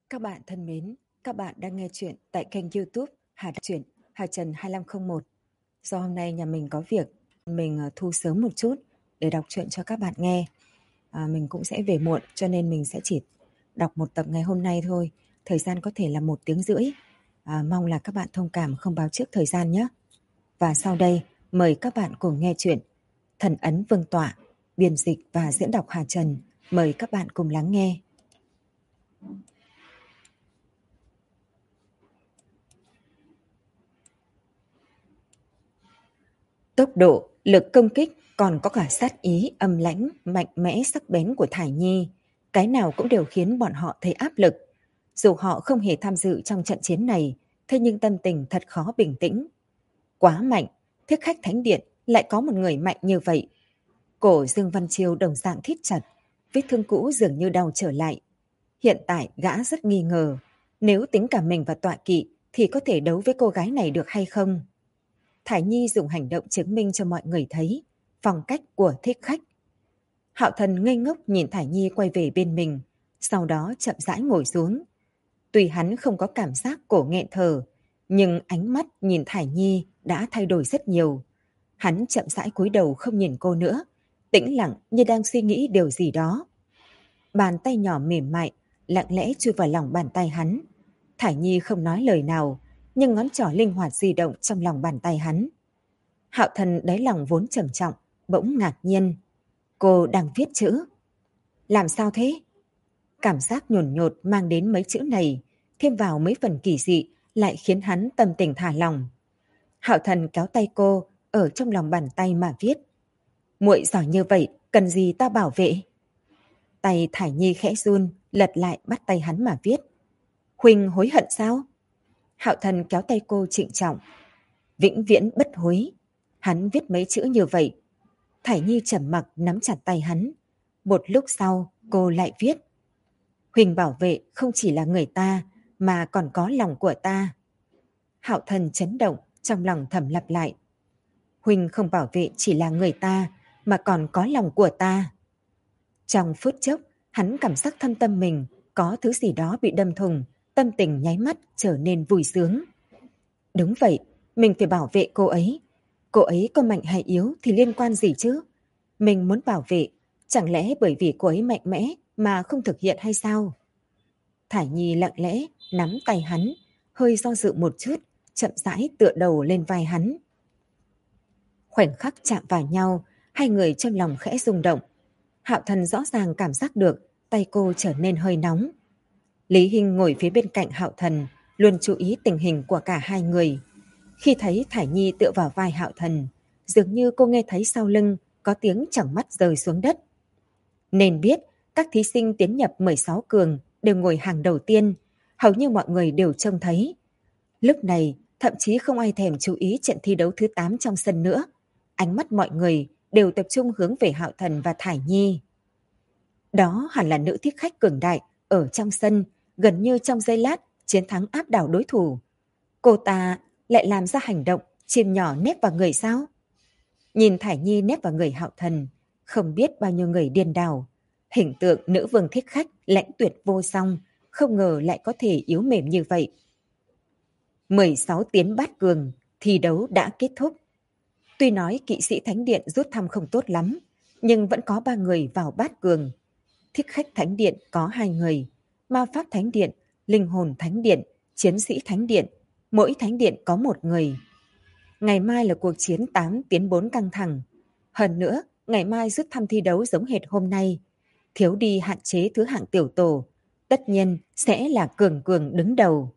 Các bạn thân mến, các bạn đang nghe chuyện tại kênh YouTube Truyện Hà Trần 2501. Do hôm nay nhà mình có việc, mình thu sớm một chút để đọc truyện cho các bạn nghe. Mình cũng sẽ về muộn cho nên mình sẽ chỉ đọc một tập ngày hôm nay thôi. Thời gian có thể là 1 tiếng rưỡi. Mong là các bạn thông cảm không báo trước thời gian nhé. Và sau đây, mời các bạn cùng nghe chuyện Thần Ấn Vương Tọa, biên dịch và diễn đọc Hà Trần. Mời các bạn cùng lắng nghe. Tốc độ, lực công kích còn có cả sát ý âm lãnh, mạnh mẽ sắc bén của Thải Nhi. Cái nào cũng đều khiến bọn họ thấy áp lực. Dù họ không hề tham dự trong trận chiến này, thế nhưng tâm tình thật khó bình tĩnh. Quá mạnh, Thích Khách Thánh Điện lại có một người mạnh như vậy. Cổ Dương Văn Chiêu đồng dạng thít chặt, vết thương cũ dường như đau trở lại. Hiện tại gã rất nghi ngờ, nếu tính cả mình và tọa kỵ thì có thể đấu với cô gái này được hay không? Thải Nhi dùng hành động chứng minh cho mọi người thấy phong cách của Thích Khách. Hạo Thần ngây ngốc nhìn Thải Nhi quay về bên mình, sau đó chậm rãi ngồi xuống. Tuy hắn không có cảm giác cổ nghẹn thở, nhưng ánh mắt nhìn Thải Nhi đã thay đổi rất nhiều. Hắn chậm rãi cúi đầu không nhìn cô nữa, tĩnh lặng như đang suy nghĩ điều gì đó. Bàn tay nhỏ mềm mại, lặng lẽ chui vào lòng bàn tay hắn. Thải Nhi không nói lời nào, nhưng ngón trỏ linh hoạt di động trong lòng bàn tay hắn. Hạo Thần đáy lòng vốn trầm trọng, bỗng ngạc nhiên. Cô đang viết chữ. Làm sao thế? Cảm giác nhồn nhột mang đến mấy chữ này, thêm vào mấy phần kỳ dị, lại khiến hắn tâm tình thả lòng. Hạo Thần kéo tay cô, ở trong lòng bàn tay mà viết. Muội giỏi như vậy, cần gì ta bảo vệ? Tay Thải Nhi khẽ run, lật lại bắt tay hắn mà viết. Huynh hối hận sao? Hạo Thần kéo tay cô trịnh trọng. Vĩnh viễn bất hối. Hắn viết mấy chữ như vậy. Thải Nhi trầm mặc nắm chặt tay hắn. Một lúc sau, cô lại viết. Huỳnh bảo vệ không chỉ là người ta, mà còn có lòng của ta. Hạo Thần chấn động, trong lòng thầm lặp lại. Huỳnh không bảo vệ chỉ là người ta, mà còn có lòng của ta. Trong phút chốc, hắn cảm giác thâm tâm mình có thứ gì đó bị đâm thủng, tâm tình nháy mắt trở nên vui sướng. Đúng vậy, mình phải bảo vệ cô ấy. Cô ấy có mạnh hay yếu thì liên quan gì chứ? Mình muốn bảo vệ, chẳng lẽ bởi vì cô ấy mạnh mẽ mà không thực hiện hay sao? Thải Nhi lặng lẽ nắm tay hắn, hơi do dự một chút, chậm rãi tựa đầu lên vai hắn. Khoảnh khắc chạm vào nhau, hai người trong lòng khẽ rung động. Hạo Thần rõ ràng cảm giác được tay cô trở nên hơi nóng. Lý Hinh ngồi phía bên cạnh Hạo Thần, luôn chú ý tình hình của cả hai người. Khi thấy Thải Nhi tựa vào vai Hạo Thần, dường như cô nghe thấy sau lưng có tiếng chỏng mắt rơi xuống đất. Nên biết, các thí sinh tiến nhập 16 cường đều ngồi hàng đầu tiên, hầu như mọi người đều trông thấy. Lúc này, thậm chí không ai thèm chú ý trận thi đấu thứ 8 trong sân nữa. Ánh mắt mọi người đều tập trung hướng về Hạo Thần và Thải Nhi. Đó hẳn là nữ thích khách cường đại ở trong sân, gần như trong giây lát chiến thắng áp đảo đối thủ. Cô ta lại làm ra hành động chim nhỏ nép vào người sao? Nhìn Thải Nhi nép vào người Hạo Thần, không biết bao nhiêu người điên đảo. Hình tượng nữ vương thích khách lãnh tuyệt vô song, không ngờ lại có thể yếu mềm như vậy. 16 tiến bát cường, thi đấu đã kết thúc. Tuy nói kỵ sĩ Thánh Điện rút thăm không tốt lắm, nhưng vẫn có 3 người vào bát cường. Thích khách Thánh Điện có 2 người, ma pháp Thánh Điện, linh hồn Thánh Điện, chiến sĩ Thánh Điện, mỗi Thánh Điện có 1 người. Ngày mai là cuộc chiến 8 tiến 4 căng thẳng. Hơn nữa, ngày mai rút thăm thi đấu giống hệt hôm nay. Thiếu đi hạn chế thứ hạng tiểu tổ, tất nhiên sẽ là cường cường đứng đầu.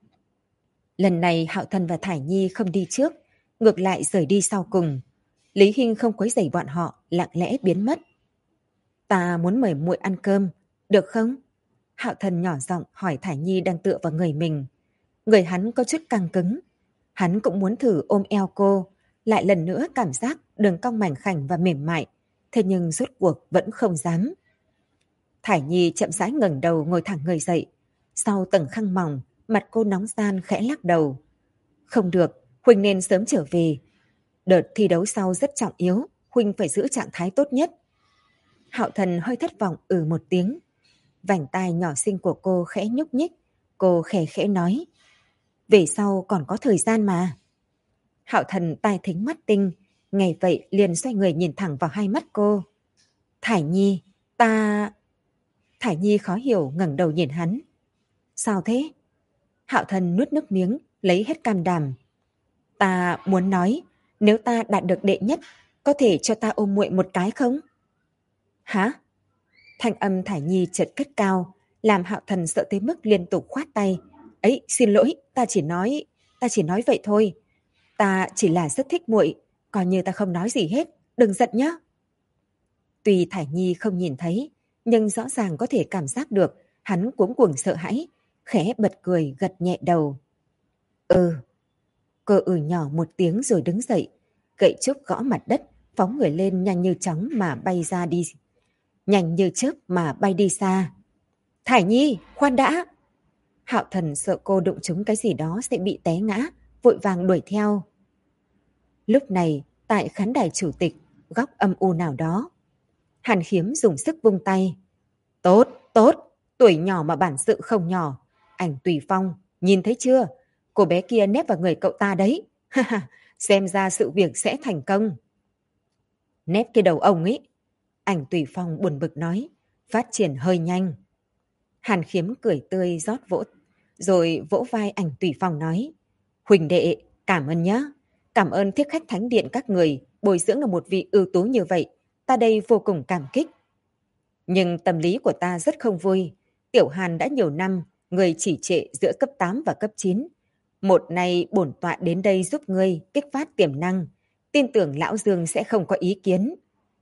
Lần này Hạo Thần và Thải Nhi không đi trước, ngược lại rời đi sau cùng. Lý Hinh không quấy rầy bọn họ, lặng lẽ biến mất. Ta muốn mời muội ăn cơm, được không? Hạo Thần nhỏ giọng hỏi Thải Nhi đang tựa vào người mình. Người hắn có chút căng cứng. Hắn cũng muốn thử ôm eo cô, lại lần nữa cảm giác đường cong mảnh khảnh và mềm mại, thế nhưng rốt cuộc vẫn không dám. Thải Nhi chậm rãi ngẩng đầu ngồi thẳng người dậy. Sau tầng khăn mỏng, mặt cô nóng gian khẽ lắc đầu. Không được, Huynh nên sớm trở về. Đợt thi đấu sau rất trọng yếu, Huynh phải giữ trạng thái tốt nhất. Hạo Thần hơi thất vọng một tiếng. Vành tai nhỏ xinh của cô khẽ nhúc nhích, cô khẽ khẽ nói. Về sau còn có thời gian mà. Hạo Thần tai thính mắt tinh, nghe vậy liền xoay người nhìn thẳng vào hai mắt cô. Thải Nhi, ta... Thải Nhi khó hiểu ngẩng đầu nhìn hắn. Sao thế? Hạo Thần nuốt nước miếng, lấy hết can đảm. Ta muốn nói, nếu ta đạt được đệ nhất, có thể cho ta ôm muội một cái không? Hả? Thanh âm Thải Nhi chợt cất cao, làm Hạo Thần sợ tới mức liên tục khoát tay. Ấy, xin lỗi, ta chỉ nói vậy thôi. Ta chỉ là rất thích muội, coi như ta không nói gì hết, đừng giận nhé. Tuy Thải Nhi không nhìn thấy, nhưng rõ ràng có thể cảm giác được hắn cuống cuồng sợ hãi, khẽ bật cười gật nhẹ đầu. Ừ. Cô nhỏ một tiếng rồi đứng dậy, gậy trúc gõ mặt đất, phóng người lên nhanh như chóng mà bay ra đi. Nhanh như chớp mà bay đi xa. Thải Nhi, khoan đã! Hạo Thần sợ cô đụng trúng cái gì đó sẽ bị té ngã, vội vàng đuổi theo. Lúc này, tại khán đài chủ tịch, góc âm u nào đó, Hàn Khiếm dùng sức vung tay. Tốt, tốt, tuổi nhỏ mà bản sự không nhỏ. Ảnh Tùy Phong, nhìn thấy chưa? Cô bé kia nép vào người cậu ta đấy. Ha ha, xem ra sự việc sẽ thành công. Nép cái đầu ông ấy. Ảnh Tùy Phong buồn bực nói, phát triển hơi nhanh. Hàn Khiếm cười tươi rót vỗ, rồi vỗ vai Ảnh Tùy Phong nói. Huỳnh đệ, cảm ơn nhé. Cảm ơn thiết khách thánh điện các người bồi dưỡng được một vị ưu tú như vậy. Ta đây vô cùng cảm kích. Nhưng tâm lý của ta rất không vui. Tiểu Hàn đã nhiều năm, người chỉ trệ giữa cấp 8 và cấp 9. Một nay bổn tọa đến đây giúp ngươi kích phát tiềm năng. Tin tưởng lão Dương sẽ không có ý kiến.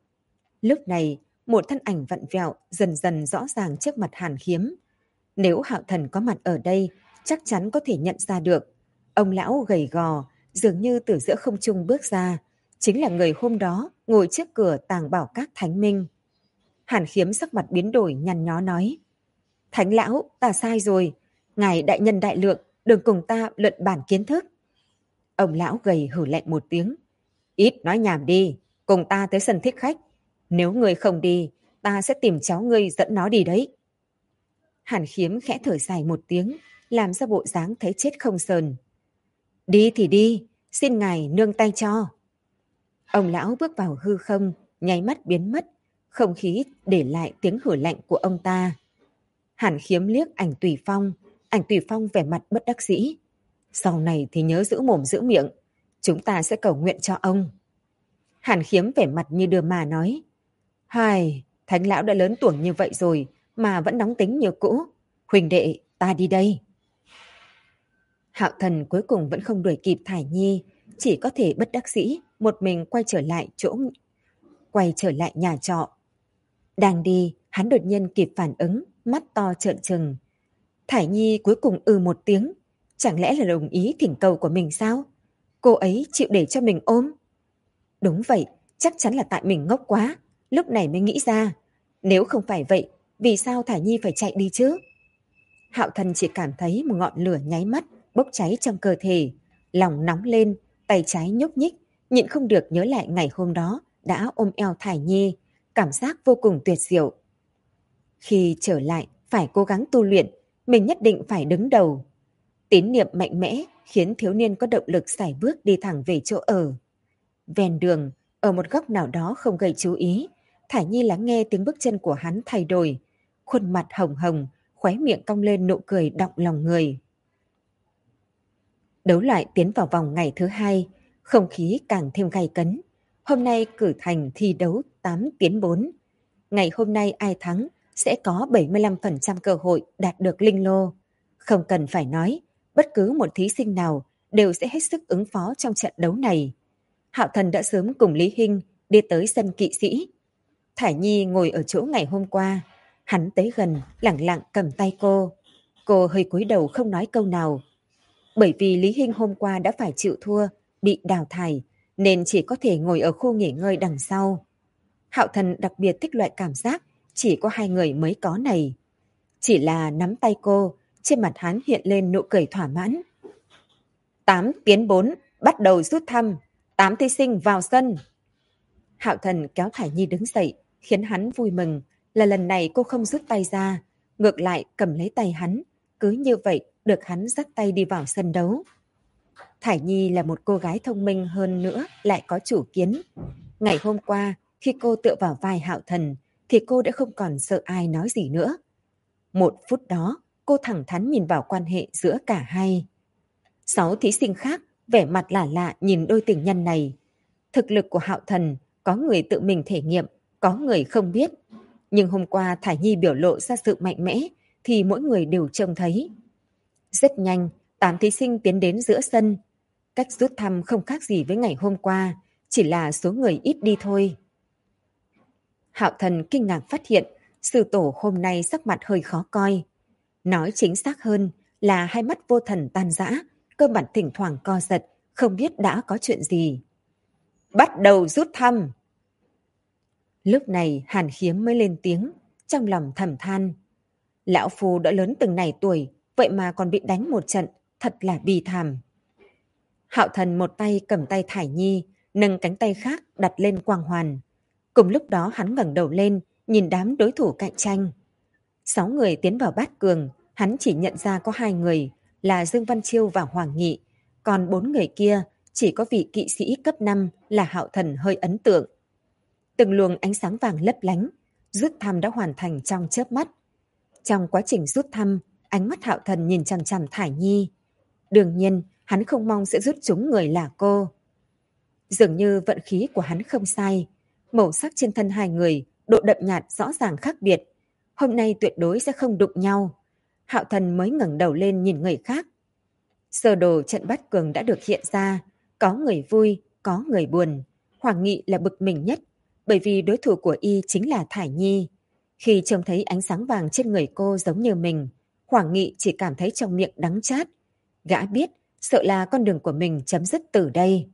Lúc này, một thân ảnh vặn vẹo dần dần rõ ràng trước mặt Hàn Khiếm. Nếu Hạo Thần có mặt ở đây, chắc chắn có thể nhận ra được. Ông lão gầy gò, dường như từ giữa không trung bước ra, chính là người hôm đó ngồi trước cửa tàng bảo các thánh minh. Hàn Khiếm sắc mặt biến đổi nhăn nhó nói. Thánh lão, ta sai rồi. Ngài đại nhân đại lượng, đừng cùng ta luận bản kiến thức. Ông lão gầy hử lạnh một tiếng. Ít nói nhảm đi, cùng ta tới sân thích khách. Nếu ngươi không đi, ta sẽ tìm cháu ngươi dẫn nó đi đấy. Hàn Khiếm khẽ thở dài một tiếng, làm ra bộ dáng thấy chết không sờn. Đi thì đi, xin ngài nương tay cho. Ông lão bước vào hư không, nháy mắt biến mất, không khí để lại tiếng hử lạnh của ông ta. Hàn Khiếm liếc Ảnh Tùy Phong vẻ mặt bất đắc dĩ. Sau này thì nhớ giữ mồm giữ miệng, chúng ta sẽ cầu nguyện cho ông. Hàn Khiếm vẻ mặt như đưa mà nói. Hai, Thánh lão đã lớn tuổi như vậy rồi mà vẫn nóng tính như cũ. Huỳnh đệ, ta đi đây. Hạo Thần cuối cùng vẫn không đuổi kịp Thải Nhi, chỉ có thể bất đắc dĩ một mình quay trở lại nhà trọ. Đang đi, hắn đột nhiên kịp phản ứng, mắt to trợn trừng. Thải Nhi cuối cùng một tiếng, chẳng lẽ là đồng ý thỉnh cầu của mình sao? Cô ấy chịu để cho mình ôm? Đúng vậy, chắc chắn là tại mình ngốc quá, lúc này mới nghĩ ra. Nếu không phải vậy, vì sao Thải Nhi phải chạy đi chứ? Hạo Thần chỉ cảm thấy một ngọn lửa nháy mắt, bốc cháy trong cơ thể, lòng nóng lên, tay trái nhúc nhích, nhịn không được nhớ lại ngày hôm đó đã ôm eo Thải Nhi, cảm giác vô cùng tuyệt diệu. Khi trở lại, phải cố gắng tu luyện, mình nhất định phải đứng đầu. Tín niệm mạnh mẽ khiến thiếu niên có động lực sải bước đi thẳng về chỗ ở. Ven đường, ở một góc nào đó không gây chú ý, Thải Nhi lắng nghe tiếng bước chân của hắn thay đổi, khuôn mặt hồng hồng, khóe miệng cong lên nụ cười động lòng người. Đấu loại tiến vào vòng ngày thứ 2, không khí càng thêm gay cấn. Hôm nay cử thành thi đấu 8 tiến 4. Ngày hôm nay ai thắng sẽ có 75% cơ hội đạt được linh lô. Không cần phải nói, bất cứ một thí sinh nào đều sẽ hết sức ứng phó trong trận đấu này. Hạo Thần đã sớm cùng Lý Hinh đi tới sân kỵ sĩ. Thải Nhi ngồi ở chỗ ngày hôm qua, hắn tới gần, lẳng lặng cầm tay cô. Cô hơi cúi đầu không nói câu nào. Bởi vì Lý Hinh hôm qua đã phải chịu thua, bị đào thải, nên chỉ có thể ngồi ở khu nghỉ ngơi đằng sau. Hạo Thần đặc biệt thích loại cảm giác chỉ có hai người mới có này. Chỉ là nắm tay cô, trên mặt hắn hiện lên nụ cười thỏa mãn. 8 tiến 4, bắt đầu rút thăm. 8 thí sinh vào sân. Hạo Thần kéo Thải Nhi đứng dậy, khiến hắn vui mừng là lần này cô không rút tay ra, ngược lại cầm lấy tay hắn, cứ như vậy được hắn dắt tay đi vào sân đấu. Thải Nhi là một cô gái thông minh hơn nữa, lại có chủ kiến. Ngày hôm qua, khi cô tựa vào vai Hạo Thần, thì cô đã không còn sợ ai nói gì nữa. Một phút đó, cô thẳng thắn nhìn vào quan hệ giữa cả hai. 6 thí sinh khác vẻ mặt lạ lạ nhìn đôi tình nhân này. Thực lực của Hạo Thần, có người tự mình thể nghiệm, có người không biết. Nhưng hôm qua Thải Nhi biểu lộ ra sự mạnh mẽ, thì mỗi người đều trông thấy. Rất nhanh, 8 thí sinh tiến đến giữa sân. Cách rút thăm không khác gì với ngày hôm qua, chỉ là số người ít đi thôi. Hạo Thần kinh ngạc phát hiện, sư tổ hôm nay sắc mặt hơi khó coi. Nói chính xác hơn là hai mắt vô thần tan rã, cơ mặt thỉnh thoảng co giật, không biết đã có chuyện gì. Bắt đầu rút thăm. Lúc này Hàn Khiếm mới lên tiếng, trong lòng thầm than. Lão Phu đã lớn từng này tuổi, vậy mà còn bị đánh một trận, thật là bi thảm. Hạo Thần một tay cầm tay Thải Nhi, nâng cánh tay khác đặt lên quang hoàn. Cùng lúc đó hắn ngẩng đầu lên, nhìn đám đối thủ cạnh tranh. 6 người tiến vào bát cường, hắn chỉ nhận ra có 2 người là Dương Văn Chiêu và Hoàng Nghị, còn 4 người kia chỉ có vị kỵ sĩ cấp 5 là Hạo Thần hơi ấn tượng. Từng luồng ánh sáng vàng lấp lánh, rút thăm đã hoàn thành trong chớp mắt. Trong quá trình rút thăm, ánh mắt Hạo Thần nhìn chằm chằm Thải Nhi. Đương nhiên, hắn không mong sẽ rút trúng người là cô. Dường như vận khí của hắn không sai, màu sắc trên thân hai người, độ đậm nhạt rõ ràng khác biệt. Hôm nay tuyệt đối sẽ không đụng nhau. Hạo Thần mới ngẩng đầu lên nhìn người khác. Sơ đồ trận bát cường đã được hiện ra, có người vui, có người buồn. Hoàng Nghị là bực mình nhất, bởi vì đối thủ của y chính là Thải Nhi. Khi trông thấy ánh sáng vàng trên người cô giống như mình, Hoàng Nghị chỉ cảm thấy trong miệng đắng chát. Gã biết, sợ là con đường của mình chấm dứt từ đây.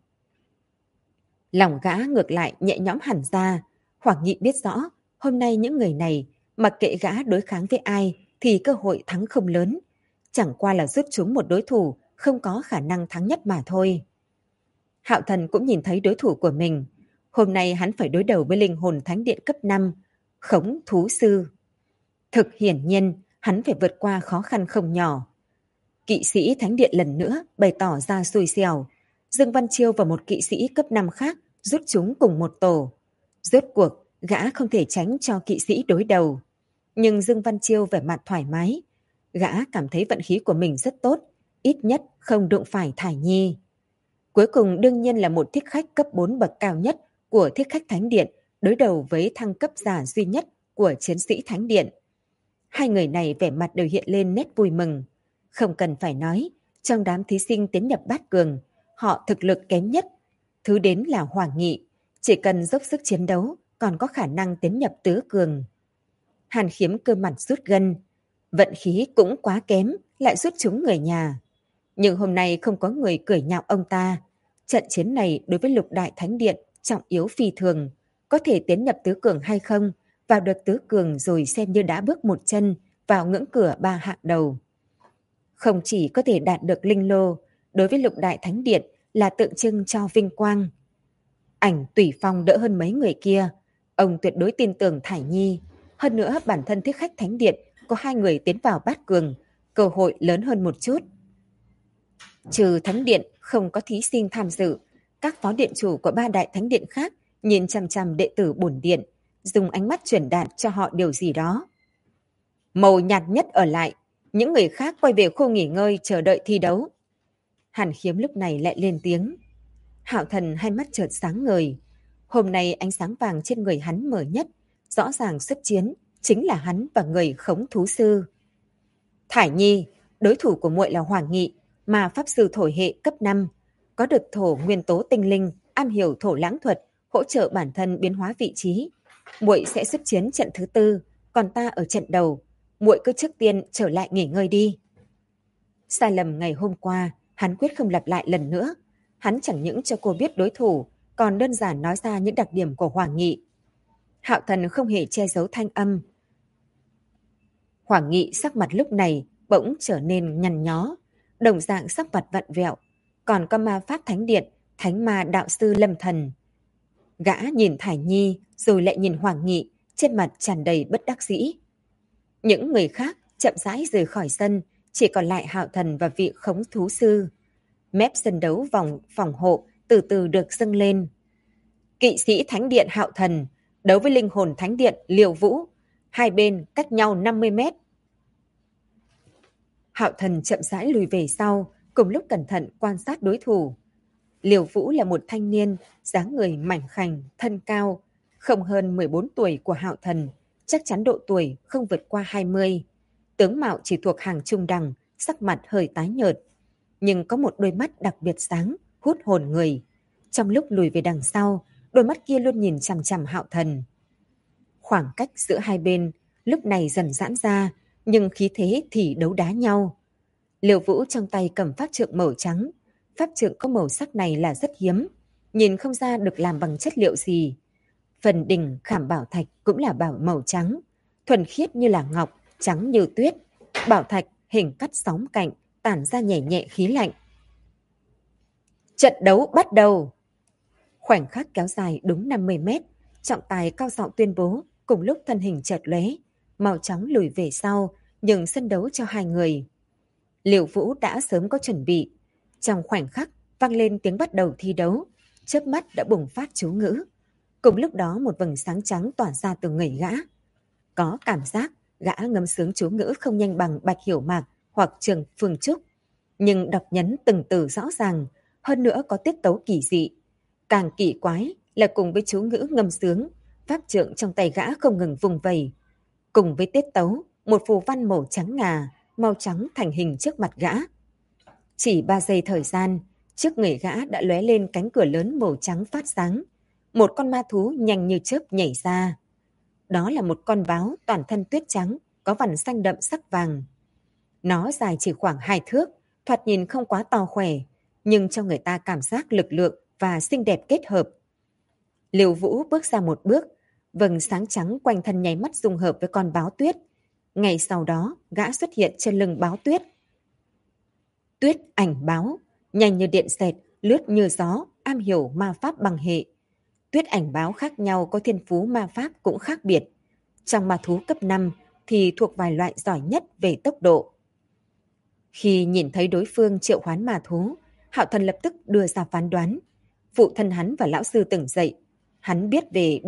Lòng gã ngược lại nhẹ nhõm hẳn ra. Hoàng Nghị biết rõ, hôm nay những người này, mặc kệ gã đối kháng với ai, thì cơ hội thắng không lớn. Chẳng qua là rút chúng một đối thủ, không có khả năng thắng nhất mà thôi. Hạo Thần cũng nhìn thấy đối thủ của mình. Hôm nay hắn phải đối đầu với linh hồn thánh điện cấp 5, Khống Thú Sư. Thực hiển nhiên, hắn phải vượt qua khó khăn không nhỏ. Kỵ sĩ thánh điện lần nữa bày tỏ ra xui xẻo. Dương Văn Chiêu và một kỵ sĩ cấp 5 khác rút chúng cùng một tổ. Rốt cuộc, gã không thể tránh cho kỵ sĩ đối đầu. Nhưng Dương Văn Chiêu vẻ mặt thoải mái. Gã cảm thấy vận khí của mình rất tốt, ít nhất không đụng phải Thải Nhi. Cuối cùng đương nhiên là một thích khách cấp 4 bậc cao nhất của thích khách thánh điện đối đầu với thăng cấp giả duy nhất của chiến sĩ thánh điện. Hai người này vẻ mặt đều hiện lên nét vui mừng. Không cần phải nói, trong đám thí sinh tiến nhập bát cường, họ thực lực kém nhất. Thứ đến là Hoàng Nghị, chỉ cần dốc sức chiến đấu còn có khả năng tiến nhập tứ cường. Hàn Khiếm cơ mặt rút gân, vận khí cũng quá kém, lại rút trúng người nhà. Nhưng hôm nay không có người cười nhạo ông ta. Trận chiến này đối với Lục Đại Thánh Điện trọng yếu phi thường, có thể tiến nhập tứ cường hay không, vào được tứ cường rồi xem như đã bước một chân vào ngưỡng cửa 3 hạng đầu. Không chỉ có thể đạt được linh lô, đối với Lục Đại Thánh Điện là tượng trưng cho vinh quang. Ảnh Tùy Phong đỡ hơn mấy người kia, ông tuyệt đối tin tưởng Thải Nhi. Hơn nữa bản thân thích khách Thánh Điện có 2 người tiến vào bát cường, cơ hội lớn hơn một chút. Trừ Thánh Điện không có thí sinh tham dự, các phó điện chủ của 3 đại thánh điện khác nhìn chằm chằm đệ tử bổn điện, dùng ánh mắt truyền đạt cho họ điều gì đó. Màu nhạt nhất ở lại, những người khác quay về khu nghỉ ngơi chờ đợi thi đấu. Hàn Khiếm lúc này lại lên tiếng. Hạo Thần hai mắt chợt sáng ngời. Hôm nay ánh sáng vàng trên người hắn mở nhất, rõ ràng sức chiến chính là hắn và người Khống Thú Sư. Thải Nhi, đối thủ của muội là Hoàng Nghị, mà pháp sư thổ hệ cấp 5, có được thổ nguyên tố tinh linh, am hiểu thổ lãng thuật, hỗ trợ bản thân biến hóa vị trí. Muội sẽ xuất chiến trận thứ 4, còn ta ở trận đầu. Muội cứ trước tiên trở lại nghỉ ngơi đi. Sai lầm ngày hôm qua, hắn quyết không lặp lại lần nữa. Hắn chẳng những cho cô biết đối thủ, còn đơn giản nói ra những đặc điểm của Hoàng Nghị. Hạo Thần không hề che giấu thanh âm. Hoàng Nghị sắc mặt lúc này bỗng trở nên nhăn nhó, đồng dạng sắc mặt vặn vẹo. Còn có ma pháp thánh điện, thánh ma đạo sư Lâm Thần. Gã nhìn Thải Nhi rồi lại nhìn Hoàng Nghị, trên mặt tràn đầy bất đắc dĩ. Những người khác chậm rãi rời khỏi sân, chỉ còn lại Hạo Thần và vị khống thú sư. Mép sân đấu vòng phòng hộ từ từ được dâng lên. Kỵ sĩ Thánh điện Hạo Thần đấu với linh hồn Thánh điện Liều Vũ, hai bên cách nhau 50 mét. Hạo Thần chậm rãi lùi về sau, cùng lúc cẩn thận quan sát đối thủ. Liều Vũ là một thanh niên, dáng người mảnh khảnh, thân cao, không hơn 14 tuổi của Hạo Thần, chắc chắn độ tuổi không vượt qua 20. Tướng mạo chỉ thuộc hàng trung đẳng, sắc mặt hơi tái nhợt, nhưng có một đôi mắt đặc biệt sáng, hút hồn người. Trong lúc lùi về đằng sau, đôi mắt kia luôn nhìn chằm chằm Hạo Thần. Khoảng cách giữa hai bên lúc này dần giãn ra, nhưng khí thế thì đấu đá nhau. Liều Vũ trong tay cầm pháp trượng màu trắng. Pháp trượng có màu sắc này là rất hiếm, nhìn không ra được làm bằng chất liệu gì. Phần đỉnh khảm bảo thạch cũng là bảo màu trắng, thuần khiết như là ngọc, trắng như tuyết. Bảo thạch hình cắt sóng cạnh, tản ra nhẹ nhẹ khí lạnh. Trận đấu bắt đầu. Khoảnh khắc kéo dài đúng 50 mét, trọng tài cao giọng tuyên bố, cùng lúc thân hình chợt lóe, màu trắng lùi về sau, nhường sân đấu cho hai người. Liều Vũ đã sớm có chuẩn bị. Trong khoảnh khắc vang lên tiếng bắt đầu thi đấu, chớp mắt đã bùng phát chú ngữ. Cùng lúc đó một vầng sáng trắng tỏa ra từ người gã. Có cảm giác gã ngâm sướng chú ngữ không nhanh bằng Bạch Hiểu Mạc hoặc Trường Phương Trúc, nhưng đọc nhấn từng từ rõ ràng, hơn nữa có tiết tấu kỳ dị. Càng kỳ quái là cùng với chú ngữ ngâm sướng, pháp trượng trong tay gã không ngừng vùng vẩy. Cùng với tiết tấu, một phù văn màu trắng ngà, màu trắng thành hình trước mặt gã. Chỉ 3 giây thời gian, trước người gã đã lóe lên cánh cửa lớn màu trắng phát sáng. Một con ma thú nhanh như chớp nhảy ra. Đó là một con báo toàn thân tuyết trắng, có vằn xanh đậm sắc vàng. Nó dài chỉ khoảng 2 thước, thoạt nhìn không quá to khỏe, nhưng cho người ta cảm giác lực lượng và xinh đẹp kết hợp. Liều Vũ bước ra một bước, vầng sáng trắng quanh thân nháy mắt dung hợp với con báo tuyết. Ngày sau đó, gã xuất hiện trên lưng báo tuyết. Tuyết ảnh báo, nhanh như điện xẹt, lướt như gió, am hiểu ma pháp bằng hệ. Tuyết ảnh báo khác nhau, có thiên phú ma pháp cũng khác biệt. Trong ma thú cấp 5 thì thuộc vài loại giỏi nhất về tốc độ. Khi nhìn thấy đối phương triệu hoán ma thú, Hạo Thần lập tức đưa ra phán đoán. Phụ thân hắn và lão sư từng dạy, hắn biết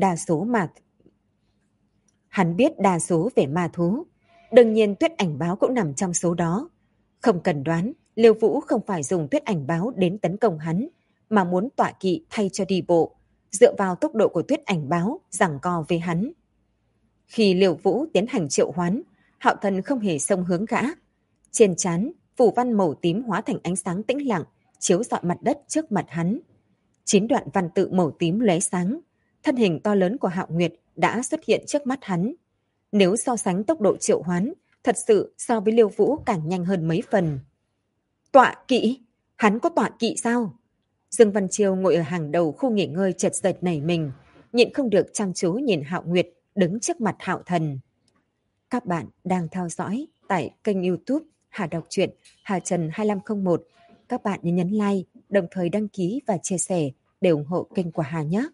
đa số về ma thú. Đương nhiên tuyết ảnh báo cũng nằm trong số đó. Không cần đoán, Liêu Vũ không phải dùng tuyết ảnh báo đến tấn công hắn, mà muốn tọa kỵ thay cho đi bộ, dựa vào tốc độ của tuyết ảnh báo giằng co với hắn. Khi Liêu Vũ tiến hành triệu hoán, Hạo Thần không hề xông hướng gã. Trên trán, phù văn màu tím hóa thành ánh sáng tĩnh lặng, chiếu rọi mặt đất trước mặt hắn. 9 đoạn văn tự màu tím lóe sáng, thân hình to lớn của Hạo Nguyệt đã xuất hiện trước mắt hắn. Nếu so sánh tốc độ triệu hoán, thật sự so với Liêu Vũ càng nhanh hơn mấy phần. Tọa kỵ? Hắn có tọa kỵ sao? Dương Văn Chiêu ngồi ở hàng đầu khu nghỉ ngơi chợt giật nảy mình, nhịn không được chăm chú nhìn Hạo Nguyệt đứng trước mặt Hạo Thần. Các bạn đang theo dõi tại kênh YouTube Hà Đọc Truyện Hà Trần 2501. Các bạn nhấn like, đồng thời đăng ký và chia sẻ để ủng hộ kênh của Hà nhé.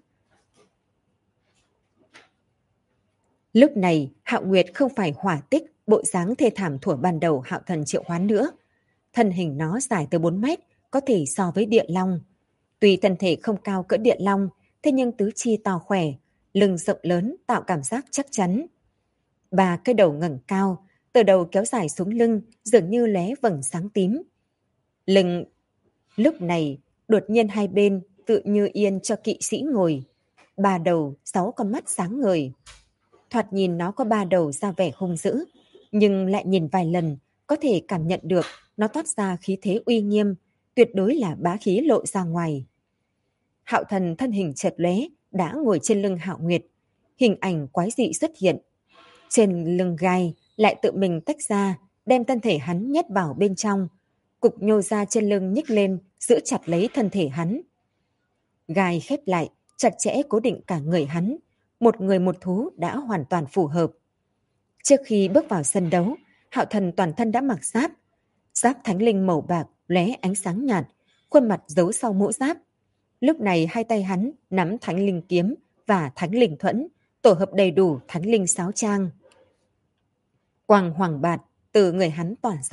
Lúc này, Hạo Nguyệt không phải hỏa tích, bộ dáng thê thảm thuở ban đầu Hạo Thần triệu hoán nữa. Thân hình nó dài tới 4 mét, có thể so với địa long. Tuy thân thể không cao cỡ địa long, thế nhưng tứ chi to khỏe, lưng rộng lớn tạo cảm giác chắc chắn. 3 cái đầu ngẩng cao, từ đầu kéo dài xuống lưng, dường như lóe vầng sáng tím. Lưng lúc này, đột nhiên hai bên tự như yên cho kỵ sĩ ngồi. 3 đầu, 6 con mắt sáng ngời. Thoạt nhìn nó có 3 đầu ra vẻ hung dữ, nhưng lại nhìn vài lần có thể cảm nhận được nó toát ra khí thế uy nghiêm, tuyệt đối là bá khí lộ ra ngoài. Hạo Thần thân hình chợt lóe đã ngồi trên lưng Hạo Nguyệt, hình ảnh quái dị xuất hiện. Trên lưng gai lại tự mình tách ra, đem thân thể hắn nhét vào bên trong, cục nhô ra trên lưng nhích lên, giữ chặt lấy thân thể hắn. Gai khép lại, chặt chẽ cố định cả người hắn, một người một thú đã hoàn toàn phù hợp. Trước khi bước vào sân đấu, Hạo Thần toàn thân đã mặc giáp. Giáp thánh linh màu bạc lóe ánh sáng nhạt, khuôn mặt giấu sau mũ giáp. Lúc này hai tay hắn nắm thánh linh kiếm và thánh linh thuẫn, tổ hợp đầy đủ thánh linh sáo trang. Quang hoàng bạt từ người hắn tỏa ra,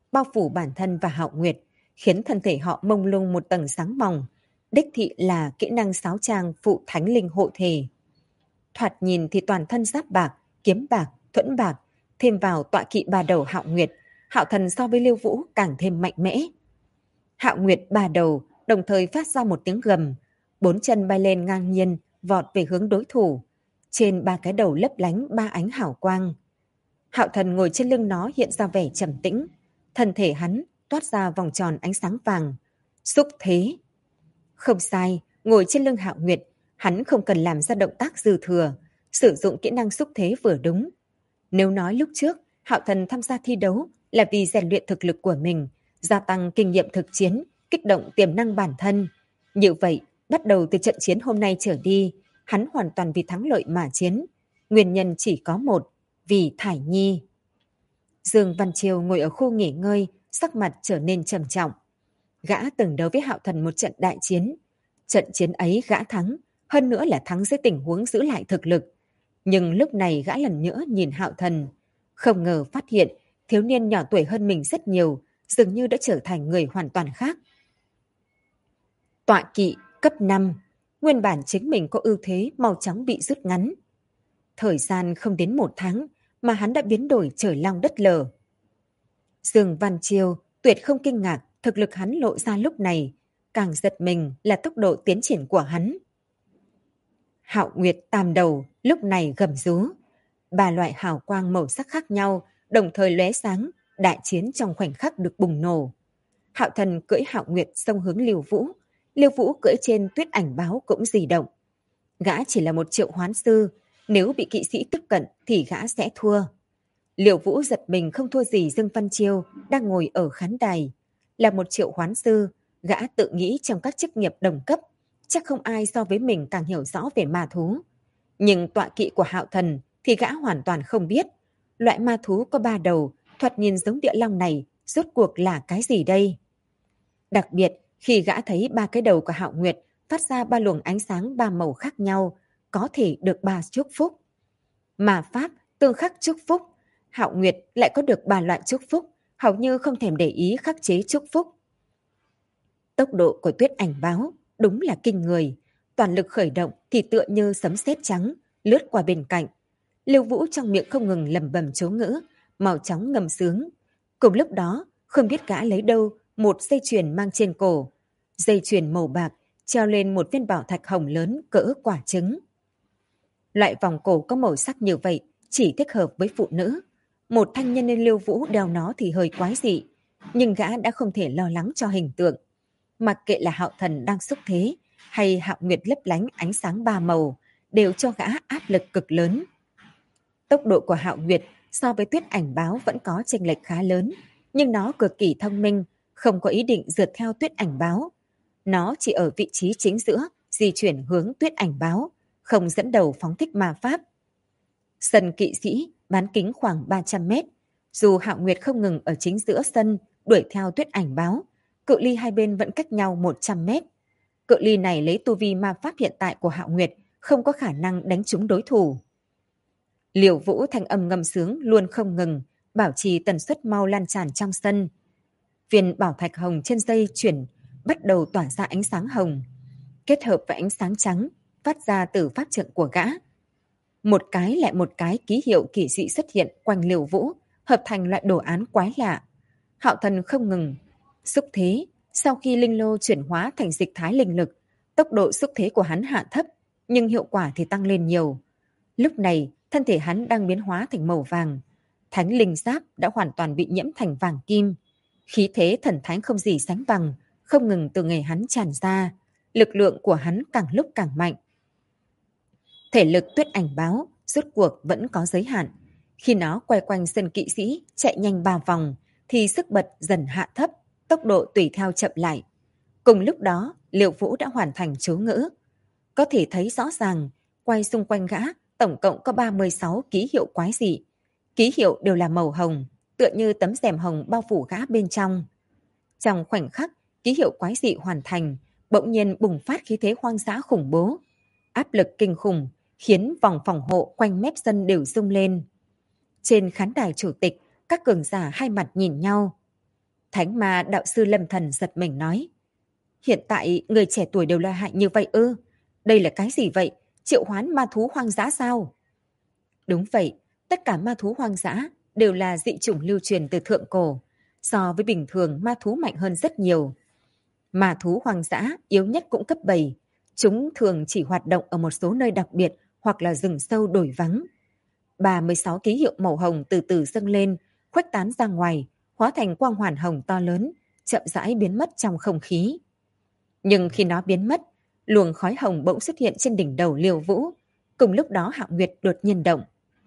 bao phủ bản thân và Hạo Nguyệt, khiến thân thể họ mông lung một tầng sáng mỏng. Đích thị là kỹ năng sáo trang phụ thánh linh hộ thể. Thoạt nhìn thì toàn thân giáp bạc, kiếm bạc, thuẫn bạc, thêm vào tọa kỵ ba đầu Hạo Nguyệt, Hạo Thần so với Lưu Vũ càng thêm mạnh mẽ. Hạo Nguyệt ba đầu đồng thời phát ra một tiếng gầm, 4 chân bay lên ngang nhiên, vọt về hướng đối thủ. Trên 3 cái đầu lấp lánh 3 ánh hào quang. Hạo Thần ngồi trên lưng nó hiện ra vẻ trầm tĩnh, thân thể hắn toát ra vòng tròn ánh sáng vàng. Xúc thế. Không sai, ngồi trên lưng Hạo Nguyệt, hắn không cần làm ra động tác dư thừa, sử dụng kỹ năng xúc thế vừa đúng. Nếu nói lúc trước, Hạo Thần tham gia thi đấu là vì rèn luyện thực lực của mình, gia tăng kinh nghiệm thực chiến, kích động tiềm năng bản thân. Như vậy, bắt đầu từ trận chiến hôm nay trở đi, hắn hoàn toàn vì thắng lợi mà chiến. Nguyên nhân chỉ có một, vì Thải Nhi. Dương Văn Chiêu ngồi ở khu nghỉ ngơi, sắc mặt trở nên trầm trọng. Gã từng đấu với Hạo Thần một trận đại chiến. Trận chiến ấy gã thắng, hơn nữa là thắng dưới tình huống giữ lại thực lực. Nhưng lúc này gã lần nữa nhìn Hạo Thần, không ngờ phát hiện thiếu niên nhỏ tuổi hơn mình rất nhiều, dường như đã trở thành người hoàn toàn khác. Tọa kỵ cấp 5, nguyên bản chính mình có ưu thế mau chóng bị rút ngắn. Thời gian không đến 1 tháng mà hắn đã biến đổi trời long đất lở. Dương Văn Chiêu tuyệt không kinh ngạc thực lực hắn lộ ra lúc này, càng giật mình là tốc độ tiến triển của hắn. Hạo Nguyệt tam đầu lúc này gầm rú. 3 loại hào quang màu sắc khác nhau đồng thời lóe sáng, đại chiến trong khoảnh khắc được bùng nổ. Hạo Thần cưỡi Hạo Nguyệt xông hướng Lưu Vũ, Lưu Vũ cưỡi trên Tuyết Ảnh Báo cũng di động. Gã chỉ là một triệu hoán sư, nếu bị kỵ sĩ tiếp cận thì gã sẽ thua. Lưu Vũ giật mình không thua gì Dương Văn Chiêu đang ngồi ở khán đài. Là một triệu hoán sư, gã tự nghĩ trong các chức nghiệp đồng cấp, chắc không ai so với mình càng hiểu rõ về ma thú. Nhưng tọa kỵ của Hạo Thần thì gã hoàn toàn không biết. Loại ma thú có 3 đầu, thoạt nhìn giống địa long này, rốt cuộc là cái gì đây? Đặc biệt, khi gã thấy 3 cái đầu của Hạo Nguyệt phát ra 3 luồng ánh sáng 3 màu khác nhau, có thể được 3 chúc phúc. Mà pháp tương khắc chúc phúc, Hạo Nguyệt lại có được 3 loại chúc phúc, hầu như không thèm để ý khắc chế chúc phúc. Tốc độ của Tuyết Ảnh Báo đúng là kinh người, toàn lực khởi động thì tựa như sấm sét trắng, lướt qua bên cạnh. Lưu Vũ trong miệng không ngừng lẩm bẩm chú ngữ, màu chóng ngâm sướng. Cùng lúc đó, không biết gã lấy đâu một dây chuyền mang trên cổ. Dây chuyền màu bạc treo lên một viên bảo thạch hồng lớn cỡ quả trứng. Loại vòng cổ có màu sắc như vậy chỉ thích hợp với phụ nữ. Một thanh niên nên Lưu Vũ đeo nó thì hơi quái dị, nhưng gã đã không thể lo lắng cho hình tượng. Mặc kệ là Hạo Thần đang xúc thế hay Hạo Nguyệt lấp lánh ánh sáng 3 màu, đều cho gã áp lực cực lớn. Tốc độ của Hạo Nguyệt so với Tuyết Ảnh Báo vẫn có chênh lệch khá lớn, nhưng nó cực kỳ thông minh, không có ý định rượt theo Tuyết Ảnh Báo. Nó chỉ ở vị trí chính giữa, di chuyển hướng Tuyết Ảnh Báo, không dẫn đầu phóng thích ma pháp. Sân kỵ sĩ bán kính khoảng 300 mét. Dù Hạo Nguyệt không ngừng ở chính giữa sân đuổi theo Tuyết Ảnh Báo, cự ly hai bên vẫn cách nhau 100 mét. Cự ly này lấy tu vi ma pháp hiện tại của Hạo Nguyệt không có khả năng đánh trúng đối thủ. Liễu Vũ thanh âm ngâm sướng luôn không ngừng, bảo trì tần suất mau lan tràn trong sân. Viên bảo thạch hồng trên dây chuyển bắt đầu tỏa ra ánh sáng hồng, kết hợp với ánh sáng trắng phát ra từ pháp trận của gã. Một cái lại một cái ký hiệu kỳ dị xuất hiện quanh Liễu Vũ, hợp thành loại đồ án quái lạ. Hạo Thần không ngừng xúc thế, sau khi linh lô chuyển hóa thành dịch thái linh lực, tốc độ xúc thế của hắn hạ thấp, nhưng hiệu quả thì tăng lên nhiều. Lúc này, thân thể hắn đang biến hóa thành màu vàng. Thánh linh giáp đã hoàn toàn bị nhiễm thành vàng kim. Khí thế thần thánh không gì sánh bằng, không ngừng từ người hắn tràn ra. Lực lượng của hắn càng lúc càng mạnh. Thể lực Tuyết Ảnh Báo rốt cuộc vẫn có giới hạn. Khi nó quay quanh sân kỵ sĩ chạy nhanh 3 vòng, thì sức bật dần hạ thấp, tốc độ tùy theo chậm lại. Cùng lúc đó, Liễu Vũ đã hoàn thành chú ngữ. Có thể thấy rõ ràng, quay xung quanh gã, tổng cộng có 36 ký hiệu quái dị. Ký hiệu đều là màu hồng, tựa như tấm rèm hồng bao phủ gã bên trong. Trong khoảnh khắc, ký hiệu quái dị hoàn thành, bỗng nhiên bùng phát khí thế hoang dã khủng bố. Áp lực kinh khủng, khiến vòng phòng hộ quanh mép sân đều rung lên. Trên khán đài chủ tịch, các cường giả hai mặt nhìn nhau. Thánh ma đạo sư Lâm Thần giật mình nói. Hiện tại người trẻ tuổi đều lợi hại như vậy ư? Đây là cái gì vậy? Triệu hoán ma thú hoang dã sao? Đúng vậy, tất cả ma thú hoang dã đều là dị chủng lưu truyền từ thượng cổ. So với bình thường ma thú mạnh hơn rất nhiều. Ma thú hoang dã yếu nhất cũng cấp 7. Chúng thường chỉ hoạt động ở một số nơi đặc biệt hoặc là rừng sâu đồi vắng. 36 ký hiệu màu hồng từ từ dâng lên, khuếch tán ra ngoài, hóa thành quang hoàn hồng to lớn, chậm rãi biến mất trong không khí. Nhưng khi nó biến mất, luồng khói hồng bỗng xuất hiện trên đỉnh đầu Liêu Vũ. Cùng lúc đó Hạo Nguyệt đột nhiên động.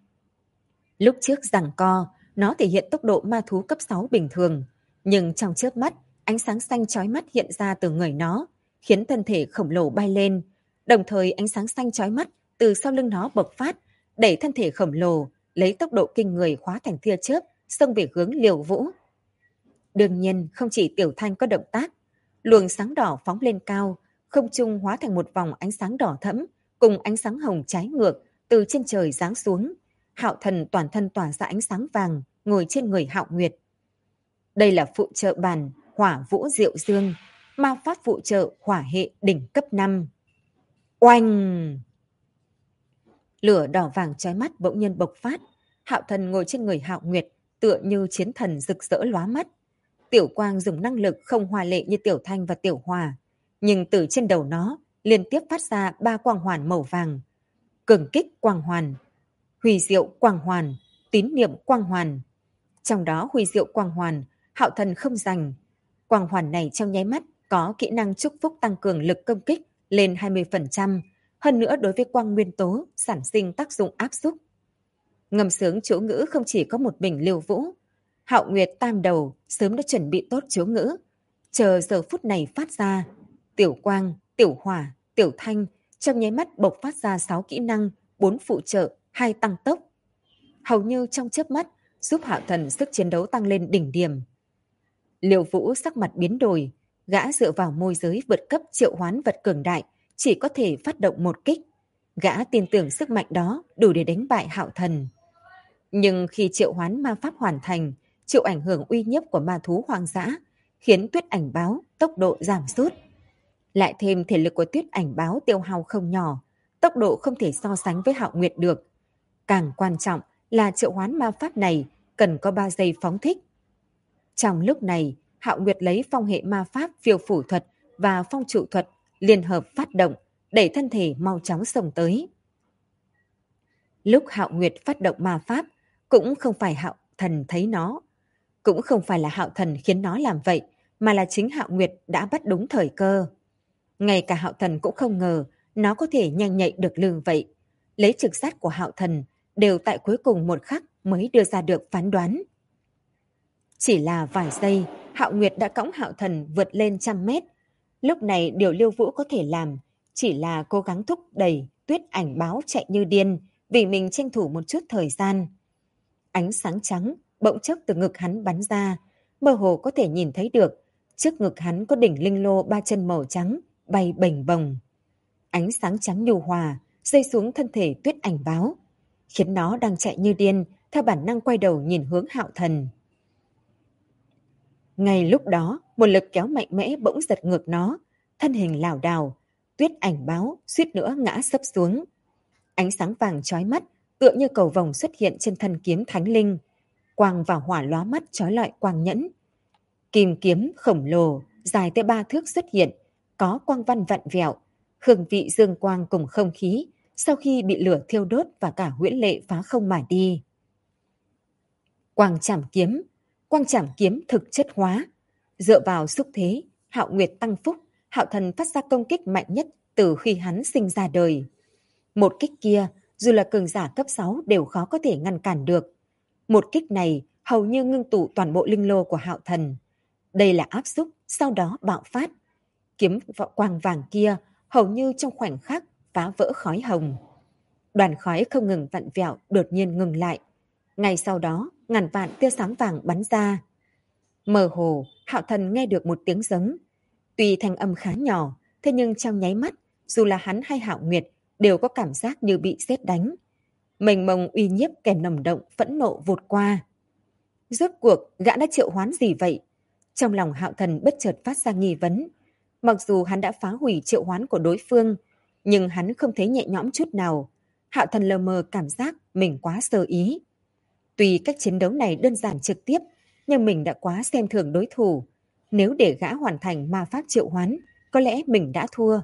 Lúc trước giằng co, nó thể hiện tốc độ ma thú cấp 6 bình thường. Nhưng trong chớp mắt, ánh sáng xanh chói mắt hiện ra từ người nó, khiến thân thể khổng lồ bay lên. Đồng thời ánh sáng xanh chói mắt từ sau lưng nó bộc phát, đẩy thân thể khổng lồ, lấy tốc độ kinh người hóa thành tia chớp, xông về hướng Liêu Vũ. Đương nhiên, không chỉ Tiểu Thanh có động tác, luồng sáng đỏ phóng lên cao, không trung hóa thành một vòng ánh sáng đỏ thẫm, cùng ánh sáng hồng trái ngược từ trên trời giáng xuống. Hạo Thần toàn thân tỏa ra ánh sáng vàng, ngồi trên người Hạo Nguyệt. Đây là phụ trợ bản Hỏa Vũ Diệu Dương, ma pháp phụ trợ hỏa hệ đỉnh cấp 5. Oanh! Lửa đỏ vàng chói mắt bỗng nhiên bộc phát. Hạo Thần ngồi trên người Hạo Nguyệt, tựa như chiến thần rực rỡ lóa mắt. Tiểu Quang dùng năng lực không hòa lệ như Tiểu Thanh và Tiểu Hòa, nhưng từ trên đầu nó liên tiếp phát ra 3 quang hoàn màu vàng. Cường kích quang hoàn, hủy diệu quang hoàn, tín niệm quang hoàn. Trong đó hủy diệu quang hoàn, Hạo Thần không giành. Quang hoàn này trong nháy mắt có kỹ năng chúc phúc tăng cường lực công kích lên 20%, hơn nữa đối với quang nguyên tố sản sinh tác dụng áp xúc. Ngâm sướng chú ngữ không chỉ có một mình Liêu Vũ. Hạo Nguyệt tam đầu sớm đã chuẩn bị tốt chú ngữ, chờ giờ phút này phát ra. Tiểu Quang, Tiểu Hỏa, Tiểu Thanh trong nháy mắt bộc phát ra 6 kỹ năng, 4 phụ trợ, 2 tăng tốc. Hầu như trong chớp mắt giúp Hạo Thần sức chiến đấu tăng lên đỉnh điểm. Liêu Vũ sắc mặt biến đổi, gã dựa vào môi giới vượt cấp triệu hoán vật cường đại, chỉ có thể phát động một kích. Gã tin tưởng sức mạnh đó đủ để đánh bại Hạo Thần. Nhưng khi triệu hoán ma pháp hoàn thành, chịu ảnh hưởng uy nhiếp của ma thú hoang dã, khiến Tuyết Ảnh Báo tốc độ giảm sút. Lại thêm thể lực của Tuyết Ảnh Báo tiêu hao không nhỏ, tốc độ không thể so sánh với Hạo Nguyệt được. Càng quan trọng là triệu hoán ma pháp này cần có 3 giây phóng thích. Trong lúc này, Hạo Nguyệt lấy phong hệ ma pháp phiêu phủ thuật và phong trụ thuật liên hợp phát động, đẩy thân thể mau chóng xông tới. Lúc Hạo Nguyệt phát động ma pháp, cũng không phải Hạo Thần thấy nó, cũng không phải là Hạo Thần khiến nó làm vậy, mà là chính Hạo Nguyệt đã bắt đúng thời cơ. Ngay cả Hạo Thần cũng không ngờ nó có thể nhanh nhạy được lường vậy. Lấy trực giác của Hạo Thần, đều tại cuối cùng một khắc mới đưa ra được phán đoán. Chỉ là vài giây, Hạo Nguyệt đã cõng Hạo Thần vượt lên 100 mét. Lúc này điều Liêu Vũ có thể làm chỉ là cố gắng thúc đẩy Tuyết Ảnh Báo chạy như điên, vì mình tranh thủ một chút thời gian. Ánh sáng trắng bỗng chốc từ ngực hắn bắn ra, mơ hồ có thể nhìn thấy được trước ngực hắn có đỉnh linh lô 3 chân màu trắng bay bềnh bồng. Ánh sáng trắng nhu hòa rơi xuống thân thể Tuyết Ảnh Báo, khiến nó đang chạy như điên, theo bản năng quay đầu nhìn hướng Hạo Thần. Ngay lúc đó, một lực kéo mạnh mẽ bỗng giật ngược nó, thân hình lảo đảo, Tuyết Ảnh Báo suýt nữa ngã sấp xuống. Ánh sáng vàng chói mắt, tựa như cầu vồng xuất hiện trên thân kiếm thánh linh, quang và hỏa lóa mắt chói lọi quang nhẫn. Kim kiếm khổng lồ, dài tới 3 thước xuất hiện, có quang văn vặn vẹo, hương vị dương quang cùng không khí, sau khi bị lửa thiêu đốt và cả huyễn lệ phá không mà đi. Quang Chảm kiếm thực chất hóa. Dựa vào xúc thế, Hạo Nguyệt tăng phúc, Hạo Thần phát ra công kích mạnh nhất từ khi hắn sinh ra đời. Một kích kia, dù là cường giả cấp 6 đều khó có thể ngăn cản được. Một kích này hầu như ngưng tụ toàn bộ linh lô của Hạo Thần. Đây là áp xúc, sau đó bạo phát. Kiếm quang vàng kia hầu như trong khoảnh khắc phá vỡ khói hồng. Đoàn khói không ngừng vặn vẹo đột nhiên ngừng lại. Ngay sau đó, ngàn vạn tia sáng vàng bắn ra. Mơ hồ, Hạo Thần nghe được một tiếng giống. Tuy thanh âm khá nhỏ, thế nhưng trong nháy mắt, dù là hắn hay Hạo Nguyệt đều có cảm giác như bị sét đánh. Mênh mông uy nhiếp kèm nồng động phẫn nộ vụt qua. Rốt cuộc, gã đã triệu hoán gì vậy? Trong lòng Hạo Thần bất chợt phát ra nghi vấn. Mặc dù hắn đã phá hủy triệu hoán của đối phương, nhưng hắn không thấy nhẹ nhõm chút nào. Hạo Thần lờ mờ cảm giác mình quá sơ ý. Tuy cách chiến đấu này đơn giản trực tiếp, nhưng mình đã quá xem thường đối thủ. Nếu để gã hoàn thành ma pháp triệu hoán, có lẽ mình đã thua.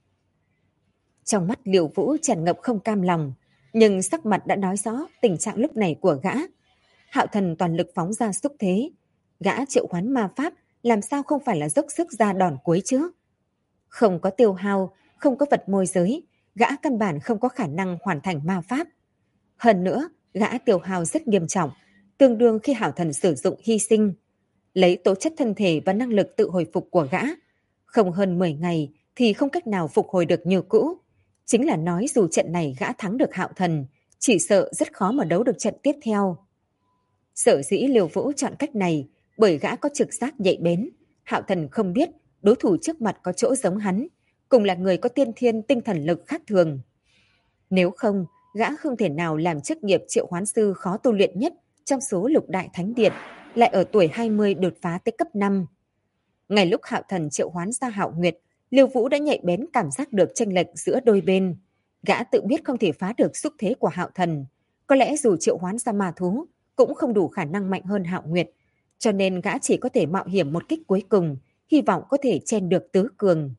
Trong mắt Liễu Vũ tràn ngập không cam lòng, nhưng sắc mặt đã nói rõ tình trạng lúc này của gã. Hạo Thần toàn lực phóng ra xúc thế. Gã triệu hoán ma pháp làm sao không phải là dốc sức ra đòn cuối chứ? Không có tiêu hao, không có vật môi giới, gã căn bản không có khả năng hoàn thành ma pháp. Hơn nữa, gã tiêu hao rất nghiêm trọng, tương đương khi Hạo Thần sử dụng hy sinh. Lấy tố chất thân thể và năng lực tự hồi phục của gã, không hơn 10 ngày thì không cách nào phục hồi được như cũ. Chính là nói dù trận này gã thắng được Hạo Thần, chỉ sợ rất khó mà đấu được trận tiếp theo. Sở dĩ Liêu Vũ chọn cách này bởi gã có trực giác nhạy bén. Hạo Thần không biết đối thủ trước mặt có chỗ giống hắn, cùng là người có tiên thiên tinh thần lực khác thường. Nếu không, gã không thể nào làm chức nghiệp triệu hoán sư khó tu luyện nhất trong số lục đại thánh điện, lại ở tuổi 20 đột phá tới cấp 5. Ngay lúc Hạo Thần triệu hoán ra Hạo Nguyệt, Liêu Vũ đã nhạy bén cảm giác được chênh lệch giữa đôi bên. Gã tự biết không thể phá được xúc thế của Hạo Thần. Có lẽ dù triệu hoán ra ma thú, cũng không đủ khả năng mạnh hơn Hạo Nguyệt. Cho nên gã chỉ có thể mạo hiểm một kích cuối cùng, hy vọng có thể chen được tứ cường.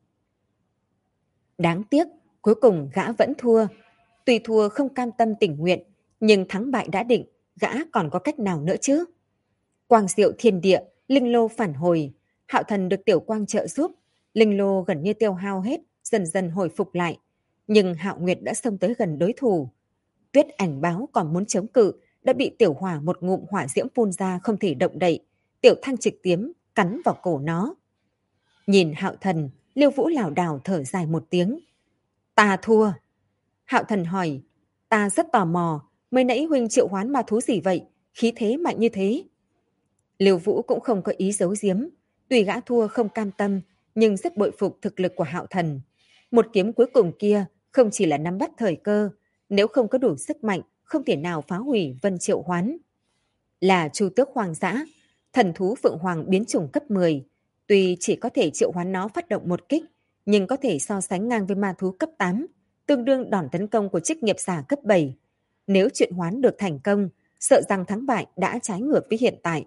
Đáng tiếc, cuối cùng gã vẫn thua. Tuy thua không cam tâm tình nguyện, nhưng thắng bại đã định, gã còn có cách nào nữa chứ? Quang diệu thiên địa, linh lô phản hồi. Hạo Thần được Tiểu Quang trợ giúp. Linh lô gần như tiêu hao hết, dần dần hồi phục lại. Nhưng Hạo Nguyệt đã xông tới gần đối thủ. Tuyết Ảnh Báo còn muốn chống cự, đã bị Tiểu Hỏa một ngụm hỏa diễm phun ra không thể động đậy. Tiểu Thanh trực tiếp cắn vào cổ nó. Nhìn Hạo Thần, Liêu Vũ lảo đảo thở dài một tiếng. Ta thua. Hạo Thần hỏi, ta rất tò mò, mới nãy huynh triệu hoán ma thú gì vậy, khí thế mạnh như thế. Liêu Vũ cũng không có ý giấu giếm, tuy gã thua không cam tâm, nhưng rất bội phục thực lực của Hạo Thần. Một kiếm cuối cùng kia không chỉ là nắm bắt thời cơ, nếu không có đủ sức mạnh, không thể nào phá hủy Vân Triệu Hoán. Là Chu Tước hoang dã, thần thú Phượng Hoàng biến chủng cấp 10, tuy chỉ có thể triệu hoán nó phát động một kích, nhưng có thể so sánh ngang với ma thú cấp 8, tương đương đòn tấn công của chức nghiệp giả cấp 7. Nếu chuyện hoán được thành công, sợ rằng thắng bại đã trái ngược với hiện tại.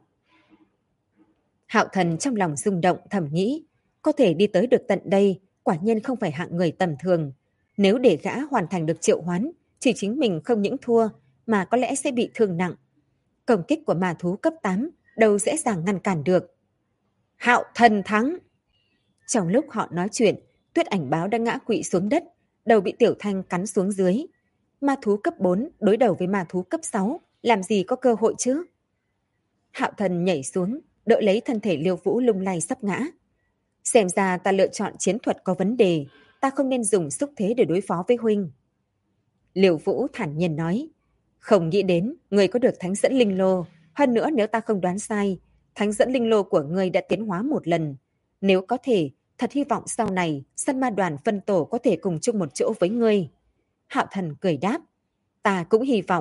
Hạo Thần trong lòng rung động thầm nghĩ, có thể đi tới được tận đây, quả nhiên không phải hạng người tầm thường. Nếu để gã hoàn thành được triệu hoán, chỉ chính mình không những thua, mà có lẽ sẽ bị thương nặng. Công kích của ma thú cấp 8 đâu dễ dàng ngăn cản được. Hạo Thần thắng! Trong lúc họ nói chuyện, Tuyết Ảnh Báo đã ngã quỵ xuống đất, đầu bị Tiểu Thanh cắn xuống dưới. Ma thú cấp 4 đối đầu với ma thú cấp 6, làm gì có cơ hội chứ? Hạo Thần nhảy xuống, đỡ lấy thân thể Liêu Vũ lung lay sắp ngã. Xem ra ta lựa chọn chiến thuật có vấn đề, ta không nên dùng xúc thế để đối phó với huynh. Liêu Vũ thản nhiên nói, không nghĩ đến người có được thánh dẫn linh lô, hơn nữa nếu ta không đoán sai, thánh dẫn linh lô của ngươi đã tiến hóa một lần. Nếu có thể, thật hy vọng sau này săn ma đoàn phân tổ có thể cùng chung một chỗ với ngươi. Hạo Thần cười đáp, ta cũng hy vọng.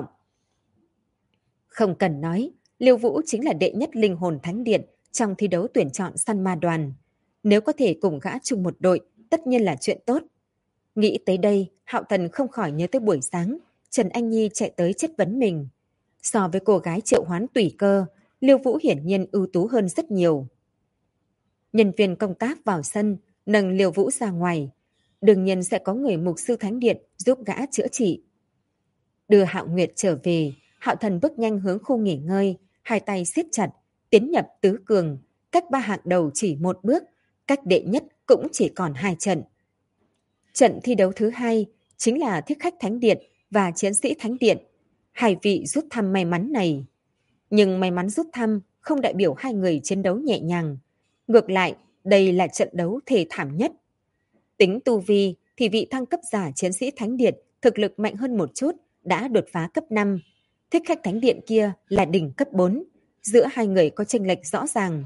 Không cần nói, Liêu Vũ chính là đệ nhất linh hồn thánh điện trong thi đấu tuyển chọn săn ma đoàn. Nếu có thể cùng gã chung một đội, tất nhiên là chuyện tốt. Nghĩ tới đây, Hạo Thần không khỏi nhớ tới buổi sáng, Trần Anh Nhi chạy tới chất vấn mình. So với cô gái triệu hoán tùy cơ, Liêu Vũ hiển nhiên ưu tú hơn rất nhiều. Nhân viên công tác vào sân, nâng Liêu Vũ ra ngoài. Đương nhiên sẽ có người mục sư thánh điện giúp gã chữa trị. Đưa Hạo Nguyệt trở về, Hạo Thần bước nhanh hướng khu nghỉ ngơi, hai tay siết chặt, tiến nhập tứ cường, cách ba hạng đầu chỉ một bước, cách đệ nhất cũng chỉ còn 2 trận. Trận thi đấu thứ 2 chính là Thiết Khách Thánh Điện và Chiến sĩ Thánh Điện, hai vị rút thăm may mắn này. Nhưng may mắn rút thăm không đại biểu hai người chiến đấu nhẹ nhàng. Ngược lại, đây là trận đấu thê thảm nhất. Tính tu vi thì vị thăng cấp giả Chiến sĩ Thánh Điện thực lực mạnh hơn một chút, đã đột phá cấp 5. Thích Khách Thánh Điện kia là đỉnh cấp 4, giữa hai người có chênh lệch rõ ràng.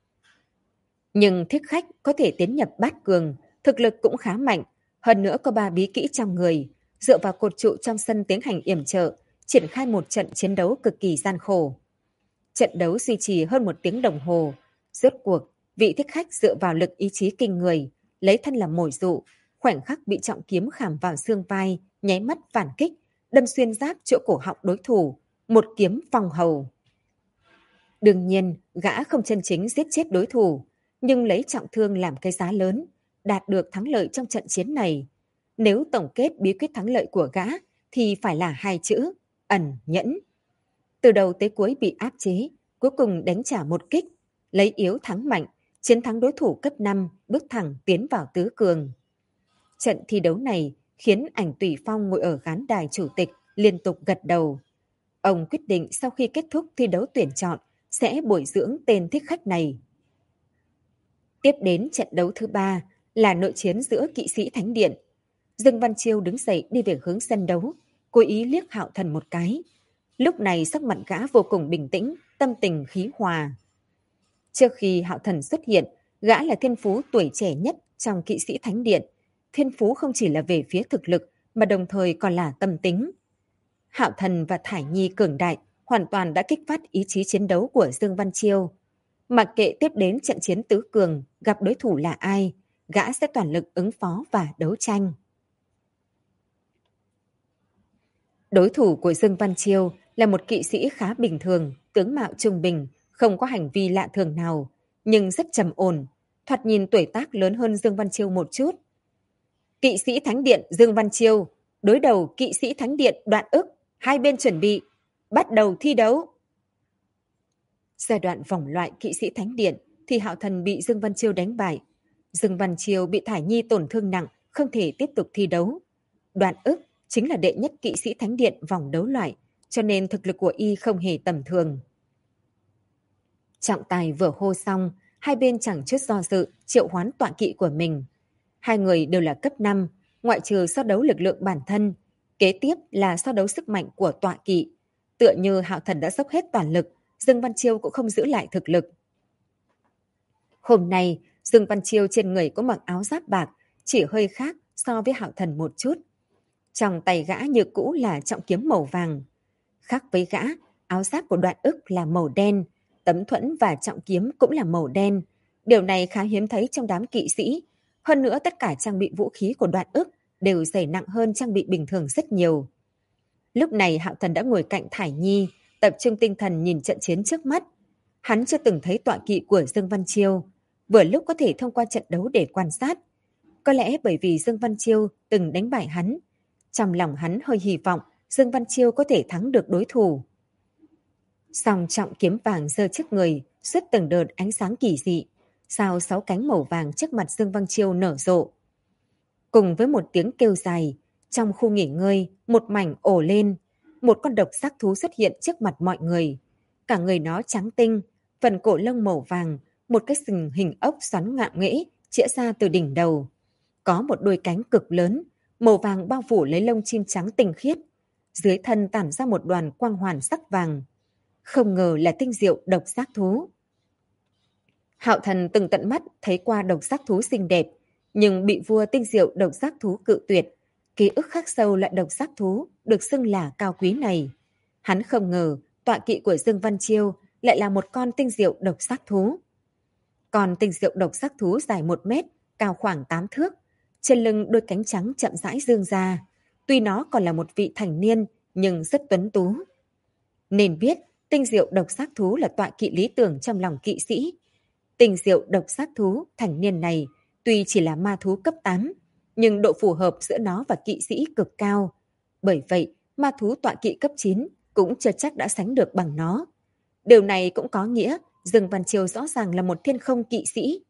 Nhưng Thích Khách có thể tiến nhập bát cường, thực lực cũng khá mạnh, hơn nữa có 3 bí kỹ trong người, dựa vào cột trụ trong sân tiến hành yểm trợ, triển khai một trận chiến đấu cực kỳ gian khổ. Trận đấu duy trì hơn 1 tiếng đồng hồ, rốt cuộc Vị thích khách dựa vào lực ý chí kinh người, lấy thân làm mồi dụ, khoảnh khắc bị trọng kiếm khảm vào xương vai, nháy mắt phản kích, đâm xuyên giáp chỗ cổ họng đối thủ, một kiếm phong hầu. Đương nhiên, gã không chân chính giết chết đối thủ, nhưng lấy trọng thương làm cái giá lớn, đạt được thắng lợi trong trận chiến này. Nếu tổng kết bí quyết thắng lợi của gã thì phải là hai chữ: ẩn nhẫn. Từ đầu tới cuối bị áp chế, cuối cùng đánh trả một kích, lấy yếu thắng mạnh, chiến thắng đối thủ cấp 5, bước thẳng tiến vào tứ cường. Trận thi đấu này khiến Ảnh Tùy Phong ngồi ở khán đài chủ tịch liên tục gật đầu. Ông quyết định sau khi kết thúc thi đấu tuyển chọn sẽ bồi dưỡng tên thích khách này. Tiếp đến trận đấu thứ 3 là nội chiến giữa kỵ sĩ Thánh Điện. Dương Văn Chiêu đứng dậy đi về hướng sân đấu, cố ý liếc Hạo Thần một cái. Lúc này sắc mặt gã vô cùng bình tĩnh, tâm tình khí hòa. Trước khi Hạo Thần xuất hiện, gã là thiên phú tuổi trẻ nhất trong kỵ sĩ Thánh Điện. Thiên phú không chỉ là về phía thực lực mà đồng thời còn là tâm tính. Hạo Thần và Thải Nhi cường đại hoàn toàn đã kích phát ý chí chiến đấu của Dương Văn Chiêu. Mặc kệ tiếp đến trận chiến tứ cường gặp đối thủ là ai, gã sẽ toàn lực ứng phó và đấu tranh. Đối thủ của Dương Văn Chiêu là một kỵ sĩ khá bình thường, tướng mạo trung bình, không có hành vi lạ thường nào, nhưng rất trầm ổn, thoạt nhìn tuổi tác lớn hơn Dương Văn Chiêu một chút. Kỵ sĩ Thánh Điện Dương Văn Chiêu đối đầu kỵ sĩ Thánh Điện Đoạn Ức, hai bên chuẩn bị, bắt đầu thi đấu. Giai đoạn vòng loại kỵ sĩ Thánh Điện thì Hạo Thần bị Dương Văn Chiêu đánh bại. Dương Văn Chiêu bị Thải Nhi tổn thương nặng, không thể tiếp tục thi đấu. Đoạn Ức chính là đệ nhất kỵ sĩ Thánh Điện vòng đấu loại, cho nên thực lực của y không hề tầm thường. Trọng tài vừa hô xong, hai bên chẳng chút do dự triệu hoán tọa kỵ của mình. Hai người đều là cấp 5, ngoại trừ so đấu lực lượng bản thân. Kế tiếp là so đấu sức mạnh của tọa kỵ. Tựa như Hạo Thần đã dốc hết toàn lực, Dương Văn Chiêu cũng không giữ lại thực lực. Hôm nay, Dương Văn Chiêu trên người có mặc áo giáp bạc, chỉ hơi khác so với Hạo Thần một chút. Trong tay gã như cũ là trọng kiếm màu vàng. Khác với gã, áo giáp của Đoạn Ức là màu đen, tấm thuẫn và trọng kiếm cũng là màu đen. Điều này khá hiếm thấy trong đám kỵ sĩ. Hơn nữa tất cả trang bị vũ khí của Đoạn Ức đều dày nặng hơn trang bị bình thường rất nhiều. Lúc này Hạo Thần đã ngồi cạnh Thải Nhi, tập trung tinh thần nhìn trận chiến trước mắt. Hắn chưa từng thấy tọa kỵ của Dương Văn Chiêu, vừa lúc có thể thông qua trận đấu để quan sát. Có lẽ bởi vì Dương Văn Chiêu từng đánh bại hắn, trong lòng hắn hơi hy vọng Dương Văn Chiêu có thể thắng được đối thủ. Song trọng kiếm vàng giơ trước người, xuất từng đợt ánh sáng kỳ dị, sao 6 cánh màu vàng trước mặt Dương Văn Chiêu nở rộ. Cùng với một tiếng kêu dài, trong khu nghỉ ngơi, một mảnh ồ lên, một con độc giác thú xuất hiện trước mặt mọi người. Cả người nó trắng tinh, phần cổ lông màu vàng, một cái sừng hình ốc xoắn ngạo nghễ chĩa ra từ đỉnh đầu. Có một đôi cánh cực lớn, màu vàng bao phủ lấy lông chim trắng tinh khiết. Dưới thân tản ra một đoàn quang hoàn sắc vàng. Không ngờ là tinh diệu độc giác thú. Hạo Thần từng tận mắt thấy qua độc giác thú xinh đẹp, nhưng bị vua tinh diệu độc giác thú cự tuyệt. Ký ức khắc sâu loại độc giác thú được xưng là cao quý này. Hắn không ngờ tọa kỵ của Dương Văn Chiêu lại là một con tinh diệu độc giác thú. Con tinh diệu độc giác thú dài 1 mét, cao khoảng 8 thước. Trên lưng đôi cánh trắng chậm rãi dương ra. Tuy nó còn là một vị thành niên, nhưng rất tuấn tú. Nên biết, tinh diệu độc giác thú là tọa kỵ lý tưởng trong lòng kỵ sĩ. Tinh diệu độc giác thú thành niên này tuy chỉ là ma thú cấp 8, nhưng độ phù hợp giữa nó và kỵ sĩ cực cao. Bởi vậy, ma thú tọa kỵ cấp 9 cũng chưa chắc đã sánh được bằng nó. Điều này cũng có nghĩa Dương Văn Chiêu rõ ràng là một thiên không kỵ sĩ.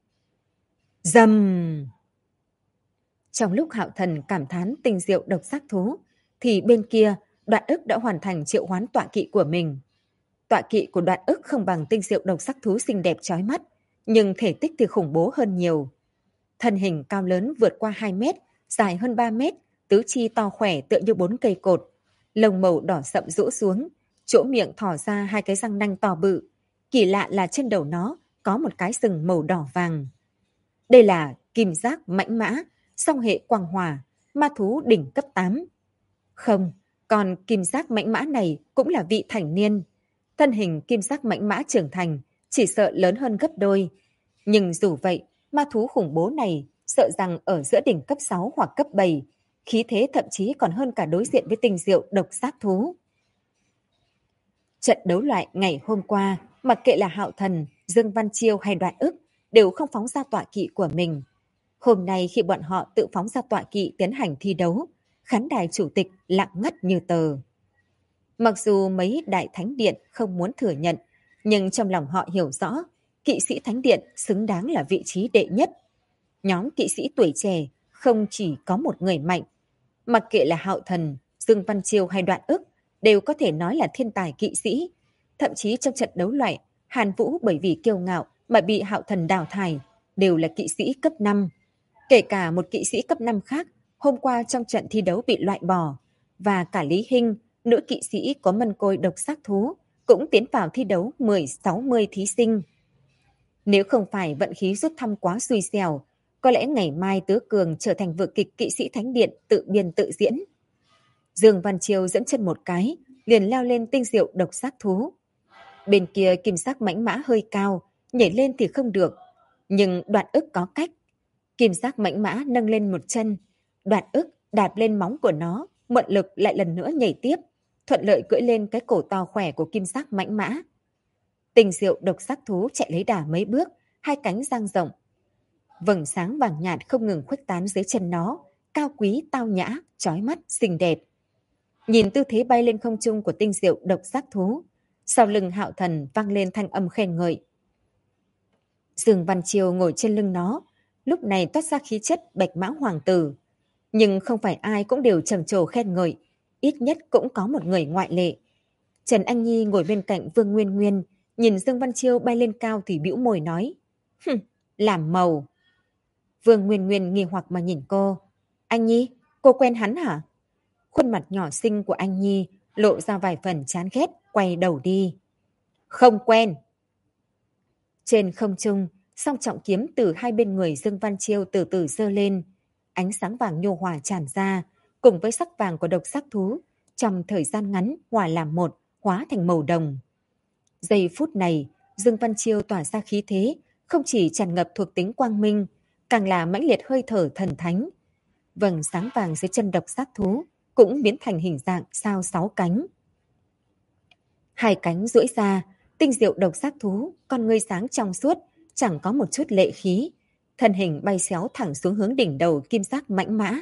Rầm! Trong lúc Hạo Thần cảm thán tinh diệu độc giác thú, thì bên kia Đoạn Ức đã hoàn thành triệu hoán tọa kỵ của mình. Tọa kỵ của Đoạn Ức không bằng tinh diệu độc giác thú xinh đẹp chói mắt, nhưng thể tích thì khủng bố hơn nhiều. Thân hình cao lớn vượt qua 2 mét, dài hơn 3 mét, tứ chi to khỏe tựa như 4 cây cột. Lông màu đỏ sậm rũ xuống, chỗ miệng thỏ ra 2 cái răng nanh to bự. Kỳ lạ là trên đầu nó có một cái sừng màu đỏ vàng. Đây là kim giác mãnh mã, song hệ quang hỏa, ma thú đỉnh cấp 8. Không, còn kim giác mãnh mã này cũng là vị thành niên. Thân hình kim giác mãnh mã trưởng thành, chỉ sợ lớn hơn gấp đôi. Nhưng dù vậy, ma thú khủng bố này sợ rằng ở giữa đỉnh cấp 6 hoặc cấp 7, khí thế thậm chí còn hơn cả đối diện với tinh diệu độc sát thú. Trận đấu loại ngày hôm qua, mặc kệ là Hạo Thần, Dương Văn Chiêu hay Đoạn Ức, đều không phóng ra tọa kỵ của mình. Hôm nay khi bọn họ tự phóng ra tọa kỵ tiến hành thi đấu, khán đài chủ tịch lặng ngắt như tờ. Mặc dù mấy đại thánh điện không muốn thừa nhận, nhưng trong lòng họ hiểu rõ, kỵ sĩ thánh điện xứng đáng là vị trí đệ nhất. Nhóm kỵ sĩ tuổi trẻ không chỉ có một người mạnh, mặc kệ là Hạo Thần, Dương Văn Chiêu hay Đoạn Ức, đều có thể nói là thiên tài kỵ sĩ. Thậm chí trong trận đấu loại, Hàn Vũ bởi vì kiêu ngạo mà bị Hạo Thần đào thải, đều là kỵ sĩ cấp 5. Kể cả một kỵ sĩ cấp 5 khác, hôm qua trong trận thi đấu bị loại bỏ, và cả Lý Hinh, nữ kỵ sĩ có mân côi độc sát thú, cũng tiến vào thi đấu 10-60 thí sinh. Nếu không phải vận khí rút thăm quá xui xẻo, có lẽ ngày mai Tứ Cường trở thành vở kịch kỵ sĩ thánh điện tự biên tự diễn. Dương Văn Chiêu dẫn chân một cái, liền leo lên tinh diệu độc sát thú. Bên kia kim sắc mãnh mã hơi cao, nhảy lên thì không được, nhưng Đoạn Ức có cách. Kim sắc mãnh mã nâng lên một chân, Đoạn Ức đạp lên móng của nó, mượn lực lại lần nữa nhảy tiếp, thuận lợi cưỡi lên cái cổ to khỏe của kim sắc mãnh mã. Tinh diệu độc sắc thú chạy lấy đà mấy bước, hai cánh dang rộng. Vầng sáng vàng nhạt không ngừng khuếch tán dưới chân nó, cao quý, tao nhã, chói mắt, xinh đẹp. Nhìn tư thế bay lên không trung của tinh diệu độc sắc thú, sau lưng Hạo Thần vang lên thanh âm khen ngợi. Dương Văn Chiêu ngồi trên lưng nó, lúc này toát ra khí chất bạch mã hoàng tử. Nhưng không phải ai cũng đều trầm trồ khen ngợi, ít nhất cũng có một người ngoại lệ. Trần Anh Nhi ngồi bên cạnh Vương Nguyên Nguyên, nhìn Dương Văn Chiêu bay lên cao thì bĩu môi nói, làm màu. Vương Nguyên Nguyên nghi hoặc mà nhìn cô. Anh Nhi, cô quen hắn hả? Khuôn mặt nhỏ xinh của anh Nhi lộ ra vài phần chán ghét, quay đầu đi. Không quen. Trên không trung, song trọng kiếm từ hai bên người Dương Văn Chiêu từ từ giơ lên. Ánh sáng vàng nhô hòa tràn ra, cùng với sắc vàng của độc sắc thú, trong thời gian ngắn hòa làm một, hóa thành màu đồng. Giây phút này, Dương Văn Chiêu tỏa ra khí thế, không chỉ tràn ngập thuộc tính quang minh, càng là mãnh liệt hơi thở thần thánh. Vầng sáng vàng dưới chân độc sắc thú cũng biến thành hình dạng sao 6 cánh. Hai cánh duỗi ra, tinh diệu độc sắc thú, con ngươi sáng trong suốt, chẳng có một chút lệ khí, thân hình bay xéo thẳng xuống hướng đỉnh đầu kim sắc mãnh mã.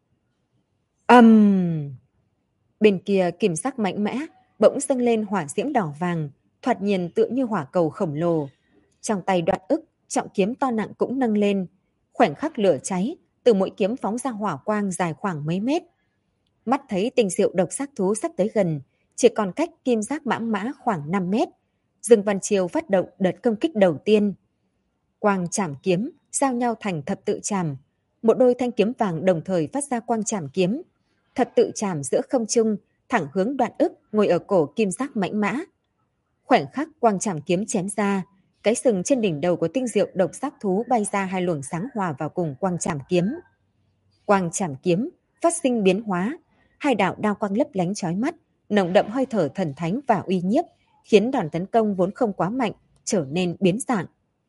Bên kia kim sắc mãnh mã bỗng dâng lên hỏa diễm đỏ vàng, thoạt nhìn tựa như hỏa cầu khổng lồ. Trong tay Đoạn Ức, trọng kiếm to nặng cũng nâng lên, khoảnh khắc lửa cháy, từ mỗi kiếm phóng ra hỏa quang dài khoảng mấy mét. Mắt thấy tinh diệu độc sắc thú sắp tới gần, chỉ còn cách kim giác mãng mã khoảng 5 mét. Dương Văn Chiêu phát động đợt công kích đầu tiên. Quang chảm kiếm giao nhau thành thập tự chảm, một đôi thanh kiếm vàng đồng thời phát ra quang chảm kiếm. Thập tự chảm giữa không trung, thẳng hướng Đoạn Ức ngồi ở cổ kim giác mãnh mã. Khoảnh khắc quang chảm kiếm chém ra, cái sừng trên đỉnh đầu của tinh diệu độc sắc thú bay ra hai luồng sáng hòa vào cùng quang chảm kiếm. Quang chảm kiếm phát sinh biến hóa, hai đạo đao quang lấp lánh chói mắt, nồng đậm hơi thở thần thánh và uy nhiếp, khiến đòn tấn công vốn không quá mạnh trở nên biến dạng.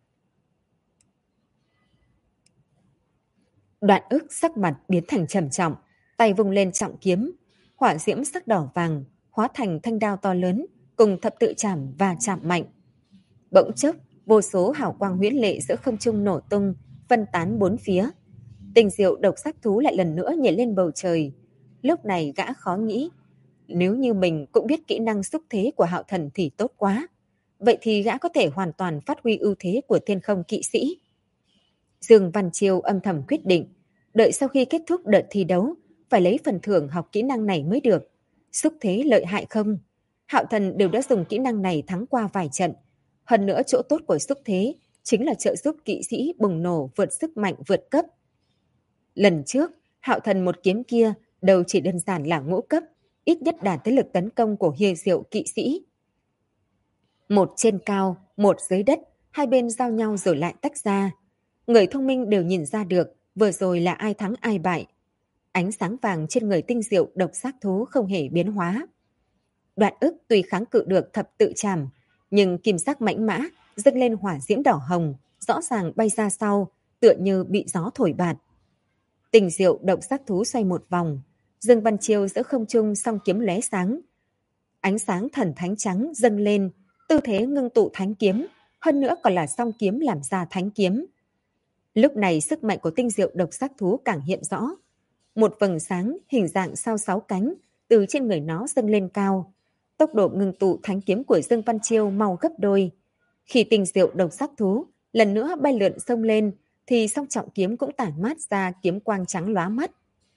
Đoạn Ức sắc mặt biến thành trầm trọng, tay vung lên trọng kiếm, hỏa diễm sắc đỏ vàng hóa thành thanh đao to lớn, cùng thập tự chảm và chạm mạnh. Bỗng chốc, vô số hào quang huyễn lệ giữa không trung nổ tung, phân tán bốn phía. Tinh diệu độc sắc thú lại lần nữa nhảy lên bầu trời. Lúc này gã khó nghĩ, nếu như mình cũng biết kỹ năng xúc thế của Hạo Thần thì tốt quá. Vậy thì gã có thể hoàn toàn phát huy ưu thế của thiên không kỵ sĩ. Dương Văn Chiêu âm thầm quyết định, đợi sau khi kết thúc đợt thi đấu, phải lấy phần thưởng học kỹ năng này mới được. Xúc thế lợi hại không? Hạo Thần đều đã dùng kỹ năng này thắng qua vài trận. Hơn nữa chỗ tốt của xúc thế chính là trợ giúp kỵ sĩ bùng nổ vượt sức mạnh vượt cấp. Lần trước, Hạo Thần một kiếm kia đâu chỉ đơn giản là ngũ cấp, ít nhất đạt tới lực tấn công của hiề diệu kỵ sĩ. Một trên cao, một dưới đất, hai bên giao nhau rồi lại tách ra. Người thông minh đều nhìn ra được vừa rồi là ai thắng ai bại. Ánh sáng vàng trên người tinh diệu độc sắc thú không hề biến hóa. Đoạn Ức tuy kháng cự được thập tự chảm, nhưng kim sắc mãnh mã dâng lên hỏa diễm đỏ hồng, rõ ràng bay ra sau, tựa như bị gió thổi bạt. Tình diệu động giác thú xoay một vòng, Dương Văn Chiêu giữa không trung song kiếm lóe sáng. Ánh sáng thần thánh trắng dâng lên, tư thế ngưng tụ thánh kiếm, hơn nữa còn là song kiếm làm ra thánh kiếm. Lúc này sức mạnh của tinh diệu độc giác thú càng hiện rõ. Một vầng sáng hình dạng sao 6 cánh từ trên người nó dâng lên cao. Tốc độ ngưng tụ thánh kiếm của Dương Văn Chiêu mau gấp đôi. Khi tinh diệu độc giác thú lần nữa bay lượn sông lên, thì song trọng kiếm cũng tản mát ra kiếm quang trắng lóa mắt.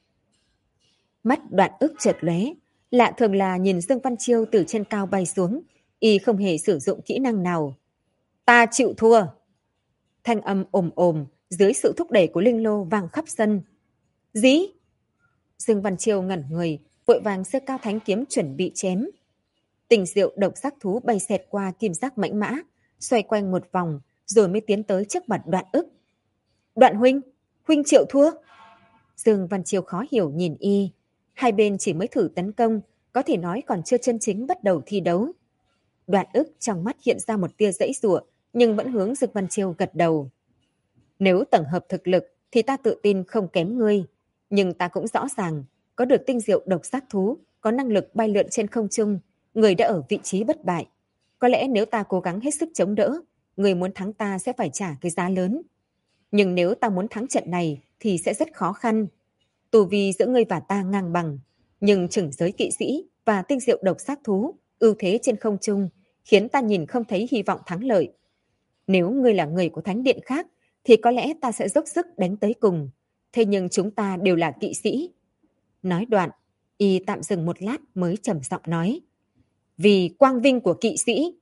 Mắt Đoạn Ức chợt lóe, lạ thường là nhìn Dương Văn Chiêu từ trên cao bay xuống, y không hề sử dụng kỹ năng nào. Ta chịu thua. Thanh âm ồm ồm dưới sự thúc đẩy của linh lô vang khắp sân. Dí! Dương Văn Chiêu ngẩn người, vội vàng giơ cao thánh kiếm chuẩn bị chém. Tình diệu độc giác thú bay xẹt qua kim giác mãnh mã, xoay quanh một vòng, rồi mới tiến tới trước mặt Đoạn Ức. Đoạn huynh, huynh chịu thua. Dương Văn Chiêu khó hiểu nhìn y. Hai bên chỉ mới thử tấn công, có thể nói còn chưa chân chính bắt đầu thi đấu. Đoạn Ức trong mắt hiện ra một tia giãy giụa, nhưng vẫn hướng Dương Văn Chiêu gật đầu. Nếu tổng hợp thực lực thì ta tự tin không kém ngươi, nhưng ta cũng rõ ràng, có được tinh diệu độc giác thú, có năng lực bay lượn trên không trung, người đã ở vị trí bất bại. Có lẽ nếu ta cố gắng hết sức chống đỡ, người muốn thắng ta sẽ phải trả cái giá lớn. Nhưng nếu ta muốn thắng trận này thì sẽ rất khó khăn. Tù vi giữa ngươi và ta ngang bằng, nhưng chừng giới kỵ sĩ và tinh diệu độc giác thú ưu thế trên không trung khiến ta nhìn không thấy hy vọng thắng lợi. Nếu ngươi là người của thánh điện khác thì có lẽ ta sẽ dốc sức đánh tới cùng. Thế nhưng chúng ta đều là kỵ sĩ. Nói đoạn, y tạm dừng một lát mới trầm giọng nói. Vì quang vinh của kỵ sĩ.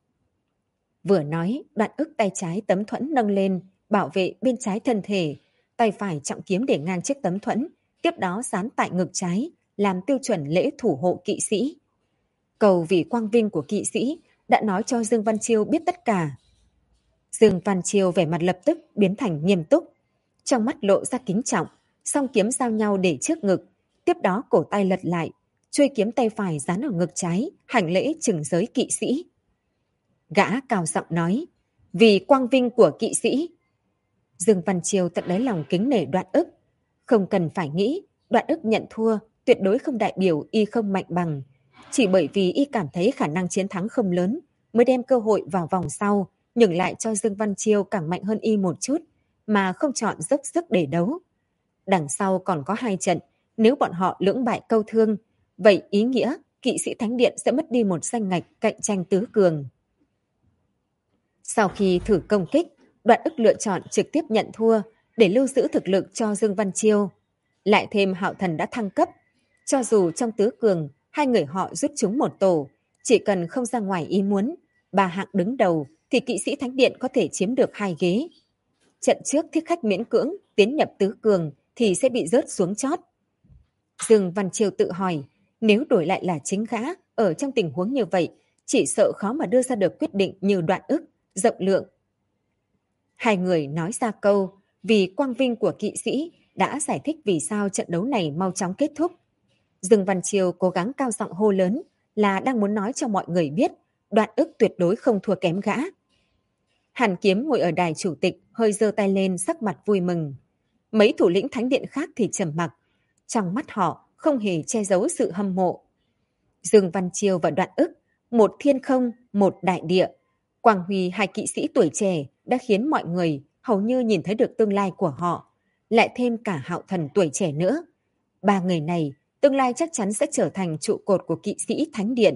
Vừa nói, Đoạn Ức tay trái tấm thuẫn nâng lên, bảo vệ bên trái thân thể, tay phải trọng kiếm để ngang chiếc tấm thuẫn, tiếp đó dán tại ngực trái, làm tiêu chuẩn lễ thủ hộ kỵ sĩ. Cầu vì quang vinh của kỵ sĩ đã nói cho Dương Văn Chiêu biết tất cả. Dương Văn Chiêu vẻ mặt lập tức biến thành nghiêm túc, trong mắt lộ ra kính trọng, song kiếm giao nhau để trước ngực, tiếp đó cổ tay lật lại, chuôi kiếm tay phải dán ở ngực trái, hành lễ chừng giới kỵ sĩ. Gã cao giọng nói, vì quang vinh của kỵ sĩ. Dương Văn Chiêu tận đáy lòng kính nể Đoạn Ức. Không cần phải nghĩ, Đoạn Ức nhận thua tuyệt đối không đại biểu y không mạnh bằng. Chỉ bởi vì y cảm thấy khả năng chiến thắng không lớn, mới đem cơ hội vào vòng sau, nhường lại cho Dương Văn Chiêu càng mạnh hơn y một chút, mà không chọn dốc sức để đấu. Đằng sau còn có 2 trận, nếu bọn họ lưỡng bại câu thương, vậy ý nghĩa kỵ sĩ Thánh Điện sẽ mất đi một danh ngạch cạnh tranh tứ cường. Sau khi thử công kích, Đoạn Ức lựa chọn trực tiếp nhận thua để lưu giữ thực lực cho Dương Văn Chiêu. Lại thêm Hạo Thần đã thăng cấp, cho dù trong tứ cường, 2 người họ rút chúng một tổ, chỉ cần không ra ngoài ý muốn, 3 hạng đứng đầu thì kỵ sĩ Thánh Điện có thể chiếm được 2 ghế. Trận trước thích khách miễn cưỡng tiến nhập tứ cường thì sẽ bị rớt xuống chót. Dương Văn Chiêu tự hỏi, nếu đổi lại là chính gã ở trong tình huống như vậy, chỉ sợ khó mà đưa ra được quyết định như Đoạn Ức, rộng lượng. 2 người nói ra câu vì quang vinh của kỵ sĩ đã giải thích vì sao trận đấu này mau chóng kết thúc. Dương Văn Chiêu cố gắng cao giọng hô lớn là đang muốn nói cho mọi người biết Đoạn Ức tuyệt đối không thua kém gã. Hàn Kiếm ngồi ở đài chủ tịch hơi giơ tay lên, sắc mặt vui mừng. Mấy thủ lĩnh Thánh Điện khác thì trầm mặc, trong mắt họ không hề che giấu sự hâm mộ. Dương Văn Chiêu và Đoạn Ức, một thiên không, một đại địa, quang huy 2 kỵ sĩ tuổi trẻ đã khiến mọi người hầu như nhìn thấy được tương lai của họ, lại thêm cả Hạo Thần tuổi trẻ nữa. 3 người này tương lai chắc chắn sẽ trở thành trụ cột của kỵ sĩ Thánh Điện.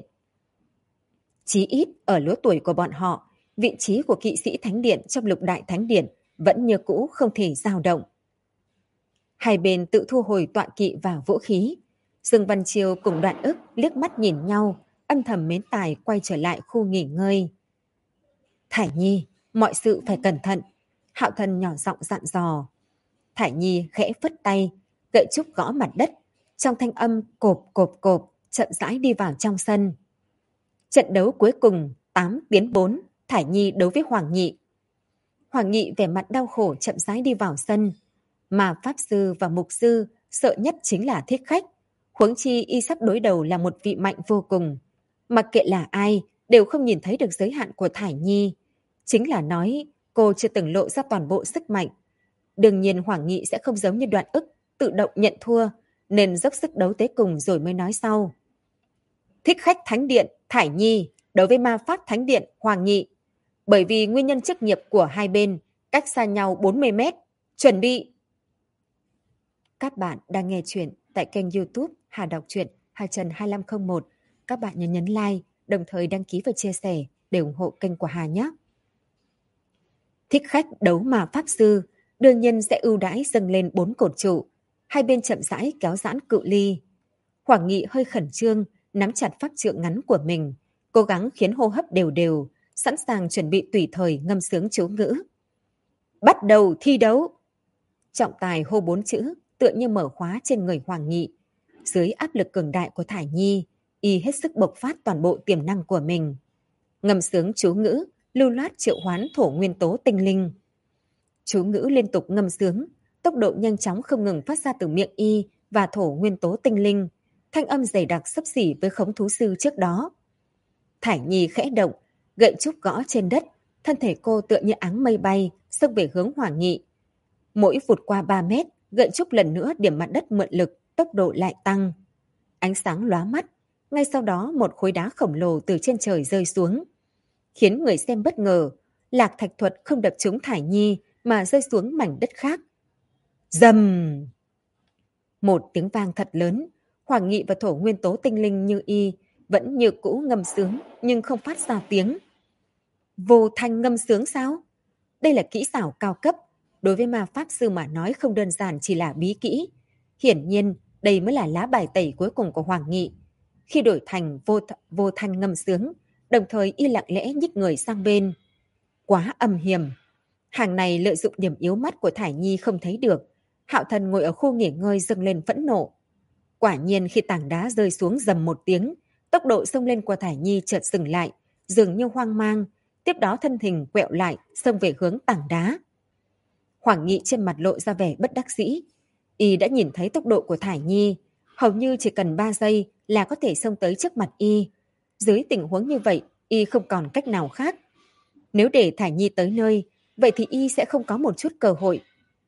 Chí ít ở lứa tuổi của bọn họ, vị trí của kỵ sĩ Thánh Điện trong Lục Đại Thánh Điện vẫn như cũ không thể dao động. Hai bên tự thu hồi tọa kỵ và vũ khí. Dương Văn Chiêu cùng Đoạn Ức liếc mắt nhìn nhau, âm thầm mến tài quay trở lại khu nghỉ ngơi. Thải Nhi, mọi sự phải cẩn thận. Hạo Thần nhỏ giọng dặn dò. Thải Nhi khẽ phất tay, gậy trúc gõ mặt đất, trong thanh âm cộp cộp cộp, chậm rãi đi vào trong sân. Trận đấu cuối cùng 8-4, Thải Nhi đấu với Hoàng Nhị. Hoàng Nhị vẻ mặt đau khổ chậm rãi đi vào sân, mà Pháp Sư và Mục Sư sợ nhất chính là thích khách. Huống chi y sắp đối đầu là một vị mạnh vô cùng. Mặc kệ là ai, đều không nhìn thấy được giới hạn của Thải Nhi. Chính là nói, Cô chưa từng lộ ra toàn bộ sức mạnh. Đương nhiên Hoàng Nghị sẽ không giống như Đoạn Ức tự động nhận thua, nên dốc sức đấu tới cùng rồi mới nói sau. Thích khách Thánh Điện Thải Nhi đối với ma pháp Thánh Điện Hoàng Nghị. Bởi vì nguyên nhân chức nghiệp của hai bên cách xa nhau 40 mét. Chuẩn bị! Các bạn đang nghe chuyện tại kênh YouTube Hà Đọc Truyện Hà Trần 2501. Các bạn nhớ nhấn like, đồng thời đăng ký và chia sẻ để ủng hộ kênh của Hà nhé. Thích khách đấu ma pháp sư đương nhiên sẽ ưu đãi dâng lên 4 cột trụ. Hai bên chậm rãi kéo giãn cự ly. Hoàng Nghị hơi khẩn trương, nắm chặt pháp trượng ngắn của mình, cố gắng khiến hô hấp đều đều, sẵn sàng chuẩn bị tùy thời ngâm sướng chú ngữ. Bắt đầu thi đấu! Trọng tài hô 4 chữ, tựa như mở khóa trên người Hoàng Nghị. Dưới áp lực cường đại của Thải Nhi, y hết sức bộc phát toàn bộ tiềm năng của mình. Ngâm sướng chú ngữ, lưu loát triệu hoán thổ nguyên tố tinh linh. Chú ngữ liên tục ngâm sướng, tốc độ nhanh chóng không ngừng phát ra từ miệng y và thổ nguyên tố tinh linh. Thanh âm dày đặc xấp xỉ với khống thú sư trước đó. Thải Nhi khẽ động, gậy trúc gõ trên đất, thân thể cô tựa như áng mây bay, xông về hướng Hoàng Nghị. Mỗi vụt qua 3 mét, gậy trúc lần nữa điểm mặt đất mượn lực, tốc độ lại tăng. Ánh sáng lóa mắt, ngay sau đó một khối đá khổng lồ từ trên trời rơi xuống. Khiến người xem bất ngờ, Lạc Thạch Thuật không đập trúng Thải Nhi mà rơi xuống mảnh đất khác. Dầm! Một tiếng vang thật lớn, Hoàng Nghị và thổ nguyên tố tinh linh như y vẫn như cũ ngâm sướng nhưng không phát ra tiếng. Vô thanh ngâm sướng sao? Đây là kỹ xảo cao cấp, đối với ma pháp sư mà nói không đơn giản chỉ là bí kỹ. Hiển nhiên, đây mới là lá bài tẩy cuối cùng của Hoàng Nghị. Khi đổi thành vô thanh ngâm sướng, đồng thời y lặng lẽ nhích người sang bên. Quá âm hiểm. Hàng này lợi dụng điểm yếu mắt của Thải Nhi không thấy được. Hạo Thần ngồi ở khu nghỉ ngơi dâng lên phẫn nộ. Quả nhiên khi tảng đá rơi xuống rầm một tiếng, tốc độ xông lên của Thải Nhi chợt dừng lại, dường như hoang mang. Tiếp đó thân hình quẹo lại, xông về hướng tảng đá. Hoàng Nghị trên mặt lộ ra vẻ bất đắc dĩ. Y đã nhìn thấy tốc độ của Thải Nhi, hầu như chỉ cần 3 giây là có thể xông tới trước mặt Y. Dưới tình huống như vậy, Y không còn cách nào khác. Nếu để Thải Nhi tới nơi, vậy thì Y sẽ không có một chút cơ hội.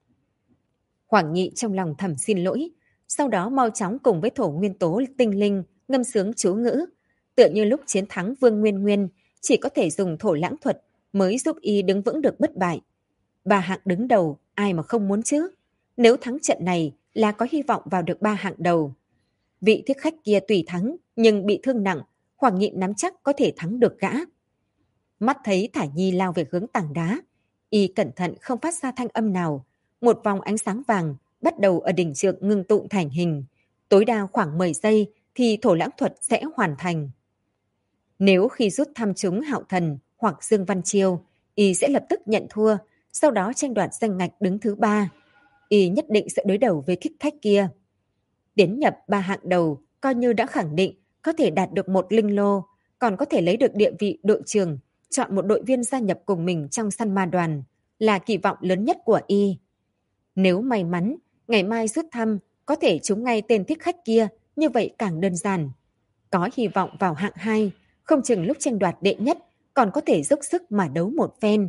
Hoàng Nghị trong lòng thầm xin lỗi, sau đó mau chóng cùng với thổ nguyên tố tinh linh ngâm sướng chú ngữ. Tựa như lúc chiến thắng Vương Nguyên Nguyên, chỉ có thể dùng thổ lãng thuật mới giúp Y đứng vững được bất bại. 3 hạng đứng đầu, ai mà không muốn chứ? Nếu thắng trận này là có hy vọng vào được 3 hạng đầu. Vị thích khách kia tùy thắng, nhưng bị thương nặng, Hoàng Nghị nắm chắc có thể thắng được gã. Mắt thấy Thải Nhi lao về hướng tảng đá, Y cẩn thận không phát ra thanh âm nào. Một vòng ánh sáng vàng bắt đầu ở đỉnh trượng ngưng tụ thành hình. Tối đa khoảng 10 giây thì thổ lãng thuật sẽ hoàn thành. Nếu khi rút thăm trúng Hạo Thần hoặc Dương Văn Chiêu, Y sẽ lập tức nhận thua, sau đó tranh đoạt danh ngạch đứng thứ 3. Y nhất định sẽ đối đầu với thích khách kia. Tiến nhập 3 hạng đầu coi như đã khẳng định có thể đạt được 1 linh lô, còn có thể lấy được địa vị đội trưởng, chọn một đội viên gia nhập cùng mình trong săn ma đoàn, là kỳ vọng lớn nhất của Y. Nếu may mắn, ngày mai rút thăm có thể trúng ngay tên thích khách kia, như vậy càng đơn giản. Có hy vọng vào hạng 2, không chừng lúc tranh đoạt đệ nhất còn có thể dốc sức mà đấu một phen.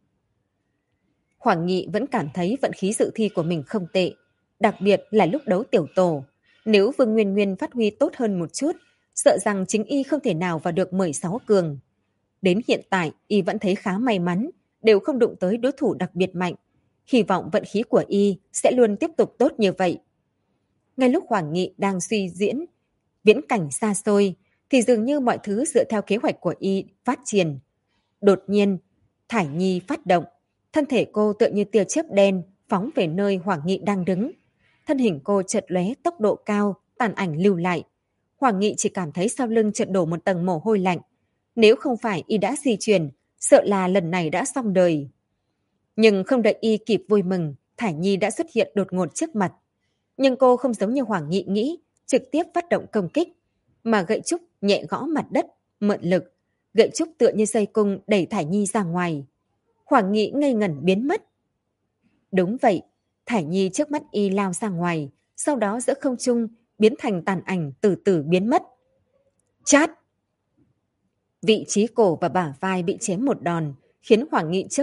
Hoàng Nghị vẫn cảm thấy vận khí dự thi của mình không tệ, đặc biệt là lúc đấu tiểu tổ. Nếu Vương Nguyên Nguyên phát huy tốt hơn một chút, sợ rằng chính Y không thể nào vào được 16 cường. Đến hiện tại, Y vẫn thấy khá may mắn, đều không đụng tới đối thủ đặc biệt mạnh. Hy vọng vận khí của Y sẽ luôn tiếp tục tốt như vậy. Ngay lúc Hoàng Nghị đang suy diễn viễn cảnh xa xôi, thì dường như mọi thứ dựa theo kế hoạch của Y phát triển. Đột nhiên, Thải Nhi phát động. Thân thể cô tựa như tia chớp đen phóng về nơi Hoàng Nghị đang đứng. Thân hình cô chợt lóe tốc độ cao, tàn ảnh lưu lại. Hoàng Nghị chỉ cảm thấy sau lưng chợt đổ một tầng mồ hôi lạnh. Nếu không phải Y đã di chuyển, sợ là lần này đã xong đời. Nhưng không đợi Y kịp vui mừng, Thải Nhi đã xuất hiện đột ngột trước mặt. Nhưng cô không giống như Hoàng Nghị nghĩ, trực tiếp phát động công kích, mà gậy trúc nhẹ gõ mặt đất, mượn lực. Gậy trúc tựa như dây cung đẩy Thải Nhi ra ngoài. Hoàng Nghị ngây ngẩn biến mất. Đúng vậy, Thải Nhi trước mắt Y lao ra ngoài, sau đó giữa không trung biến thành tàn ảnh từ từ biến mất. Chát! Vị trí cổ và bả vai bị chém một đòn, khiến Hoàng Nghị chớp mắt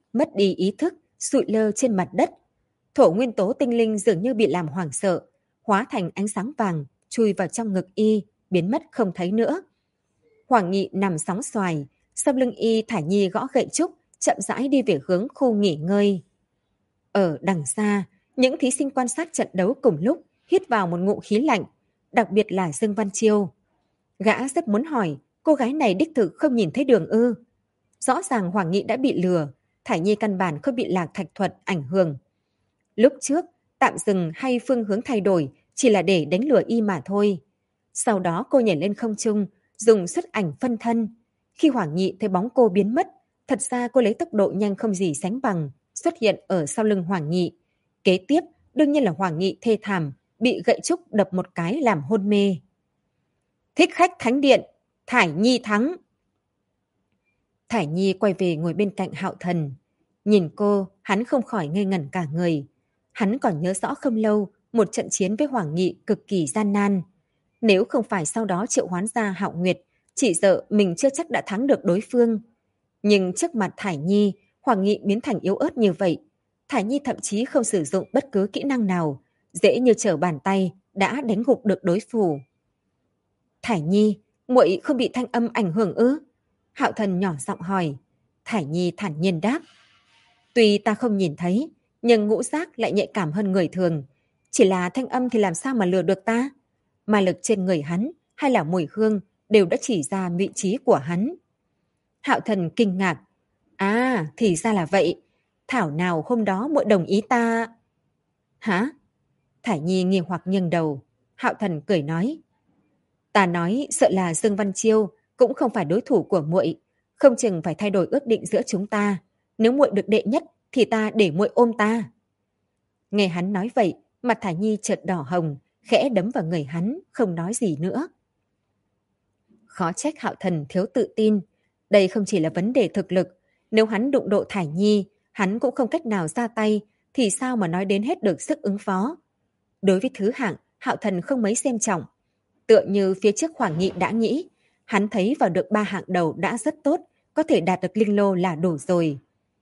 mất đi ý thức, sụi lơ trên mặt đất. Thổ nguyên tố tinh linh dường như bị làm hoảng sợ, hóa thành ánh sáng vàng, chui vào trong ngực y, biến mất không thấy nữa. Hoàng Nghị nằm sóng xoài, sau lưng y Thải Nhi gõ gậy trúc, chậm rãi đi về hướng khu nghỉ ngơi. Ở đằng xa, những thí sinh quan sát trận đấu cùng lúc hít vào một ngụm khí lạnh, đặc biệt là Dương Văn Chiêu. Gã rất muốn hỏi, cô gái này đích thực không nhìn thấy đường ư? Rõ ràng Hoàng Nghị đã bị lừa, Thải Nhi căn bản không bị Lạc Thạch Thuật ảnh hưởng. Lúc trước, tạm dừng hay phương hướng thay đổi chỉ là để đánh lừa y mà thôi. Sau đó cô nhảy lên không trung, dùng xuất ảnh phân thân. Khi Hoàng Nghị thấy bóng cô biến mất, thật ra cô lấy tốc độ nhanh không gì sánh bằng, xuất hiện ở sau lưng Hoàng Nghị. Kế tiếp, đương nhiên là Hoàng Nghị thê thảm, bị gậy trúc đập một cái làm hôn mê. Thích khách thánh điện, Thải Nhi thắng. Thải Nhi quay về ngồi bên cạnh Hạo Thần. Nhìn cô, hắn không khỏi ngây ngẩn cả người. Hắn còn nhớ rõ không lâu, một trận chiến với Hoàng Nghị cực kỳ gian nan. Nếu không phải sau đó triệu hoán ra Hạo Nguyệt, chỉ sợ mình chưa chắc đã thắng được đối phương. Nhưng trước mặt Thải Nhi, Hoàng Nghị biến thành yếu ớt như vậy. Thải Nhi thậm chí không sử dụng bất cứ kỹ năng nào, dễ như trở bàn tay đã đánh gục được đối thủ. Thải Nhi, muội không bị thanh âm ảnh hưởng ư? Hạo Thần nhỏ giọng hỏi. Thải Nhi thản nhiên đáp. Tuy ta không nhìn thấy, nhưng ngũ giác lại nhạy cảm hơn người thường. Chỉ là thanh âm thì làm sao mà lừa được ta? Ma lực trên người hắn hay là mùi hương đều đã chỉ ra vị trí của hắn. Hạo Thần kinh ngạc. À, thì ra là vậy. Thảo nào hôm đó muội đồng ý ta... Hả? Thải Nhi nghi hoặc nghiêng đầu. Hạo Thần cười nói. Ta nói sợ là Dương Văn Chiêu cũng không phải đối thủ của muội, không chừng phải thay đổi ước định giữa chúng ta. Nếu muội được đệ nhất thì ta để muội ôm ta. Nghe hắn nói vậy, mặt Thải Nhi chợt đỏ hồng, khẽ đấm vào người hắn, không nói gì nữa. Khó trách Hạo Thần thiếu tự tin. Đây không chỉ là vấn đề thực lực. Nếu hắn đụng độ Thải Nhi, hắn cũng không cách nào ra tay, thì sao mà nói đến hết được sức ứng phó. Đối với thứ hạng, Hạo Thần không mấy xem trọng. Tựa như phía trước Hoàng Nghị đã nghĩ, hắn thấy vào được 3 hạng đầu đã rất tốt, có thể đạt được linh lô là đủ rồi.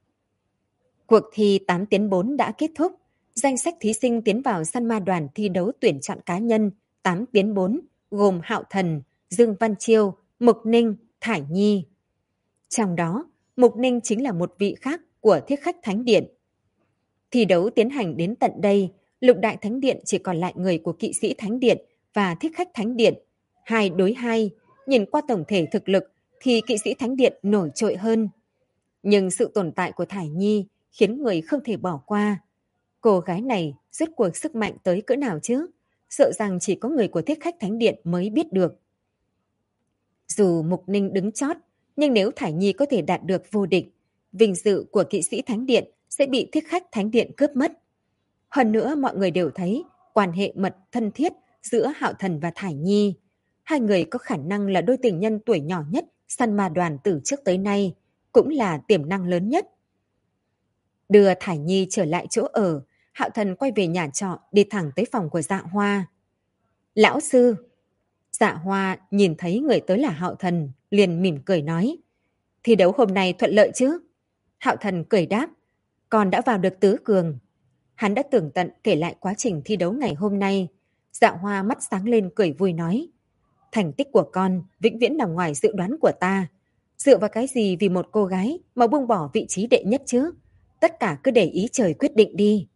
Cuộc thi 8 tiến 4 đã kết thúc. Danh sách thí sinh tiến vào săn ma đoàn thi đấu tuyển chọn cá nhân 8 tiến 4 gồm Hạo Thần, Dương Văn Chiêu, Mục Ninh, Thải Nhi. Trong đó, Mục Ninh chính là một vị khác của Thiết Khách Thánh Điện. Thi đấu tiến hành đến tận đây, Lục Đại Thánh Điện chỉ còn lại người của Kỵ sĩ Thánh Điện và Thiết Khách Thánh Điện. 2 đối 2, nhìn qua tổng thể thực lực thì Kỵ sĩ Thánh Điện nổi trội hơn. Nhưng sự tồn tại của Thải Nhi khiến người không thể bỏ qua. Cô gái này rốt cuộc sức mạnh tới cỡ nào chứ? Sợ rằng chỉ có người của Thiết Khách Thánh Điện mới biết được. Dù Mục Ninh đứng chót, nhưng nếu Thải Nhi có thể đạt được vô địch, vinh dự của Kỵ sĩ Thánh Điện sẽ bị Thiết Khách Thánh Điện cướp mất. Hơn nữa mọi người đều thấy quan hệ mật thân thiết giữa Hạo Thần và Thải Nhi. Hai người có khả năng là đôi tình nhân tuổi nhỏ nhất săn ma đoàn từ trước tới nay, cũng là tiềm năng lớn nhất. Đưa Thải Nhi trở lại chỗ ở, Hạo Thần quay về nhà trọ đi thẳng tới phòng của Dạ Hoa. Lão sư! Dạ Hoa nhìn thấy người tới là Hạo Thần, liền mỉm cười nói. Thi đấu hôm nay thuận lợi chứ? Hạo Thần cười đáp. Con đã vào được tứ cường. Hắn đã tường tận kể lại quá trình thi đấu ngày hôm nay. Dạ Hoa mắt sáng lên cười vui nói. Thành tích của con vĩnh viễn nằm ngoài dự đoán của ta. Dựa vào cái gì vì một cô gái mà buông bỏ vị trí đệ nhất chứ? Tất cả cứ để ý trời quyết định đi.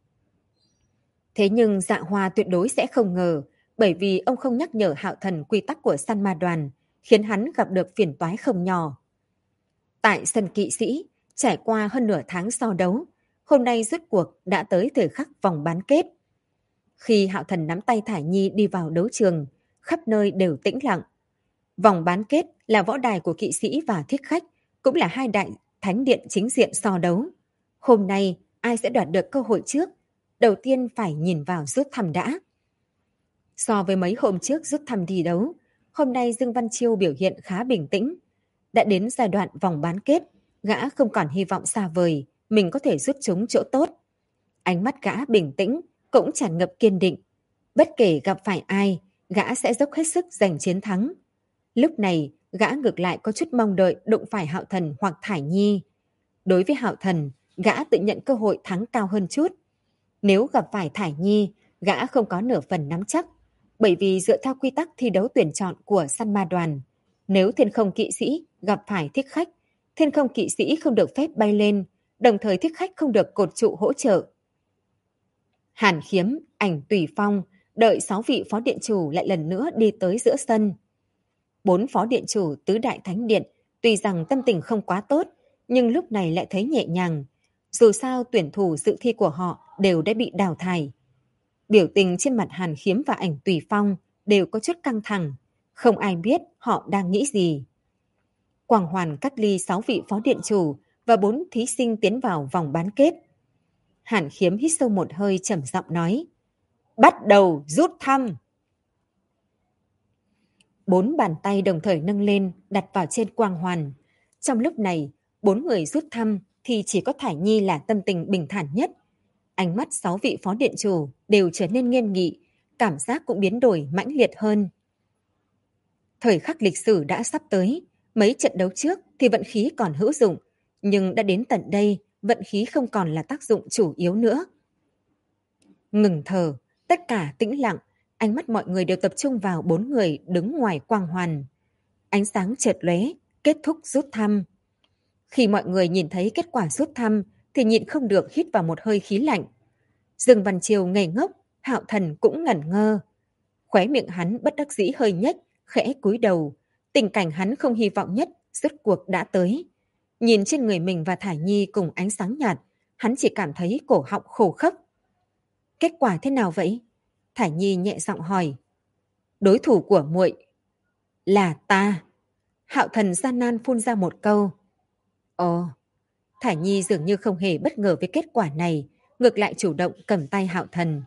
Thế nhưng Dạ Hoa tuyệt đối sẽ không ngờ, bởi vì ông không nhắc nhở Hạo Thần quy tắc của săn ma đoàn, khiến hắn gặp được phiền toái không nhỏ. Tại sân kỵ sĩ, trải qua hơn nửa tháng so đấu, hôm nay rốt cuộc đã tới thời khắc vòng bán kết. Khi Hạo Thần nắm tay Thải Nhi đi vào đấu trường, khắp nơi đều tĩnh lặng. Vòng bán kết là võ đài của kỵ sĩ và thiết khách, cũng là hai đại thánh điện chính diện so đấu. Hôm nay, ai sẽ đoạt được cơ hội trước? Đầu tiên phải nhìn vào rút thăm đã. So với mấy hôm trước rút thăm thi đấu, hôm nay Dương Văn Chiêu biểu hiện khá bình tĩnh. Đã đến giai đoạn vòng bán kết, gã không còn hy vọng xa vời, mình có thể rút trúng chỗ tốt. Ánh mắt gã bình tĩnh, cũng tràn ngập kiên định. Bất kể gặp phải ai, gã sẽ dốc hết sức giành chiến thắng. Lúc này, gã ngược lại có chút mong đợi đụng phải Hạo Thần hoặc Thải Nhi. Đối với Hạo Thần, gã tự nhận cơ hội thắng cao hơn chút. Nếu gặp phải Thải Nhi, gã không có nửa phần nắm chắc, bởi vì dựa theo quy tắc thi đấu tuyển chọn của săn ma đoàn, nếu thiên không kỵ sĩ gặp phải thích khách, thiên không kỵ sĩ không được phép bay lên, đồng thời thích khách không được cột trụ hỗ trợ. Hàn Khiếm, Ảnh Tùy Phong, đợi 6 vị phó điện chủ lại lần nữa đi tới giữa sân. 4 phó điện chủ tứ đại thánh điện, tuy rằng tâm tình không quá tốt, nhưng lúc này lại thấy nhẹ nhàng. Dù sao tuyển thủ dự thi của họ đều đã bị đào thải. Biểu tình trên mặt Hàn Khiếm và Ảnh Tùy Phong đều có chút căng thẳng. Không ai biết họ đang nghĩ gì. Quang Hoàn cắt ly 6 vị phó điện chủ và 4 thí sinh tiến vào vòng bán kết. Hàn Khiếm hít sâu một hơi trầm giọng nói: Bắt đầu rút thăm. 4 bàn tay đồng thời nâng lên đặt vào trên Quang Hoàn. Trong lúc này, 4 người rút thăm thì chỉ có Thải Nhi là tâm tình bình thản nhất. Ánh mắt 6 vị phó điện chủ đều trở nên nghiêm nghị, cảm giác cũng biến đổi mãnh liệt hơn. Thời khắc lịch sử đã sắp tới, mấy trận đấu trước thì vận khí còn hữu dụng, nhưng đã đến tận đây, vận khí không còn là tác dụng chủ yếu nữa. Ngừng thở, tất cả tĩnh lặng, ánh mắt mọi người đều tập trung vào 4 người đứng ngoài Quang Hoàn. Ánh sáng chợt lóe, kết thúc rút thăm. Khi mọi người nhìn thấy kết quả rút thăm thì nhịn không được hít vào một hơi khí lạnh. Dương Văn Chiêu ngây ngốc, Hạo Thần cũng ngẩn ngơ. Khóe miệng hắn bất đắc dĩ hơi nhếch, khẽ cúi đầu. Tình cảnh hắn không hy vọng nhất rốt cuộc đã tới. Nhìn trên người mình và Thải Nhi cùng ánh sáng nhạt, hắn chỉ cảm thấy cổ họng khô khốc. Kết quả thế nào vậy? Thải Nhi nhẹ giọng hỏi. Đối thủ của muội là ta. Hạo Thần gian nan phun ra một câu. Ồ, Thải Nhi dường như không hề bất ngờ với kết quả này, ngược lại chủ động cầm tay Hạo Thần.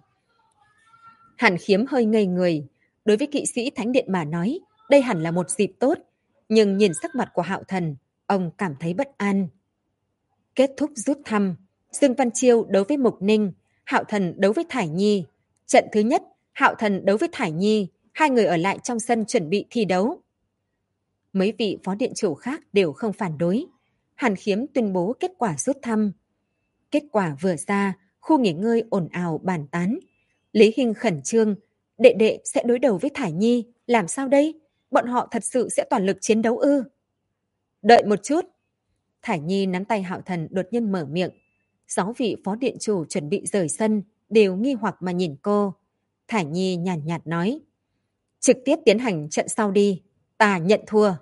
Hàn Khiếm hơi ngây người. Đối với kỵ sĩ Thánh Điện mà nói, đây hẳn là một dịp tốt, nhưng nhìn sắc mặt của Hạo Thần, ông cảm thấy bất an. Kết thúc rút thăm, Dương Văn Chiêu đấu với Mục Ninh, Hạo Thần đấu với Thải Nhi. Trận thứ nhất, Hạo Thần đấu với Thải Nhi, hai người ở lại trong sân chuẩn bị thi đấu. Mấy vị phó điện chủ khác đều không phản đối. Hàn Khiếm tuyên bố kết quả rút thăm. Kết quả vừa ra, khu nghỉ ngơi ồn ào bàn tán. Lý Hinh khẩn trương, đệ đệ sẽ đối đầu với Thải Nhi, làm sao đây? Bọn họ thật sự sẽ toàn lực chiến đấu ư? Đợi một chút. Thải Nhi nắm tay Hạo Thần đột nhiên mở miệng. 6 vị phó điện chủ chuẩn bị rời sân, đều nghi hoặc mà nhìn cô. Thải Nhi nhàn nhạt nói. Trực tiếp tiến hành trận sau đi, ta nhận thua.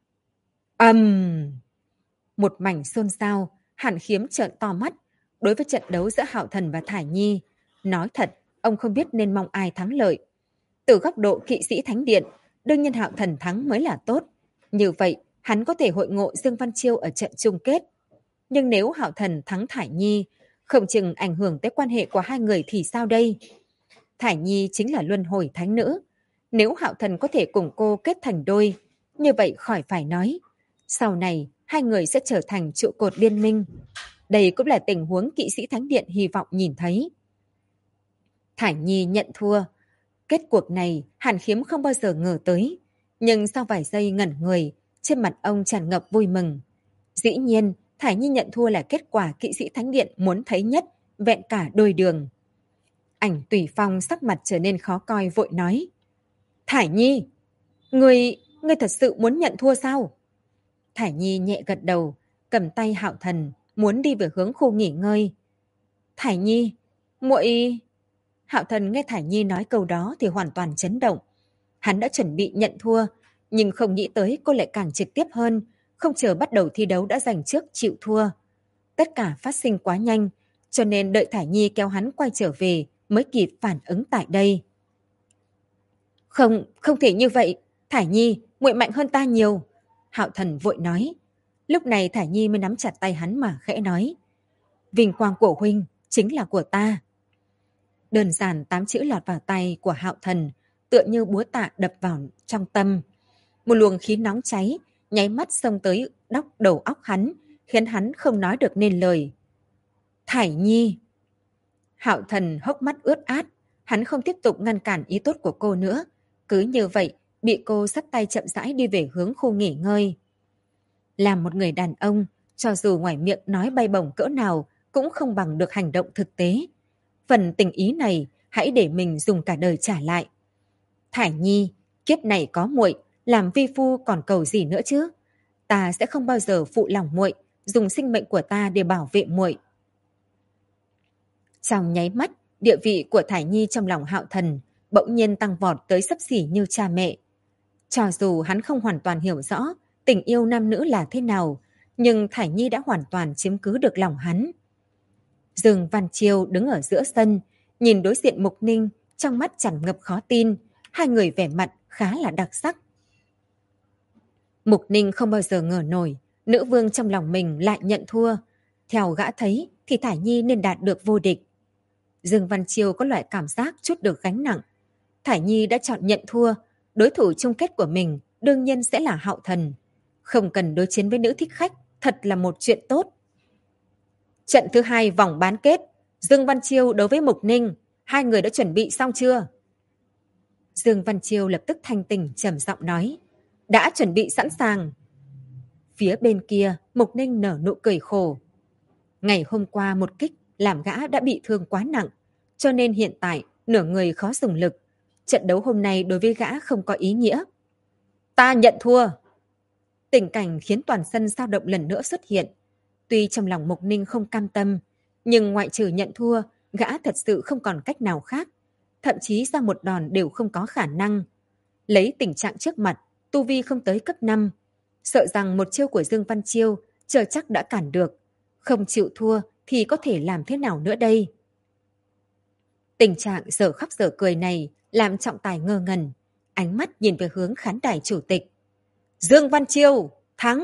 Một mảnh xôn xao, Hàn Khiếm trợn to mắt. Đối với trận đấu giữa Hạo Thần và Thải Nhi, nói thật, ông không biết nên mong ai thắng lợi. Từ góc độ kỵ sĩ Thánh Điện, đương nhiên Hạo Thần thắng mới là tốt. Như vậy, hắn có thể hội ngộ Dương Văn Chiêu ở trận chung kết. Nhưng nếu Hạo Thần thắng Thải Nhi, không chừng ảnh hưởng tới quan hệ của hai người thì sao đây? Thải Nhi chính là luân hồi thánh nữ. Nếu Hạo Thần có thể cùng cô kết thành đôi, như vậy khỏi phải nói. Sau này, hai người sẽ trở thành trụ cột liên minh. Đây cũng là tình huống kỵ sĩ Thánh Điện hy vọng nhìn thấy. Thải Nhi nhận thua. Kết cuộc này, Hàn Khiếm không bao giờ ngờ tới. Nhưng sau vài giây ngẩn người, trên mặt ông tràn ngập vui mừng. Dĩ nhiên, Thải Nhi nhận thua là kết quả kỵ sĩ Thánh Điện muốn thấy nhất, vẹn cả đôi đường. Ảnh Tùy Phong sắc mặt trở nên khó coi vội nói. Thải Nhi, ngươi thật sự muốn nhận thua sao? Thải Nhi nhẹ gật đầu, cầm tay Hạo Thần, muốn đi về hướng khu nghỉ ngơi. Thải Nhi, muội... Hạo Thần nghe Thải Nhi nói câu đó thì hoàn toàn chấn động. Hắn đã chuẩn bị nhận thua, nhưng không nghĩ tới cô lại càng trực tiếp hơn, không chờ bắt đầu thi đấu đã giành trước chịu thua. Tất cả phát sinh quá nhanh, cho nên đợi Thải Nhi kéo hắn quay trở về mới kịp phản ứng tại đây. Không thể như vậy. Thải Nhi, muội mạnh hơn ta nhiều. Hạo Thần vội nói. Lúc này Thải Nhi mới nắm chặt tay hắn mà khẽ nói. Vinh quang của huynh chính là của ta. Đơn giản 8 chữ lọt vào tay của Hạo Thần, tựa như búa tạ đập vào trong tâm. Một luồng khí nóng cháy, nháy mắt xông tới đầu óc hắn, khiến hắn không nói được nên lời. Thải Nhi. Hạo Thần hốc mắt ướt át, hắn không tiếp tục ngăn cản ý tốt của cô nữa. Cứ như vậy, bị cô dắt tay chậm rãi đi về hướng khu nghỉ ngơi. Làm một người đàn ông, Cho dù ngoài miệng nói bay bổng cỡ nào cũng không bằng được hành động thực tế. Phần tình ý này hãy để mình dùng cả đời trả lại. Thải Nhi, kiếp này có muội, làm vi phu còn cầu gì nữa chứ? Ta sẽ không bao giờ phụ lòng muội, dùng sinh mệnh của ta để bảo vệ muội. Trong nháy mắt, địa vị của Thải Nhi trong lòng Hạo Thần bỗng nhiên tăng vọt tới xấp xỉ như cha mẹ. Cho dù hắn không hoàn toàn hiểu rõ tình yêu nam nữ là thế nào, nhưng Thải Nhi đã hoàn toàn chiếm cứ được lòng hắn. Dương Văn Chiêu đứng ở giữa sân, nhìn đối diện Mục Ninh, trong mắt tràn ngập khó tin, hai người vẻ mặt khá là đặc sắc. Mục Ninh không bao giờ ngờ nổi, nữ vương trong lòng mình lại nhận thua. Theo gã thấy thì Thải Nhi nên đạt được vô địch. Dương Văn Chiêu có loại cảm giác trút được gánh nặng. Thải Nhi đã chọn nhận thua, đối thủ chung kết của mình đương nhiên sẽ là Hạo Thần. Không cần đối chiến với nữ thích khách, thật là một chuyện tốt. Trận thứ 2 vòng bán kết, Dương Văn Chiêu đối với Mục Ninh, hai người đã chuẩn bị xong chưa? Dương Văn Chiêu lập tức thanh tỉnh trầm giọng nói, đã chuẩn bị sẵn sàng. Phía bên kia, Mục Ninh nở nụ cười khổ. Ngày hôm qua một kích làm gã đã bị thương quá nặng, cho nên hiện tại nửa người khó dùng lực. Trận đấu hôm nay đối với gã không có ý nghĩa. Ta nhận thua. Tình cảnh khiến toàn sân dao động lần nữa xuất hiện. Tuy trong lòng Mục Ninh không cam tâm, nhưng ngoại trừ nhận thua, gã thật sự không còn cách nào khác. Thậm chí ra một đòn đều không có khả năng. Lấy tình trạng trước mặt, tu vi không tới cấp 5. Sợ rằng một chiêu của Dương Văn Chiêu chưa chắc đã cản được. Không chịu thua thì có thể làm thế nào nữa đây? Tình trạng dở khóc dở cười này làm trọng tài ngơ ngẩn, ánh mắt nhìn về hướng khán đài chủ tịch. Dương Văn Chiêu, thắng!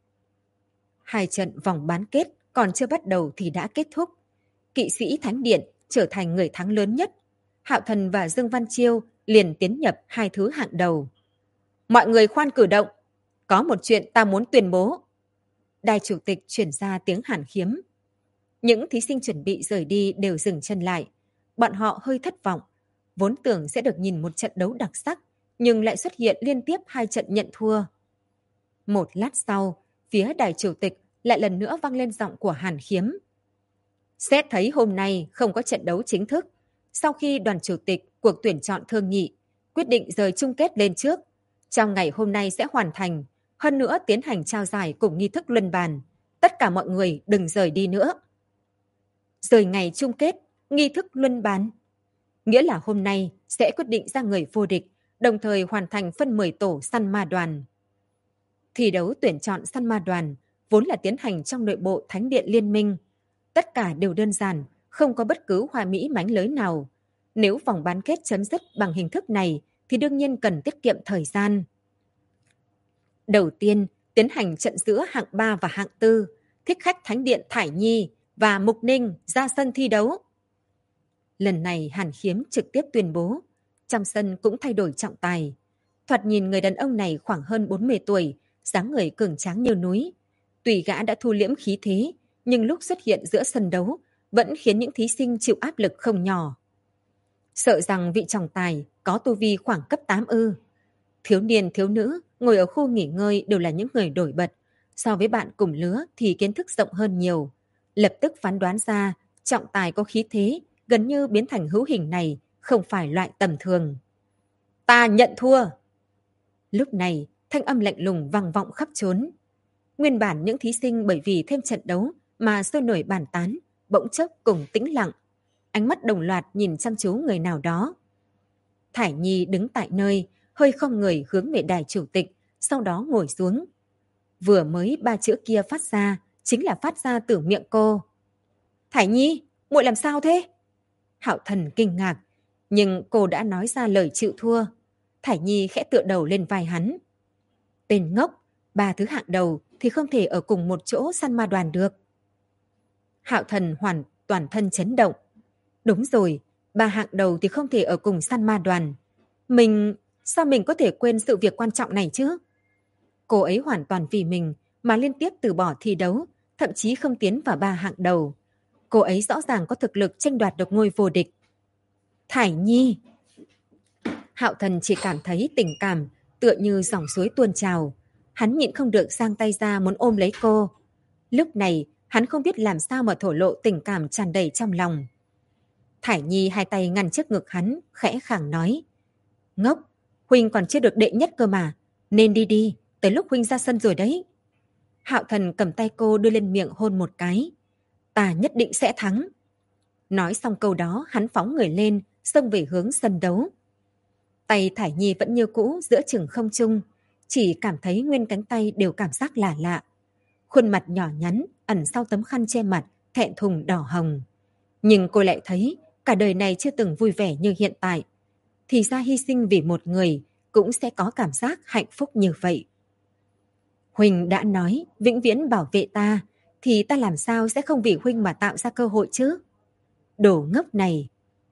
Hai trận vòng bán kết còn chưa bắt đầu thì đã kết thúc. Kỵ sĩ Thánh Điện trở thành người thắng lớn nhất. Hạo Thần và Dương Văn Chiêu liền tiến nhập hai thứ hạng đầu. Mọi người khoan cử động. Có một chuyện ta muốn tuyên bố. Đài chủ tịch chuyển ra tiếng hàn khiếm. Những thí sinh chuẩn bị rời đi đều dừng chân lại. Bọn họ hơi thất vọng. Vốn tưởng sẽ được nhìn một trận đấu đặc sắc, nhưng lại xuất hiện liên tiếp hai trận nhận thua. Một lát sau, phía đài chủ tịch lại lần nữa vang lên giọng của Hàn Khiếm. Xét thấy hôm nay không có trận đấu chính thức, sau khi đoàn chủ tịch cuộc tuyển chọn thương nghị, quyết định rời chung kết lên trước, trong ngày hôm nay sẽ hoàn thành, hơn nữa tiến hành trao giải cùng nghi thức luân bàn. Tất cả mọi người đừng rời đi nữa. Rời ngày chung kết, nghi thức luân bàn. Nghĩa là hôm nay sẽ quyết định ra người vô địch, đồng thời hoàn thành phân 10 tổ săn ma đoàn. Thi đấu tuyển chọn săn ma đoàn vốn là tiến hành trong nội bộ Thánh Điện Liên minh. Tất cả đều đơn giản, không có bất cứ hoa mỹ mánh lới nào. Nếu vòng bán kết chấm dứt bằng hình thức này thì đương nhiên cần tiết kiệm thời gian. Đầu tiên, tiến hành trận giữa hạng 3 và hạng 4, thích khách Thánh Điện Thải Nhi và Mục Ninh ra sân thi đấu. Lần này Hàn Khiếm trực tiếp tuyên bố, trong sân cũng thay đổi trọng tài. Thoạt nhìn người đàn ông này khoảng hơn 40 tuổi, dáng người cường tráng như núi. Tuy gã đã thu liễm khí thế, nhưng lúc xuất hiện giữa sân đấu vẫn khiến những thí sinh chịu áp lực không nhỏ. Sợ rằng vị trọng tài có tu vi khoảng cấp 8 ư. Thiếu niên thiếu nữ ngồi ở khu nghỉ ngơi đều là những người nổi bật. So với bạn cùng lứa thì kiến thức rộng hơn nhiều. Lập tức phán đoán ra trọng tài có khí thế gần như biến thành hữu hình này không phải loại tầm thường. Ta nhận thua! Lúc này thanh âm lạnh lùng vang vọng khắp trốn. Nguyên bản những thí sinh bởi vì thêm trận đấu mà sôi nổi bàn tán, bỗng chốc cùng tĩnh lặng. Ánh mắt đồng loạt nhìn chăm chú người nào đó. Thải Nhi đứng tại nơi, hơi không người hướng về đài chủ tịch, sau đó ngồi xuống. Vừa mới 3 chữ kia phát ra, chính là phát ra từ miệng cô. Thải Nhi, muội làm sao thế? Hạo Thần kinh ngạc, nhưng cô đã nói ra lời chịu thua. Thải Nhi khẽ tựa đầu lên vai hắn. Tên ngốc, 3 thứ hạng đầu thì không thể ở cùng một chỗ săn ma đoàn được. Hạo Thần hoàn toàn thân chấn động. Đúng rồi, 3 hạng đầu thì không thể ở cùng săn ma đoàn. Sao mình có thể quên sự việc quan trọng này chứ? Cô ấy hoàn toàn vì mình mà liên tiếp từ bỏ thi đấu, thậm chí không tiến vào 3 hạng đầu. Cô ấy rõ ràng có thực lực tranh đoạt được ngôi vô địch. Thải Nhi! Hạo Thần chỉ cảm thấy tình cảm tựa như dòng suối tuôn trào. Hắn nhịn không được giang tay ra muốn ôm lấy cô. Lúc này, hắn không biết làm sao mà thổ lộ tình cảm tràn đầy trong lòng. Thải Nhi hai tay ngăn trước ngực hắn, khẽ khàng nói. Ngốc, huynh còn chưa được đệ nhất cơ mà, nên đi đi, tới lúc huynh ra sân rồi đấy. Hạo Thần cầm tay cô đưa lên miệng hôn một cái. Ta nhất định sẽ thắng. Nói xong câu đó, hắn phóng người lên, xông về hướng sân đấu. Tay Thải Nhi vẫn như cũ giữa chừng không trung, chỉ cảm thấy nguyên cánh tay đều cảm giác lạ lạ. Khuôn mặt nhỏ nhắn, ẩn sau tấm khăn che mặt, thẹn thùng đỏ hồng. Nhưng cô lại thấy cả đời này chưa từng vui vẻ như hiện tại. Thì ra hy sinh vì một người cũng sẽ có cảm giác hạnh phúc như vậy. Huynh đã nói vĩnh viễn bảo vệ ta, thì ta làm sao sẽ không vì Huynh mà tạo ra cơ hội chứ? Đồ ngốc này!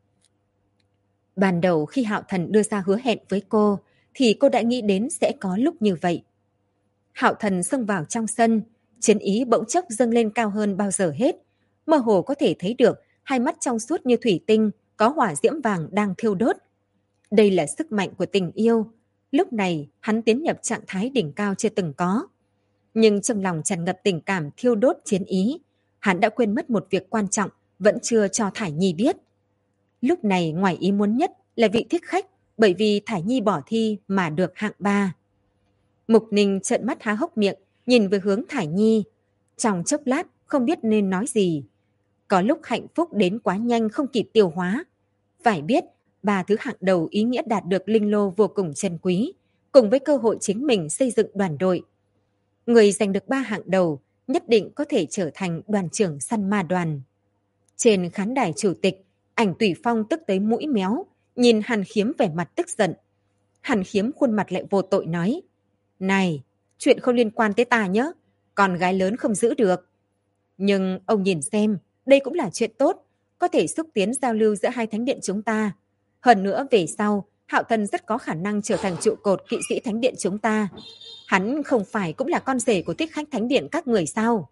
Ban đầu khi Hạo Thần đưa ra hứa hẹn với cô, thì cô đã nghĩ đến sẽ có lúc như vậy. Hạo Thần xông vào trong sân, chiến ý bỗng chốc dâng lên cao hơn bao giờ hết. Mơ hồ có thể thấy được hai mắt trong suốt như thủy tinh, có hỏa diễm vàng đang thiêu đốt. Đây là sức mạnh của tình yêu. Lúc này hắn tiến nhập trạng thái đỉnh cao chưa từng có. Nhưng trong lòng tràn ngập tình cảm thiêu đốt chiến ý, hắn đã quên mất một việc quan trọng vẫn chưa cho Thải Nhi biết. Lúc này ngoài ý muốn nhất là vị thích khách, bởi vì Thải Nhi bỏ thi mà được hạng 3. Mục Ninh trợn mắt há hốc miệng, nhìn về hướng Thải Nhi. Trong chốc lát không biết nên nói gì. Có lúc hạnh phúc đến quá nhanh không kịp tiêu hóa. Phải biết, 3 thứ hạng đầu ý nghĩa đạt được linh lô vô cùng trân quý, cùng với cơ hội chính mình xây dựng đoàn đội. Người giành được 3 hạng đầu nhất định có thể trở thành đoàn trưởng săn ma đoàn. Trên khán đài chủ tịch, Ảnh Tùy Phong tức tới mũi méo, nhìn Hàn Khiếm vẻ mặt tức giận. Hàn Khiếm khuôn mặt lại vô tội nói. Này, chuyện không liên quan tới ta nhé, con gái lớn không giữ được. Nhưng ông nhìn xem, đây cũng là chuyện tốt, có thể xúc tiến giao lưu giữa hai thánh điện chúng ta. Hơn nữa về sau, Hạo Thần rất có khả năng trở thành trụ cột kỵ sĩ thánh điện chúng ta. Hắn không phải cũng là con rể của thích khách thánh điện các người sao?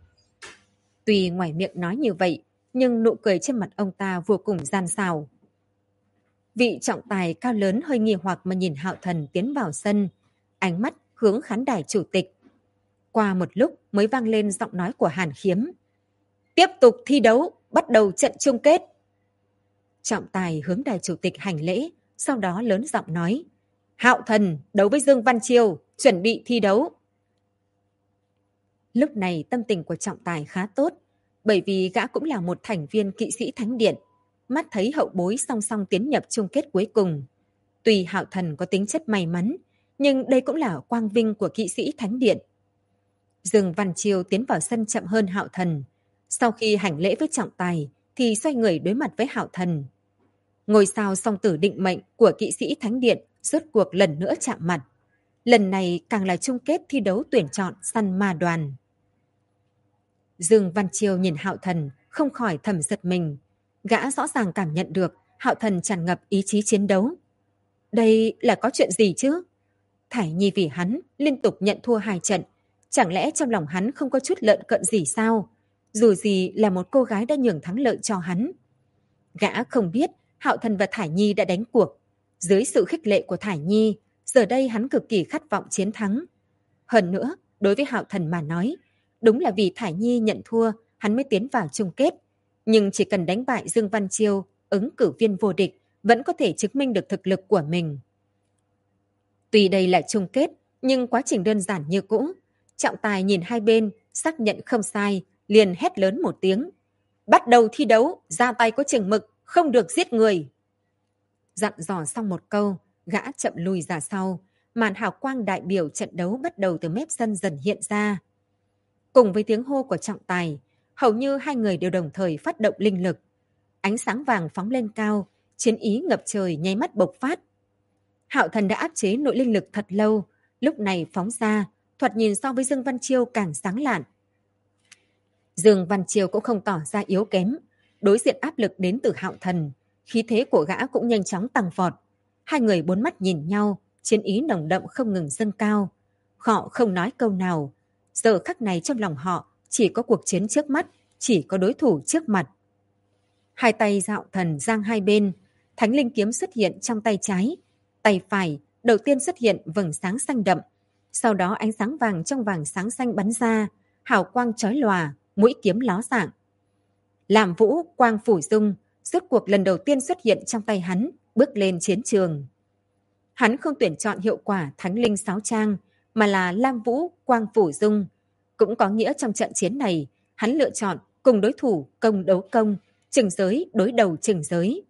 Tuy ngoài miệng nói như vậy, nhưng nụ cười trên mặt ông ta vô cùng gian xảo. Vị trọng tài cao lớn hơi nghi hoặc mà nhìn Hạo Thần tiến vào sân, ánh mắt hướng khán đài chủ tịch. Qua một lúc mới vang lên giọng nói của Hàn Khiếm. Tiếp tục thi đấu, bắt đầu trận chung kết. Trọng tài hướng đài chủ tịch hành lễ, sau đó lớn giọng nói. Hạo Thần đấu với Dương Văn Chiêu, chuẩn bị thi đấu. Lúc này tâm tình của trọng tài khá tốt, bởi vì gã cũng là một thành viên kỵ sĩ thánh điện, mắt thấy hậu bối song song tiến nhập chung kết cuối cùng. Tuy Hạo Thần có tính chất may mắn, nhưng đây cũng là quang vinh của kỵ sĩ thánh điện. Dương Văn Chiêu tiến vào sân chậm hơn Hạo Thần. Sau khi hành lễ với trọng tài, thì xoay người đối mặt với Hạo Thần. Ngôi sao song tử định mệnh của kỵ sĩ thánh điện rốt cuộc lần nữa chạm mặt. Lần này càng là chung kết thi đấu tuyển chọn săn ma đoàn. Dương Văn Chiêu nhìn Hạo Thần, không khỏi thầm giật mình. Gã rõ ràng cảm nhận được Hạo Thần tràn ngập ý chí chiến đấu. Đây là có chuyện gì chứ? Thải Nhi vì hắn liên tục nhận thua 2 trận. Chẳng lẽ trong lòng hắn không có chút lợn cợn gì sao? Dù gì là một cô gái đã nhường thắng lợi cho hắn. Gã không biết Hạo Thần và Thải Nhi đã đánh cuộc. Dưới sự khích lệ của Thải Nhi, giờ đây hắn cực kỳ khát vọng chiến thắng. Hơn nữa, đối với Hạo Thần mà nói, đúng là vì Thải Nhi nhận thua, hắn mới tiến vào chung kết. Nhưng chỉ cần đánh bại Dương Văn Chiêu, ứng cử viên vô địch, vẫn có thể chứng minh được thực lực của mình. Tuy đây là chung kết, nhưng quá trình đơn giản như cũ. Trọng tài nhìn hai bên, xác nhận không sai, liền hét lớn một tiếng. Bắt đầu thi đấu, ra tay có chừng mực, không được giết người. Dặn dò xong một câu, gã chậm lùi ra sau. Màn hào quang đại biểu trận đấu bắt đầu từ mép sân dần hiện ra. Cùng với tiếng hô của trọng tài, hầu như hai người đều đồng thời phát động linh lực. Ánh sáng vàng phóng lên cao, chiến ý ngập trời nháy mắt bộc phát. Hạo Thần đã áp chế nội linh lực thật lâu, lúc này phóng ra, thoạt nhìn so với Dương Văn Chiêu càng sáng lạn. Dương Văn Chiêu cũng không tỏ ra yếu kém, đối diện áp lực đến từ Hạo Thần, khí thế của gã cũng nhanh chóng tăng vọt. Hai người bốn mắt nhìn nhau, chiến ý nồng đậm không ngừng dâng cao. Họ không nói câu nào, giờ khắc này trong lòng họ chỉ có cuộc chiến trước mắt, chỉ có đối thủ trước mặt. Hai tay Hạo Thần giang hai bên, thánh linh kiếm xuất hiện trong tay trái. Tay phải đầu tiên xuất hiện vầng sáng xanh đậm, sau đó ánh sáng vàng trong vàng sáng xanh bắn ra, hào quang chói lòa, mũi kiếm ló dạng. Lam Vũ quang phủ dung, rốt cuộc lần đầu tiên xuất hiện trong tay hắn, bước lên chiến trường. Hắn không tuyển chọn hiệu quả thánh linh sáo trang, mà là Lam Vũ quang phủ dung. Cũng có nghĩa trong trận chiến này, hắn lựa chọn cùng đối thủ công đấu công, chừng giới đối đầu chừng giới.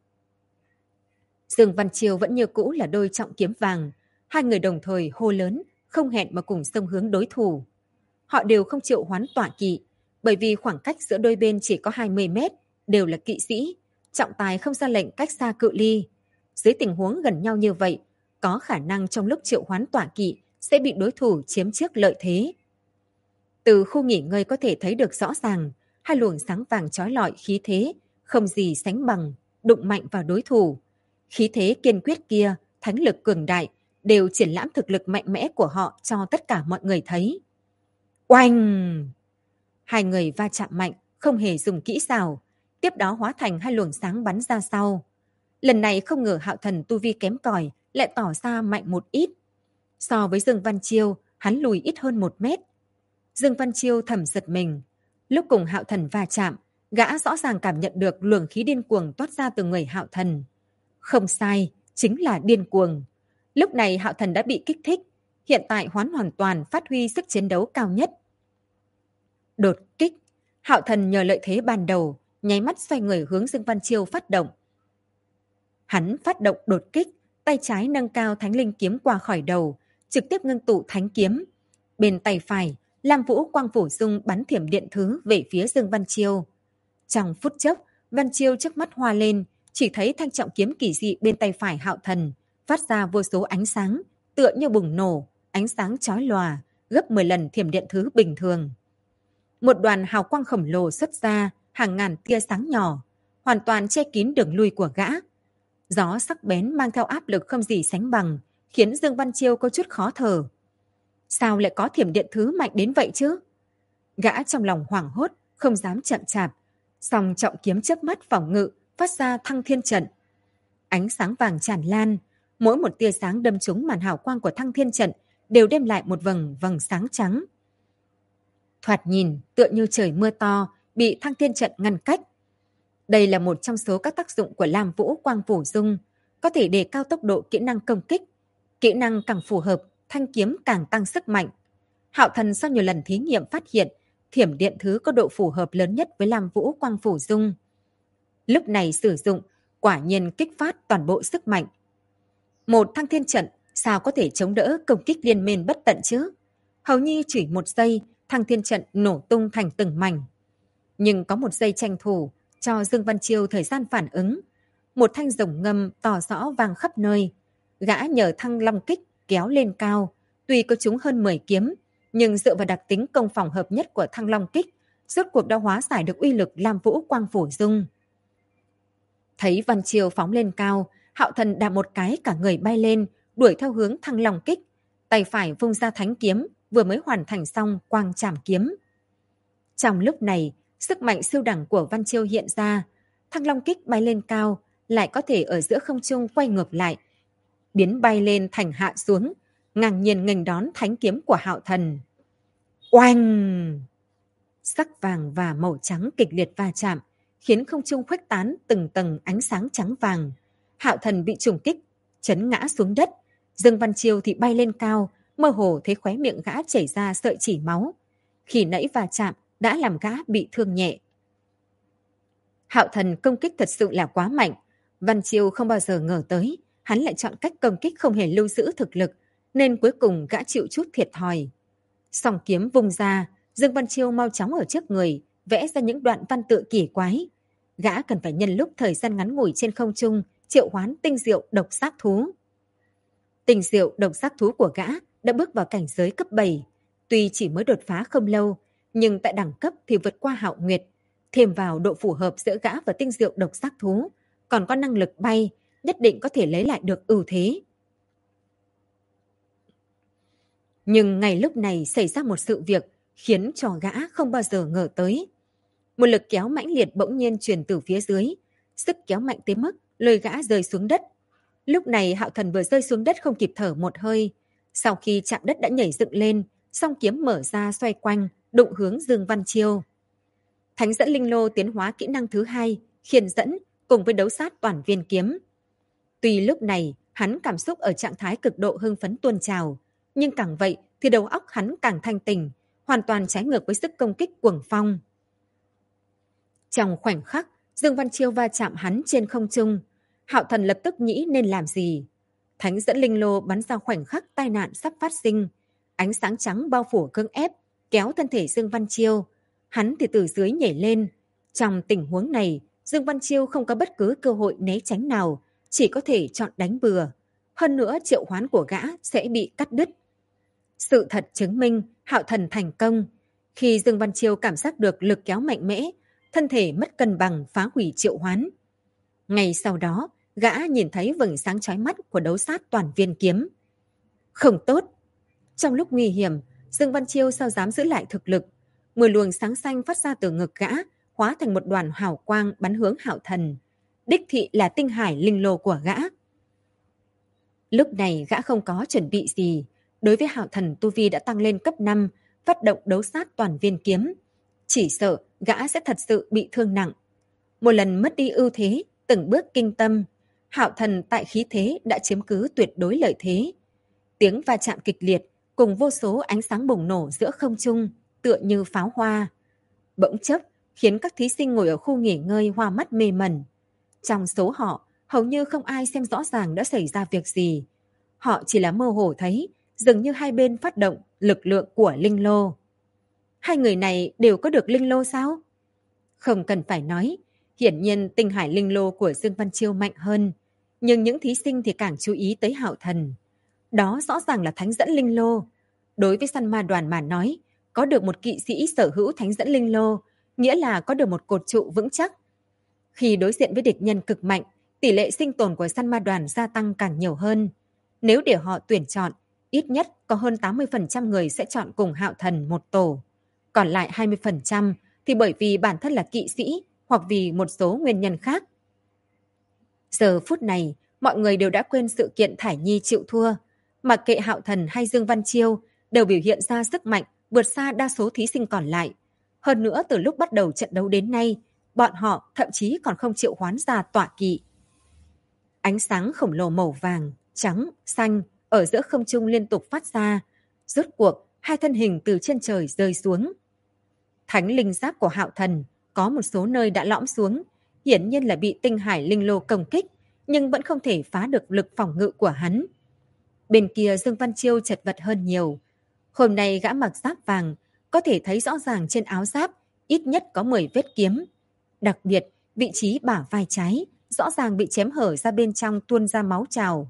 Dương Văn Chiêu vẫn như cũ là đôi trọng kiếm vàng, hai người đồng thời hô lớn, không hẹn mà cùng xông hướng đối thủ. Họ đều không triệu hoán tọa kỵ, bởi vì khoảng cách giữa đôi bên chỉ có 20 mét, đều là kỵ sĩ, trọng tài không ra lệnh cách xa cự ly. Dưới tình huống gần nhau như vậy, có khả năng trong lúc triệu hoán tọa kỵ sẽ bị đối thủ chiếm trước lợi thế. Từ khu nghỉ ngơi có thể thấy được rõ ràng, hai luồng sáng vàng chói lọi khí thế, không gì sánh bằng, đụng mạnh vào đối thủ. Khí thế kiên quyết kia, thánh lực cường đại, đều triển lãm thực lực mạnh mẽ của họ cho tất cả mọi người thấy. Oanh! Hai người va chạm mạnh, không hề dùng kỹ xảo, tiếp đó hóa thành hai luồng sáng bắn ra sau. Lần này không ngờ Hạo Thần tu vi kém cỏi lại tỏ ra mạnh một ít. So với Dương Văn Chiêu, hắn lùi ít hơn 1 mét. Dương Văn Chiêu thầm giật mình. Lúc cùng Hạo Thần va chạm, gã rõ ràng cảm nhận được luồng khí điên cuồng toát ra từ người Hạo Thần. Không sai, chính là điên cuồng. Lúc này Hạo Thần đã bị kích thích, hiện tại hoàn toàn phát huy sức chiến đấu cao nhất. Đột kích, Hạo Thần nhờ lợi thế ban đầu, nháy mắt xoay người hướng Dương Văn Chiêu phát động. Hắn phát động đột kích, tay trái nâng cao thánh linh kiếm qua khỏi đầu, trực tiếp ngưng tụ thánh kiếm. Bên tay phải, Lam Vũ quang phủ dung bắn thiểm điện thứ về phía Dương Văn Chiêu. Trong phút chốc, Văn Chiêu trước mắt hoa lên, chỉ thấy thanh trọng kiếm kỳ dị bên tay phải Hạo Thần phát ra vô số ánh sáng, tựa như bùng nổ, ánh sáng chói lòa, gấp 10 lần thiểm điện thứ bình thường. Một đoàn hào quang khổng lồ xuất ra, hàng ngàn tia sáng nhỏ, hoàn toàn che kín đường lui của gã. Gió sắc bén mang theo áp lực không gì sánh bằng, khiến Dương Văn Chiêu có chút khó thở. Sao lại có thiểm điện thứ mạnh đến vậy chứ? Gã trong lòng hoảng hốt, không dám chậm chạp, song trọng kiếm chớp mắt phòng ngự, phát ra thăng thiên trận. Ánh sáng vàng tràn lan, mỗi một tia sáng đâm trúng màn hào quang của thăng thiên trận đều đem lại một vầng sáng trắng. Thoạt nhìn tựa như trời mưa to, bị thăng thiên trận ngăn cách. Đây là một trong số các tác dụng của Lam Vũ quang phủ dung, có thể đề cao tốc độ kỹ năng công kích. Kỹ năng càng phù hợp, thanh kiếm càng tăng sức mạnh. Hạo Thần sau nhiều lần thí nghiệm phát hiện, thiểm điện thứ có độ phù hợp lớn nhất với Lam Vũ quang phủ dung. Lúc này sử dụng, quả nhiên kích phát toàn bộ sức mạnh. Một thăng thiên trận sao có thể chống đỡ công kích liên miên bất tận chứ? Hầu như chỉ 1 giây, thăng thiên trận nổ tung thành từng mảnh. Nhưng có 1 giây tranh thủ, cho Dương Văn Chiêu thời gian phản ứng. Một thanh rồng ngâm tỏ rõ vang khắp nơi. Gã nhờ thăng long kích kéo lên cao. Tuy có trúng hơn 10 kiếm, nhưng dựa vào đặc tính công phòng hợp nhất của thăng long kích, rốt cuộc đã hóa giải được uy lực Lam Vũ quang phủ dung. Thấy Văn Chiêu phóng lên cao, Hạo Thần đạp một cái cả người bay lên, đuổi theo hướng thăng long kích. Tay phải vung ra thánh kiếm, vừa mới hoàn thành xong quang trảm kiếm. Trong lúc này, sức mạnh siêu đẳng của Văn Chiêu hiện ra, thăng long kích bay lên cao, lại có thể ở giữa không trung quay ngược lại, biến bay lên thành hạ xuống, ngang nhiên nghênh đón thánh kiếm của Hạo Thần. Oanh! Sắc vàng và màu trắng kịch liệt va chạm, khiến không trung khuếch tán từng tầng ánh sáng trắng vàng. Hạo Thần bị trùng kích, chấn ngã xuống đất. Dương Văn Chiêu thì bay lên cao, mơ hồ thấy khóe miệng gã chảy ra sợi chỉ máu. Khi nãy va chạm đã làm gã bị thương nhẹ. Hạo Thần công kích thật sự là quá mạnh. Văn Chiêu không bao giờ ngờ tới, hắn lại chọn cách công kích không hề lưu giữ thực lực, nên cuối cùng gã chịu chút thiệt thòi. Song kiếm vung ra, Dương Văn Chiêu mau chóng ở trước người, vẽ ra những đoạn văn tự kỳ quái. Gã cần phải nhân lúc thời gian ngắn ngủi trên không trung, triệu hoán tinh diệu độc giác thú. Tinh diệu độc giác thú của gã đã bước vào cảnh giới cấp 7. Tuy chỉ mới đột phá không lâu, nhưng tại đẳng cấp thì vượt qua Hạo Nguyệt. Thêm vào độ phù hợp giữa gã và tinh diệu độc giác thú, còn có năng lực bay, nhất định có thể lấy lại được ưu thế. Nhưng ngay lúc này xảy ra một sự việc khiến cho gã không bao giờ ngờ tới. Một lực kéo mãnh liệt bỗng nhiên truyền từ phía dưới, sức kéo mạnh tới mức lôi gã rơi xuống đất. Lúc này Hạo Thần vừa rơi xuống đất không kịp thở một hơi, sau khi chạm đất đã nhảy dựng lên, song kiếm mở ra xoay quanh, đụng hướng Dương Văn Chiêu. Thánh dẫn linh lô tiến hóa kỹ năng thứ 2, khiên dẫn, cùng với đấu sát toàn viên kiếm. Tuy lúc này hắn cảm xúc ở trạng thái cực độ hưng phấn tuôn trào, nhưng càng vậy thì đầu óc hắn càng thanh tỉnh, hoàn toàn trái ngược với sức công kích cuồng phong. Trong khoảnh khắc, Dương Văn Chiêu va chạm hắn trên không trung, Hạo Thần lập tức nghĩ nên làm gì. Thánh dẫn linh lô bắn ra khoảnh khắc tai nạn sắp phát sinh, ánh sáng trắng bao phủ cưỡng ép, kéo thân thể Dương Văn Chiêu. Hắn thì từ dưới nhảy lên. Trong tình huống này, Dương Văn Chiêu không có bất cứ cơ hội né tránh nào, chỉ có thể chọn đánh bừa. Hơn nữa triệu hoán của gã sẽ bị cắt đứt. Sự thật chứng minh Hạo Thần thành công. Khi Dương Văn Chiêu cảm giác được lực kéo mạnh mẽ, thân thể mất cân bằng phá hủy triệu hoán. Ngay sau đó, gã nhìn thấy vầng sáng chói mắt của đấu sát toàn viên kiếm. Không tốt. Trong lúc nguy hiểm, Dương Văn Chiêu sao dám giữ lại thực lực. 10 luồng sáng xanh phát ra từ ngực gã, hóa thành một đoàn hào quang bắn hướng Hạo Thần. Đích thị là tinh hải linh lô của gã. Lúc này gã không có chuẩn bị gì. Đối với Hạo Thần tu vi đã tăng lên cấp 5, phát động đấu sát toàn viên kiếm. Chỉ sợ gã sẽ thật sự bị thương nặng. Một lần mất đi ưu thế, từng bước kinh tâm, Hạo Thần tại khí thế đã chiếm cứ tuyệt đối lợi thế. Tiếng va chạm kịch liệt cùng vô số ánh sáng bùng nổ giữa không trung, tựa như pháo hoa. Bỗng chốc khiến các thí sinh ngồi ở khu nghỉ ngơi hoa mắt mê mẩn. Trong số họ, hầu như không ai xem rõ ràng đã xảy ra việc gì. Họ chỉ là mơ hồ thấy, dường như hai bên phát động lực lượng của linh lô. Hai người này đều có được linh lô sao? Không cần phải nói, hiển nhiên tinh hải linh lô của Dương Văn Chiêu mạnh hơn. Nhưng những thí sinh thì càng chú ý tới Hạo Thần. Đó rõ ràng là thánh dẫn linh lô. Đối với săn ma đoàn mà nói, có được một kỵ sĩ sở hữu thánh dẫn linh lô, nghĩa là có được một cột trụ vững chắc. Khi đối diện với địch nhân cực mạnh, tỷ lệ sinh tồn của săn ma đoàn gia tăng càng nhiều hơn. Nếu để họ tuyển chọn, ít nhất có hơn 80% người sẽ chọn cùng Hạo Thần một tổ. Còn lại 20% thì bởi vì bản thân là kỵ sĩ hoặc vì một số nguyên nhân khác. Giờ phút này, mọi người đều đã quên sự kiện Thải Nhi chịu thua. Mặc kệ Hạo Thần hay Dương Văn Chiêu đều biểu hiện ra sức mạnh vượt xa đa số thí sinh còn lại. Hơn nữa từ lúc bắt đầu trận đấu đến nay, bọn họ thậm chí còn không triệu hoán ra tọa kỵ. Ánh sáng khổng lồ màu vàng, trắng, xanh ở giữa không trung liên tục phát ra. Rốt cuộc, hai thân hình từ trên trời rơi xuống. Thánh linh giáp của Hạo Thần có một số nơi đã lõm xuống, hiển nhiên là bị tinh hải linh lô công kích, nhưng vẫn không thể phá được lực phòng ngự của hắn. Bên kia Dương Văn Chiêu chật vật hơn nhiều. Hôm nay gã mặc giáp vàng, có thể thấy rõ ràng trên áo giáp ít nhất có 10 vết kiếm. Đặc biệt, vị trí bả vai trái rõ ràng bị chém hở ra bên trong tuôn ra máu trào.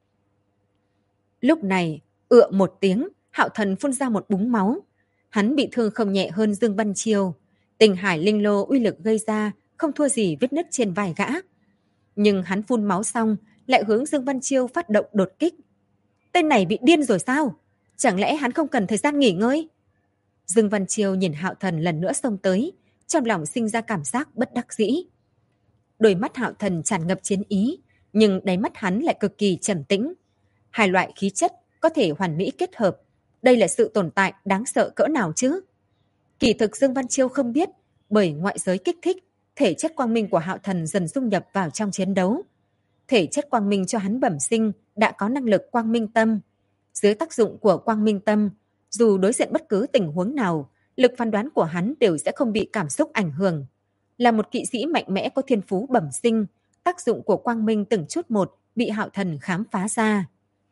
Lúc này, một tiếng, Hạo Thần phun ra một búng máu. Hắn bị thương không nhẹ hơn Dương Văn Chiêu. Tinh hải linh lô uy lực gây ra không thua gì vết nứt trên vai gã. Nhưng hắn phun máu xong, lại hướng Dương Văn Chiêu phát động đột kích. Tên này bị điên rồi sao? Chẳng lẽ hắn không cần thời gian nghỉ ngơi? Dương Văn Chiêu nhìn Hạo Thần lần nữa xông tới, trong lòng sinh ra cảm giác bất đắc dĩ. Đôi mắt Hạo Thần tràn ngập chiến ý, nhưng đáy mắt hắn lại cực kỳ trầm tĩnh. Hai loại khí chất có thể hoàn mỹ kết hợp. Đây là sự tồn tại đáng sợ cỡ nào chứ? Kỳ thực Dương Văn Chiêu không biết, bởi ngoại giới kích thích, thể chất quang minh của Hạo Thần dần dung nhập vào trong chiến đấu. Thể chất quang minh cho hắn bẩm sinh đã có năng lực quang minh tâm. Dưới tác dụng của quang minh tâm, dù đối diện bất cứ tình huống nào, lực phán đoán của hắn đều sẽ không bị cảm xúc ảnh hưởng. Là một kỵ sĩ mạnh mẽ có thiên phú bẩm sinh, tác dụng của quang minh từng chút một bị Hạo Thần khám phá ra.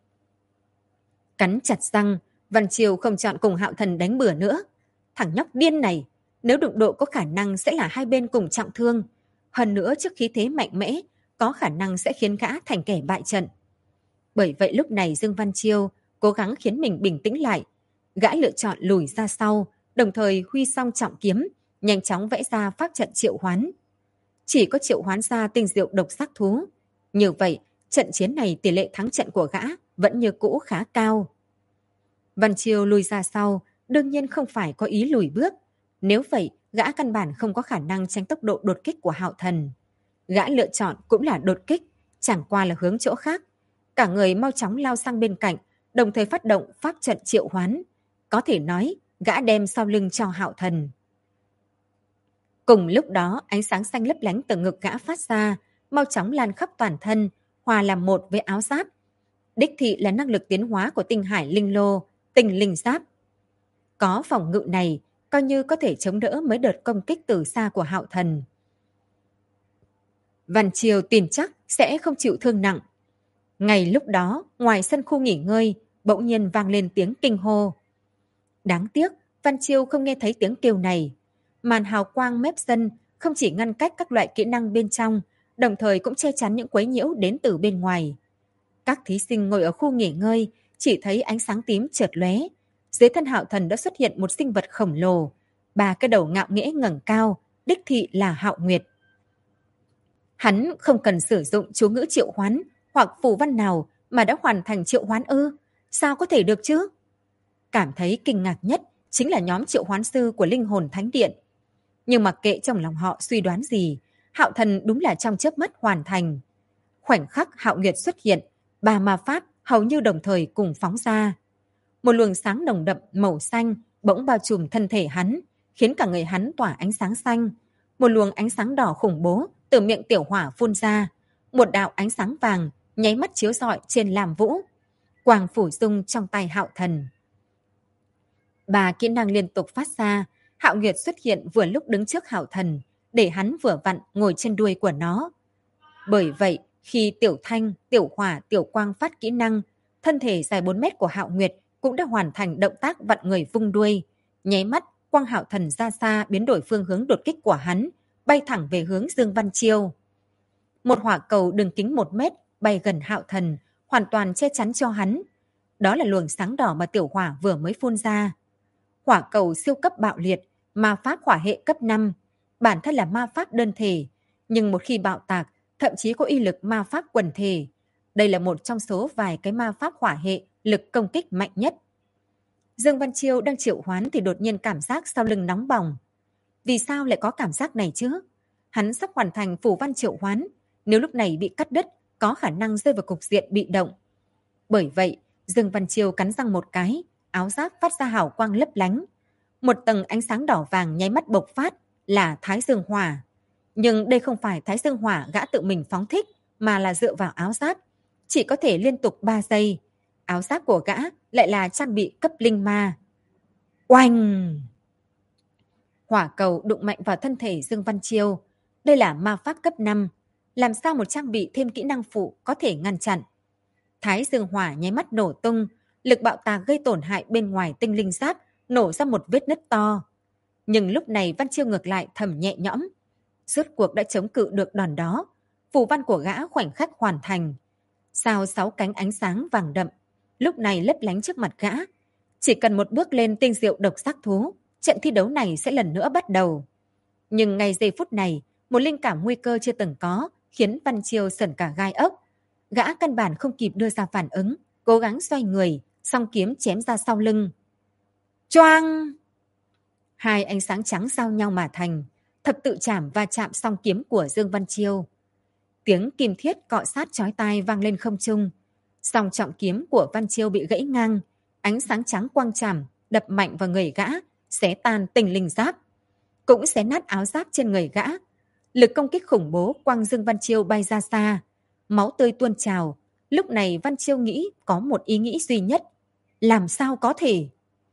Cắn chặt răng, Văn Chiêu không chọn cùng Hạo Thần đánh bừa nữa. Thằng nhóc điên này, nếu đụng độ có khả năng sẽ là hai bên cùng trọng thương. Hơn nữa trước khí thế mạnh mẽ, có khả năng sẽ khiến gã thành kẻ bại trận. Bởi vậy lúc này Dương Văn Chiêu cố gắng khiến mình bình tĩnh lại. Gã lựa chọn lùi ra sau, đồng thời huy song trọng kiếm, nhanh chóng vẽ ra pháp trận triệu hoán. Chỉ có triệu hoán ra tinh diệu độc sắc thú. Như vậy, trận chiến này tỷ lệ thắng trận của gã vẫn như cũ khá cao. Văn Chiêu lùi ra sau, đương nhiên không phải có ý lùi bước. Nếu vậy, gã căn bản không có khả năng tránh tốc độ đột kích của Hạo Thần. Gã lựa chọn cũng là đột kích, chẳng qua là hướng chỗ khác. Cả người mau chóng lao sang bên cạnh, đồng thời phát động pháp trận triệu hoán. Có thể nói, gã đem sau lưng cho Hạo Thần. Cùng lúc đó, ánh sáng xanh lấp lánh từ ngực gã phát ra, mau chóng lan khắp toàn thân, hòa làm một với áo giáp. Đích thị là năng lực tiến hóa của tinh hải linh lô, tinh linh giáp. Có phòng ngự này, coi như có thể chống đỡ mấy đợt công kích từ xa của Hạo Thần. Văn Chiêu tin chắc sẽ không chịu thương nặng. Ngay lúc đó, ngoài sân khu nghỉ ngơi, bỗng nhiên vang lên tiếng kinh hô. Đáng tiếc, Văn Chiêu không nghe thấy tiếng kêu này. Màn hào quang mép sân không chỉ ngăn cách các loại kỹ năng bên trong, đồng thời cũng che chắn những quấy nhiễu đến từ bên ngoài. Các thí sinh ngồi ở khu nghỉ ngơi chỉ thấy ánh sáng tím chợt lóe. Dưới thân Hạo Thần đã xuất hiện một sinh vật khổng lồ, 3 cái đầu ngạo nghễ ngẩng cao, đích thị là Hạo Nguyệt. Hắn không cần sử dụng chú ngữ triệu hoán hoặc phù văn nào mà đã hoàn thành triệu hoán ư? Sao có thể được chứ? Cảm thấy kinh ngạc nhất chính là nhóm triệu hoán sư của Linh Hồn Thánh Điện. Nhưng mặc kệ trong lòng họ suy đoán gì, Hạo Thần đúng là trong chớp mắt hoàn thành. Khoảnh khắc Hạo Nguyệt xuất hiện, 3 ma pháp hầu như đồng thời cùng phóng ra. Một luồng sáng nồng đậm màu xanh bỗng bao trùm thân thể hắn, khiến cả người hắn tỏa ánh sáng xanh. Một luồng ánh sáng đỏ khủng bố từ miệng tiểu hỏa phun ra. Một đạo ánh sáng vàng nháy mắt chiếu rọi trên lam vũ. Quang phủ dung trong tay Hạo Thần. 3 kỹ năng liên tục phát ra. Hạo Nguyệt xuất hiện vừa lúc đứng trước Hạo Thần, để hắn vừa vặn ngồi trên đuôi của nó. Bởi vậy, khi tiểu thanh, tiểu hỏa, tiểu quang phát kỹ năng, thân thể dài 4 mét của Hạo Nguyệt cũng đã hoàn thành động tác vặn người vung đuôi. Nháy mắt, quang Hạo Thần ra xa biến đổi phương hướng đột kích của hắn, bay thẳng về hướng Dương Văn Chiêu. Một hỏa cầu đường kính 1 mét bay gần Hạo Thần, hoàn toàn che chắn cho hắn. Đó là luồng sáng đỏ mà tiểu hỏa vừa mới phun ra. Hỏa cầu siêu cấp bạo liệt, ma pháp hỏa hệ cấp 5, bản thân là ma pháp đơn thể, nhưng một khi bạo tạc, thậm chí có uy lực ma pháp quần thể. Đây là một trong số vài cái ma pháp hỏa hệ lực công kích mạnh nhất. Dương Văn Chiêu đang triệu hoán thì đột nhiên cảm giác sau lưng nóng bỏng. Vì sao lại có cảm giác này chứ? Hắn sắp hoàn thành phù văn triệu hoán, nếu lúc này bị cắt đứt, có khả năng rơi vào cục diện bị động. Bởi vậy, Dương Văn Chiêu cắn răng một cái, áo giáp phát ra hào quang lấp lánh. Một tầng ánh sáng đỏ vàng nháy mắt bộc phát là Thái Dương Hỏa. Nhưng đây không phải Thái Dương Hỏa gã tự mình phóng thích, mà là dựa vào áo giáp. Chỉ có thể liên tục 3 giây. Áo giáp của gã lại là trang bị cấp linh ma. Oanh! Hỏa cầu đụng mạnh vào thân thể Dương Văn Chiêu. Đây là ma pháp cấp 5. Làm sao một trang bị thêm kỹ năng phụ có thể ngăn chặn? Thái Dương Hỏa nháy mắt nổ tung, lực bạo tạc gây tổn hại bên ngoài tinh linh giáp, nổ ra một vết nứt to. Nhưng lúc này Văn Chiêu ngược lại thầm nhẹ nhõm. Rốt cuộc đã chống cự được đòn đó. Phù văn của gã khoảnh khắc hoàn thành. Sao 6 cánh ánh sáng vàng đậm, lúc này lấp lánh trước mặt gã. Chỉ cần một bước lên tinh diệu độc giác thú, trận thi đấu này sẽ lần nữa bắt đầu. Nhưng ngay giây phút này, một linh cảm nguy cơ chưa từng có khiến Văn Chiêu sởn cả gai ốc. Gã căn bản không kịp đưa ra phản ứng, cố gắng xoay người, song kiếm chém ra sau lưng. Choang! 2 ánh sáng trắng giao nhau mà thành, thập tự chảm va chạm song kiếm của Dương Văn Chiêu. Tiếng kim thiết cọ sát chói tai vang lên không trung. Song trọng kiếm của Văn Chiêu bị gãy ngang, ánh sáng trắng quang chảm đập mạnh vào người gã, xé tan tinh linh giáp, cũng xé nát áo giáp trên người gã. Lực công kích khủng bố quăng Dương Văn Chiêu bay ra xa, máu tươi tuôn trào. Lúc này Văn Chiêu nghĩ có một ý nghĩ duy nhất: làm sao có thể?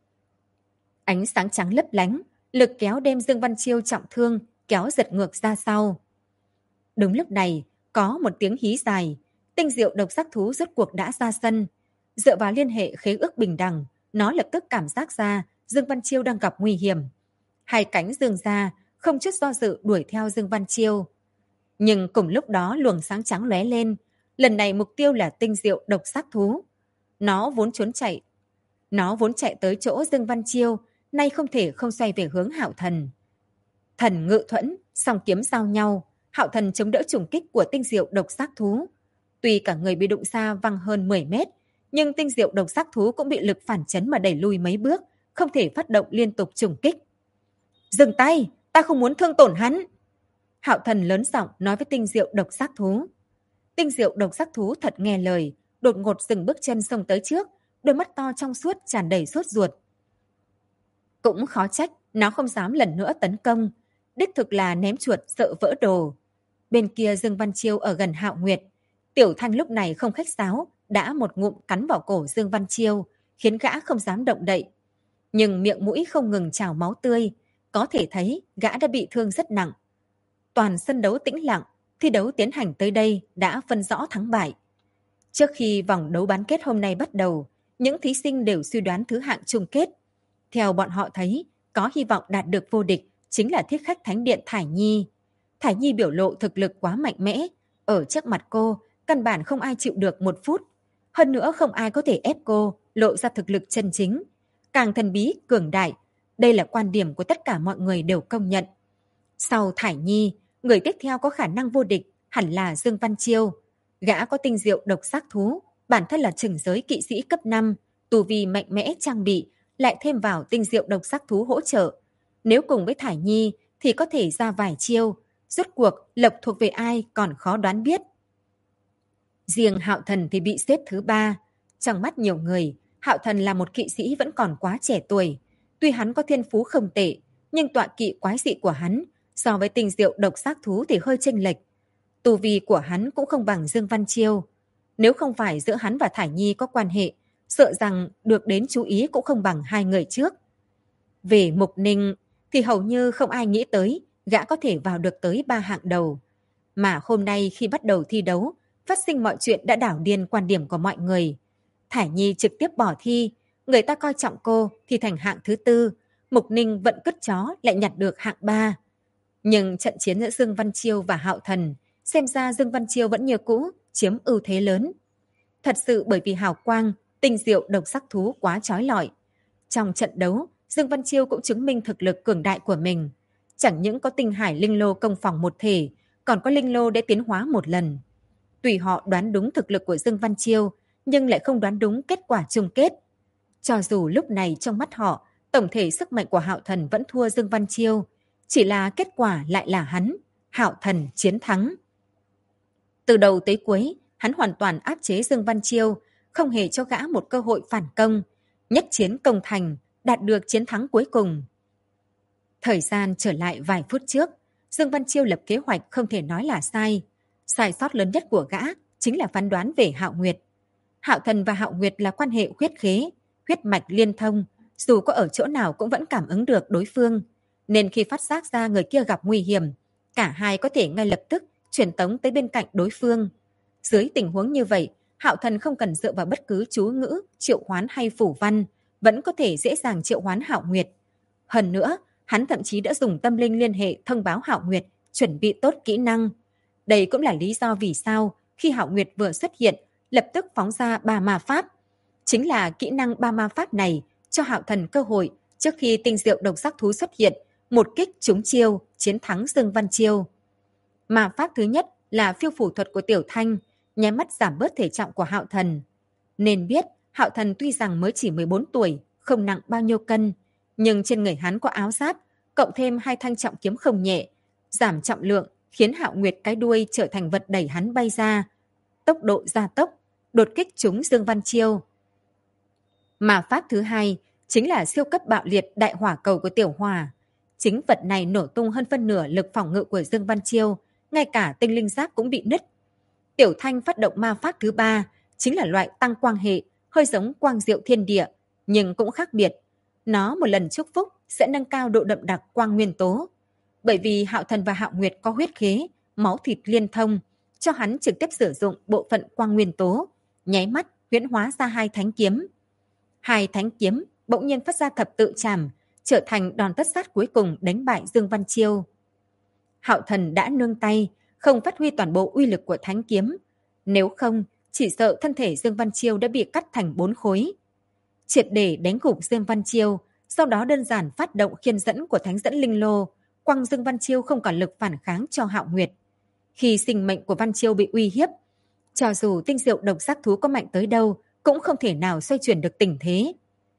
Ánh sáng trắng lấp lánh, lực kéo đem Dương Văn Chiêu trọng thương kéo giật ngược ra sau. Đúng lúc này, có một tiếng hí dài, tinh diệu độc giác thú rốt cuộc đã ra sân. Dựa vào liên hệ khế ước bình đẳng, nó lập tức cảm giác ra Dương Văn Chiêu đang gặp nguy hiểm. 2 cánh dương ra, không chút do dự đuổi theo Dương Văn Chiêu. Nhưng cùng lúc đó luồng sáng trắng lóe lên, lần này mục tiêu là tinh diệu độc giác thú. Nó vốn chạy tới chỗ Dương Văn Chiêu, nay không thể không xoay về hướng Hạo Thần. Thần ngự thuẫn, song kiếm giao nhau, Hạo Thần chống đỡ trùng kích của tinh diệu độc giác thú. Tuy cả người bị đụng xa văng hơn 10 mét, nhưng tinh diệu độc giác thú cũng bị lực phản chấn mà đẩy lui mấy bước, không thể phát động liên tục trùng kích. Dừng tay, ta không muốn thương tổn hắn. Hạo Thần lớn giọng nói với tinh diệu độc giác thú. Tinh diệu độc giác thú thật nghe lời, đột ngột dừng bước chân xông tới trước, đôi mắt to trong suốt tràn đầy sốt ruột. Cũng khó trách nó không dám lần nữa tấn công. Đích thực là ném chuột sợ vỡ đồ. Bên kia Dương Văn Chiêu ở gần Hạo Nguyệt. Tiểu Thanh lúc này không khách sáo, đã một ngụm cắn vào cổ Dương Văn Chiêu, khiến gã không dám động đậy. Nhưng miệng mũi không ngừng trào máu tươi, có thể thấy gã đã bị thương rất nặng. Toàn sân đấu tĩnh lặng, thi đấu tiến hành tới đây đã phân rõ thắng bại. Trước khi vòng đấu bán kết hôm nay bắt đầu, những thí sinh đều suy đoán thứ hạng chung kết. Theo bọn họ thấy, có hy vọng đạt được vô địch chính là thiết khách thánh điện Thải Nhi. Thải Nhi biểu lộ thực lực quá mạnh mẽ, ở trước mặt cô, căn bản không ai chịu được một phút. Hơn nữa không ai có thể ép cô lộ ra thực lực chân chính. Càng thần bí, cường đại, đây là quan điểm của tất cả mọi người đều công nhận. Sau Thải Nhi, người tiếp theo có khả năng vô địch hẳn là Dương Văn Chiêu. Gã có tinh diệu độc giác thú, bản thân là chừng giới kỵ sĩ cấp 5, tu vi mạnh mẽ trang bị, lại thêm vào tinh diệu độc giác thú hỗ trợ. Nếu cùng với Thải Nhi thì có thể ra vài chiêu, rốt cuộc lộc thuộc về ai còn khó đoán biết. Riêng Hạo Thần thì bị xếp thứ 3. Trong mắt nhiều người, Hạo Thần là một kỵ sĩ vẫn còn quá trẻ tuổi. Tuy hắn có thiên phú không tệ, nhưng tọa kỵ quái dị của hắn so với tinh diệu độc giác thú thì hơi chênh lệch. Tu vi của hắn cũng không bằng Dương Văn Chiêu. Nếu không phải giữa hắn và Thải Nhi có quan hệ, sợ rằng được đến chú ý cũng không bằng hai người trước. Về Mục Ninh thì hầu như không ai nghĩ tới gã có thể vào được tới 3 hạng đầu. Mà hôm nay khi bắt đầu thi đấu, phát sinh mọi chuyện đã đảo điên quan điểm của mọi người. Thải Nhi trực tiếp bỏ thi, người ta coi trọng cô thì thành hạng thứ 4, Mục Ninh vận cứt chó lại nhặt được hạng 3. Nhưng trận chiến giữa Dương Văn Chiêu và Hạo Thần, xem ra Dương Văn Chiêu vẫn như cũ, chiếm ưu thế lớn. Thật sự bởi vì hào quang, tinh diệu độc sắc thú quá chói lọi. Trong trận đấu, Dương Văn Chiêu cũng chứng minh thực lực cường đại của mình. Chẳng những có tinh hải linh lô công phòng một thể, còn có linh lô để tiến hóa một lần. Tùy họ đoán đúng thực lực của Dương Văn Chiêu, nhưng lại không đoán đúng kết quả chung kết. Cho dù lúc này trong mắt họ, tổng thể sức mạnh của Hạo Thần vẫn thua Dương Văn Chiêu, chỉ là kết quả lại là hắn, Hạo Thần chiến thắng. Từ đầu tới cuối, hắn hoàn toàn áp chế Dương Văn Chiêu, không hề cho gã một cơ hội phản công, nhất chiến công thành, đạt được chiến thắng cuối cùng. Thời gian trở lại vài phút trước, Dương Văn Chiêu lập kế hoạch không thể nói là sai. Sai sót lớn nhất của gã chính là phán đoán về Hạo Nguyệt. Hạo Thần và Hạo Nguyệt là quan hệ huyết khế, huyết mạch liên thông, dù có ở chỗ nào cũng vẫn cảm ứng được đối phương. Nên khi phát giác ra người kia gặp nguy hiểm, cả hai có thể ngay lập tức truyền tống tới bên cạnh đối phương. Dưới tình huống như vậy, Hạo Thần không cần dựa vào bất cứ chú ngữ, triệu hoán hay phủ văn, vẫn có thể dễ dàng triệu hoán Hạo Nguyệt. Hơn nữa, hắn thậm chí đã dùng tâm linh liên hệ thông báo Hạo Nguyệt chuẩn bị tốt kỹ năng. Đây cũng là lý do vì sao khi Hạo Nguyệt vừa xuất hiện, lập tức phóng ra 3 ma pháp. Chính là kỹ năng 3 ma pháp này cho Hạo Thần cơ hội trước khi tinh diệu độc giác thú xuất hiện, một kích trúng chiêu, chiến thắng Dương Văn Chiêu. Ma pháp thứ nhất là phiêu phủ thuật của Tiểu Thanh, nháy mắt giảm bớt thể trọng của Hạo Thần. Nên biết, Hạo Thần tuy rằng mới chỉ 14 tuổi, không nặng bao nhiêu cân, nhưng trên người hắn có áo giáp, cộng thêm 2 thanh trọng kiếm không nhẹ, giảm trọng lượng, khiến Hạo Nguyệt cái đuôi trở thành vật đẩy hắn bay ra. Tốc độ gia tốc, đột kích trúng Dương Văn Chiêu. Ma pháp thứ hai chính là siêu cấp bạo liệt đại hỏa cầu của Tiểu Hỏa. Chính vật này nổ tung hơn phân nửa lực phòng ngự của Dương Văn Chiêu, ngay cả tinh linh giáp cũng bị nứt. Tiểu Thanh phát động ma pháp thứ 3, chính là loại tăng quang hệ, hơi giống quang diệu thiên địa, nhưng cũng khác biệt. Nó một lần chúc phúc sẽ nâng cao độ đậm đặc quang nguyên tố. Bởi vì Hạo Thần và Hạo Nguyệt có huyết khế, máu thịt liên thông, cho hắn trực tiếp sử dụng bộ phận quang nguyên tố, nháy mắt huyễn hóa ra 2 thánh kiếm. 2 thánh kiếm bỗng nhiên phát ra thập tự trảm, trở thành đòn tất sát cuối cùng đánh bại Dương Văn Chiêu. Hạo Thần đã nương tay, không phát huy toàn bộ uy lực của thánh kiếm. Nếu không, chỉ sợ thân thể Dương Văn Chiêu đã bị cắt thành 4 khối. Triệt để đánh gục Dương Văn Chiêu, sau đó đơn giản phát động khiên dẫn của thánh dẫn linh lô, quăng Dương Văn Chiêu không còn lực phản kháng cho Hạo Nguyệt. Khi sinh mệnh của Văn Chiêu bị uy hiếp, cho dù tinh diệu độc giác thú có mạnh tới đâu, cũng không thể nào xoay chuyển được tình thế.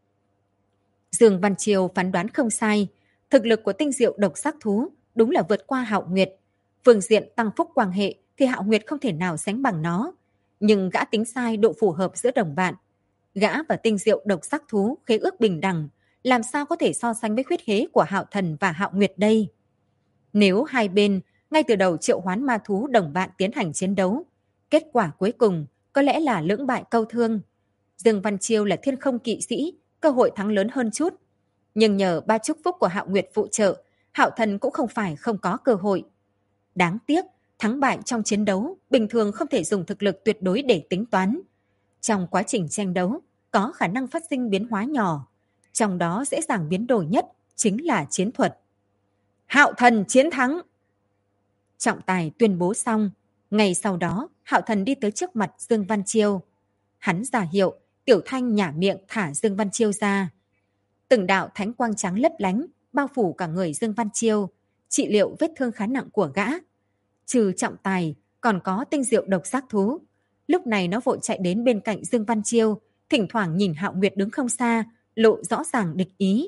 Dương Văn Chiêu phán đoán không sai, thực lực của tinh diệu độc giác thú đúng là vượt qua Hạo Nguyệt. Phương diện tăng phúc quang hệ thì Hạo Nguyệt không thể nào sánh bằng nó, nhưng gã tính sai độ phù hợp giữa đồng bạn. Gã và tinh diệu độc giác thú khế ước bình đẳng, làm sao có thể so sánh với huyết khế của Hạo Thần và Hạo Nguyệt đây? Nếu hai bên ngay từ đầu triệu hoán ma thú đồng bạn tiến hành chiến đấu, kết quả cuối cùng có lẽ là lưỡng bại câu thương. Dương Văn Chiêu là thiên không kỵ sĩ, cơ hội thắng lớn hơn chút. Nhưng nhờ ba chúc phúc của Hạo Nguyệt phụ trợ, Hạo Thần cũng không phải không có cơ hội. Đáng tiếc, thắng bại trong chiến đấu bình thường không thể dùng thực lực tuyệt đối để tính toán. Trong quá trình tranh đấu, có khả năng phát sinh biến hóa nhỏ. Trong đó dễ dàng biến đổi nhất chính là chiến thuật. Hạo Thần chiến thắng! Trọng tài tuyên bố xong. Ngày sau đó, Hạo Thần đi tới trước mặt Dương Văn Chiêu. Hắn giả hiệu, Tiểu Thanh nhả miệng thả Dương Văn Chiêu ra. Từng đạo thánh quang trắng lấp lánh, bao phủ cả người Dương Văn Chiêu, trị liệu vết thương khá nặng của gã. Trừ trọng tài, còn có tinh diệu độc giác thú. Lúc này nó vội chạy đến bên cạnh Dương Văn Chiêu, thỉnh thoảng nhìn Hạo Nguyệt đứng không xa, lộ rõ ràng địch ý.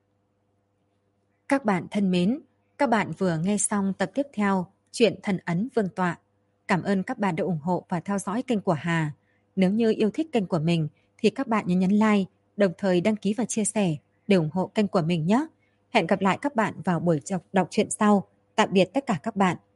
Các bạn thân mến, các bạn vừa nghe xong tập tiếp theo chuyện Thần Ấn Vương Tọa. Cảm ơn các bạn đã ủng hộ và theo dõi kênh của Hà. Nếu như yêu thích kênh của mình thì các bạn nhớ nhấn like, đồng thời đăng ký và chia sẻ để ủng hộ kênh của mình nhé. Hẹn gặp lại các bạn vào buổi đọc truyện sau. Tạm biệt tất cả các bạn.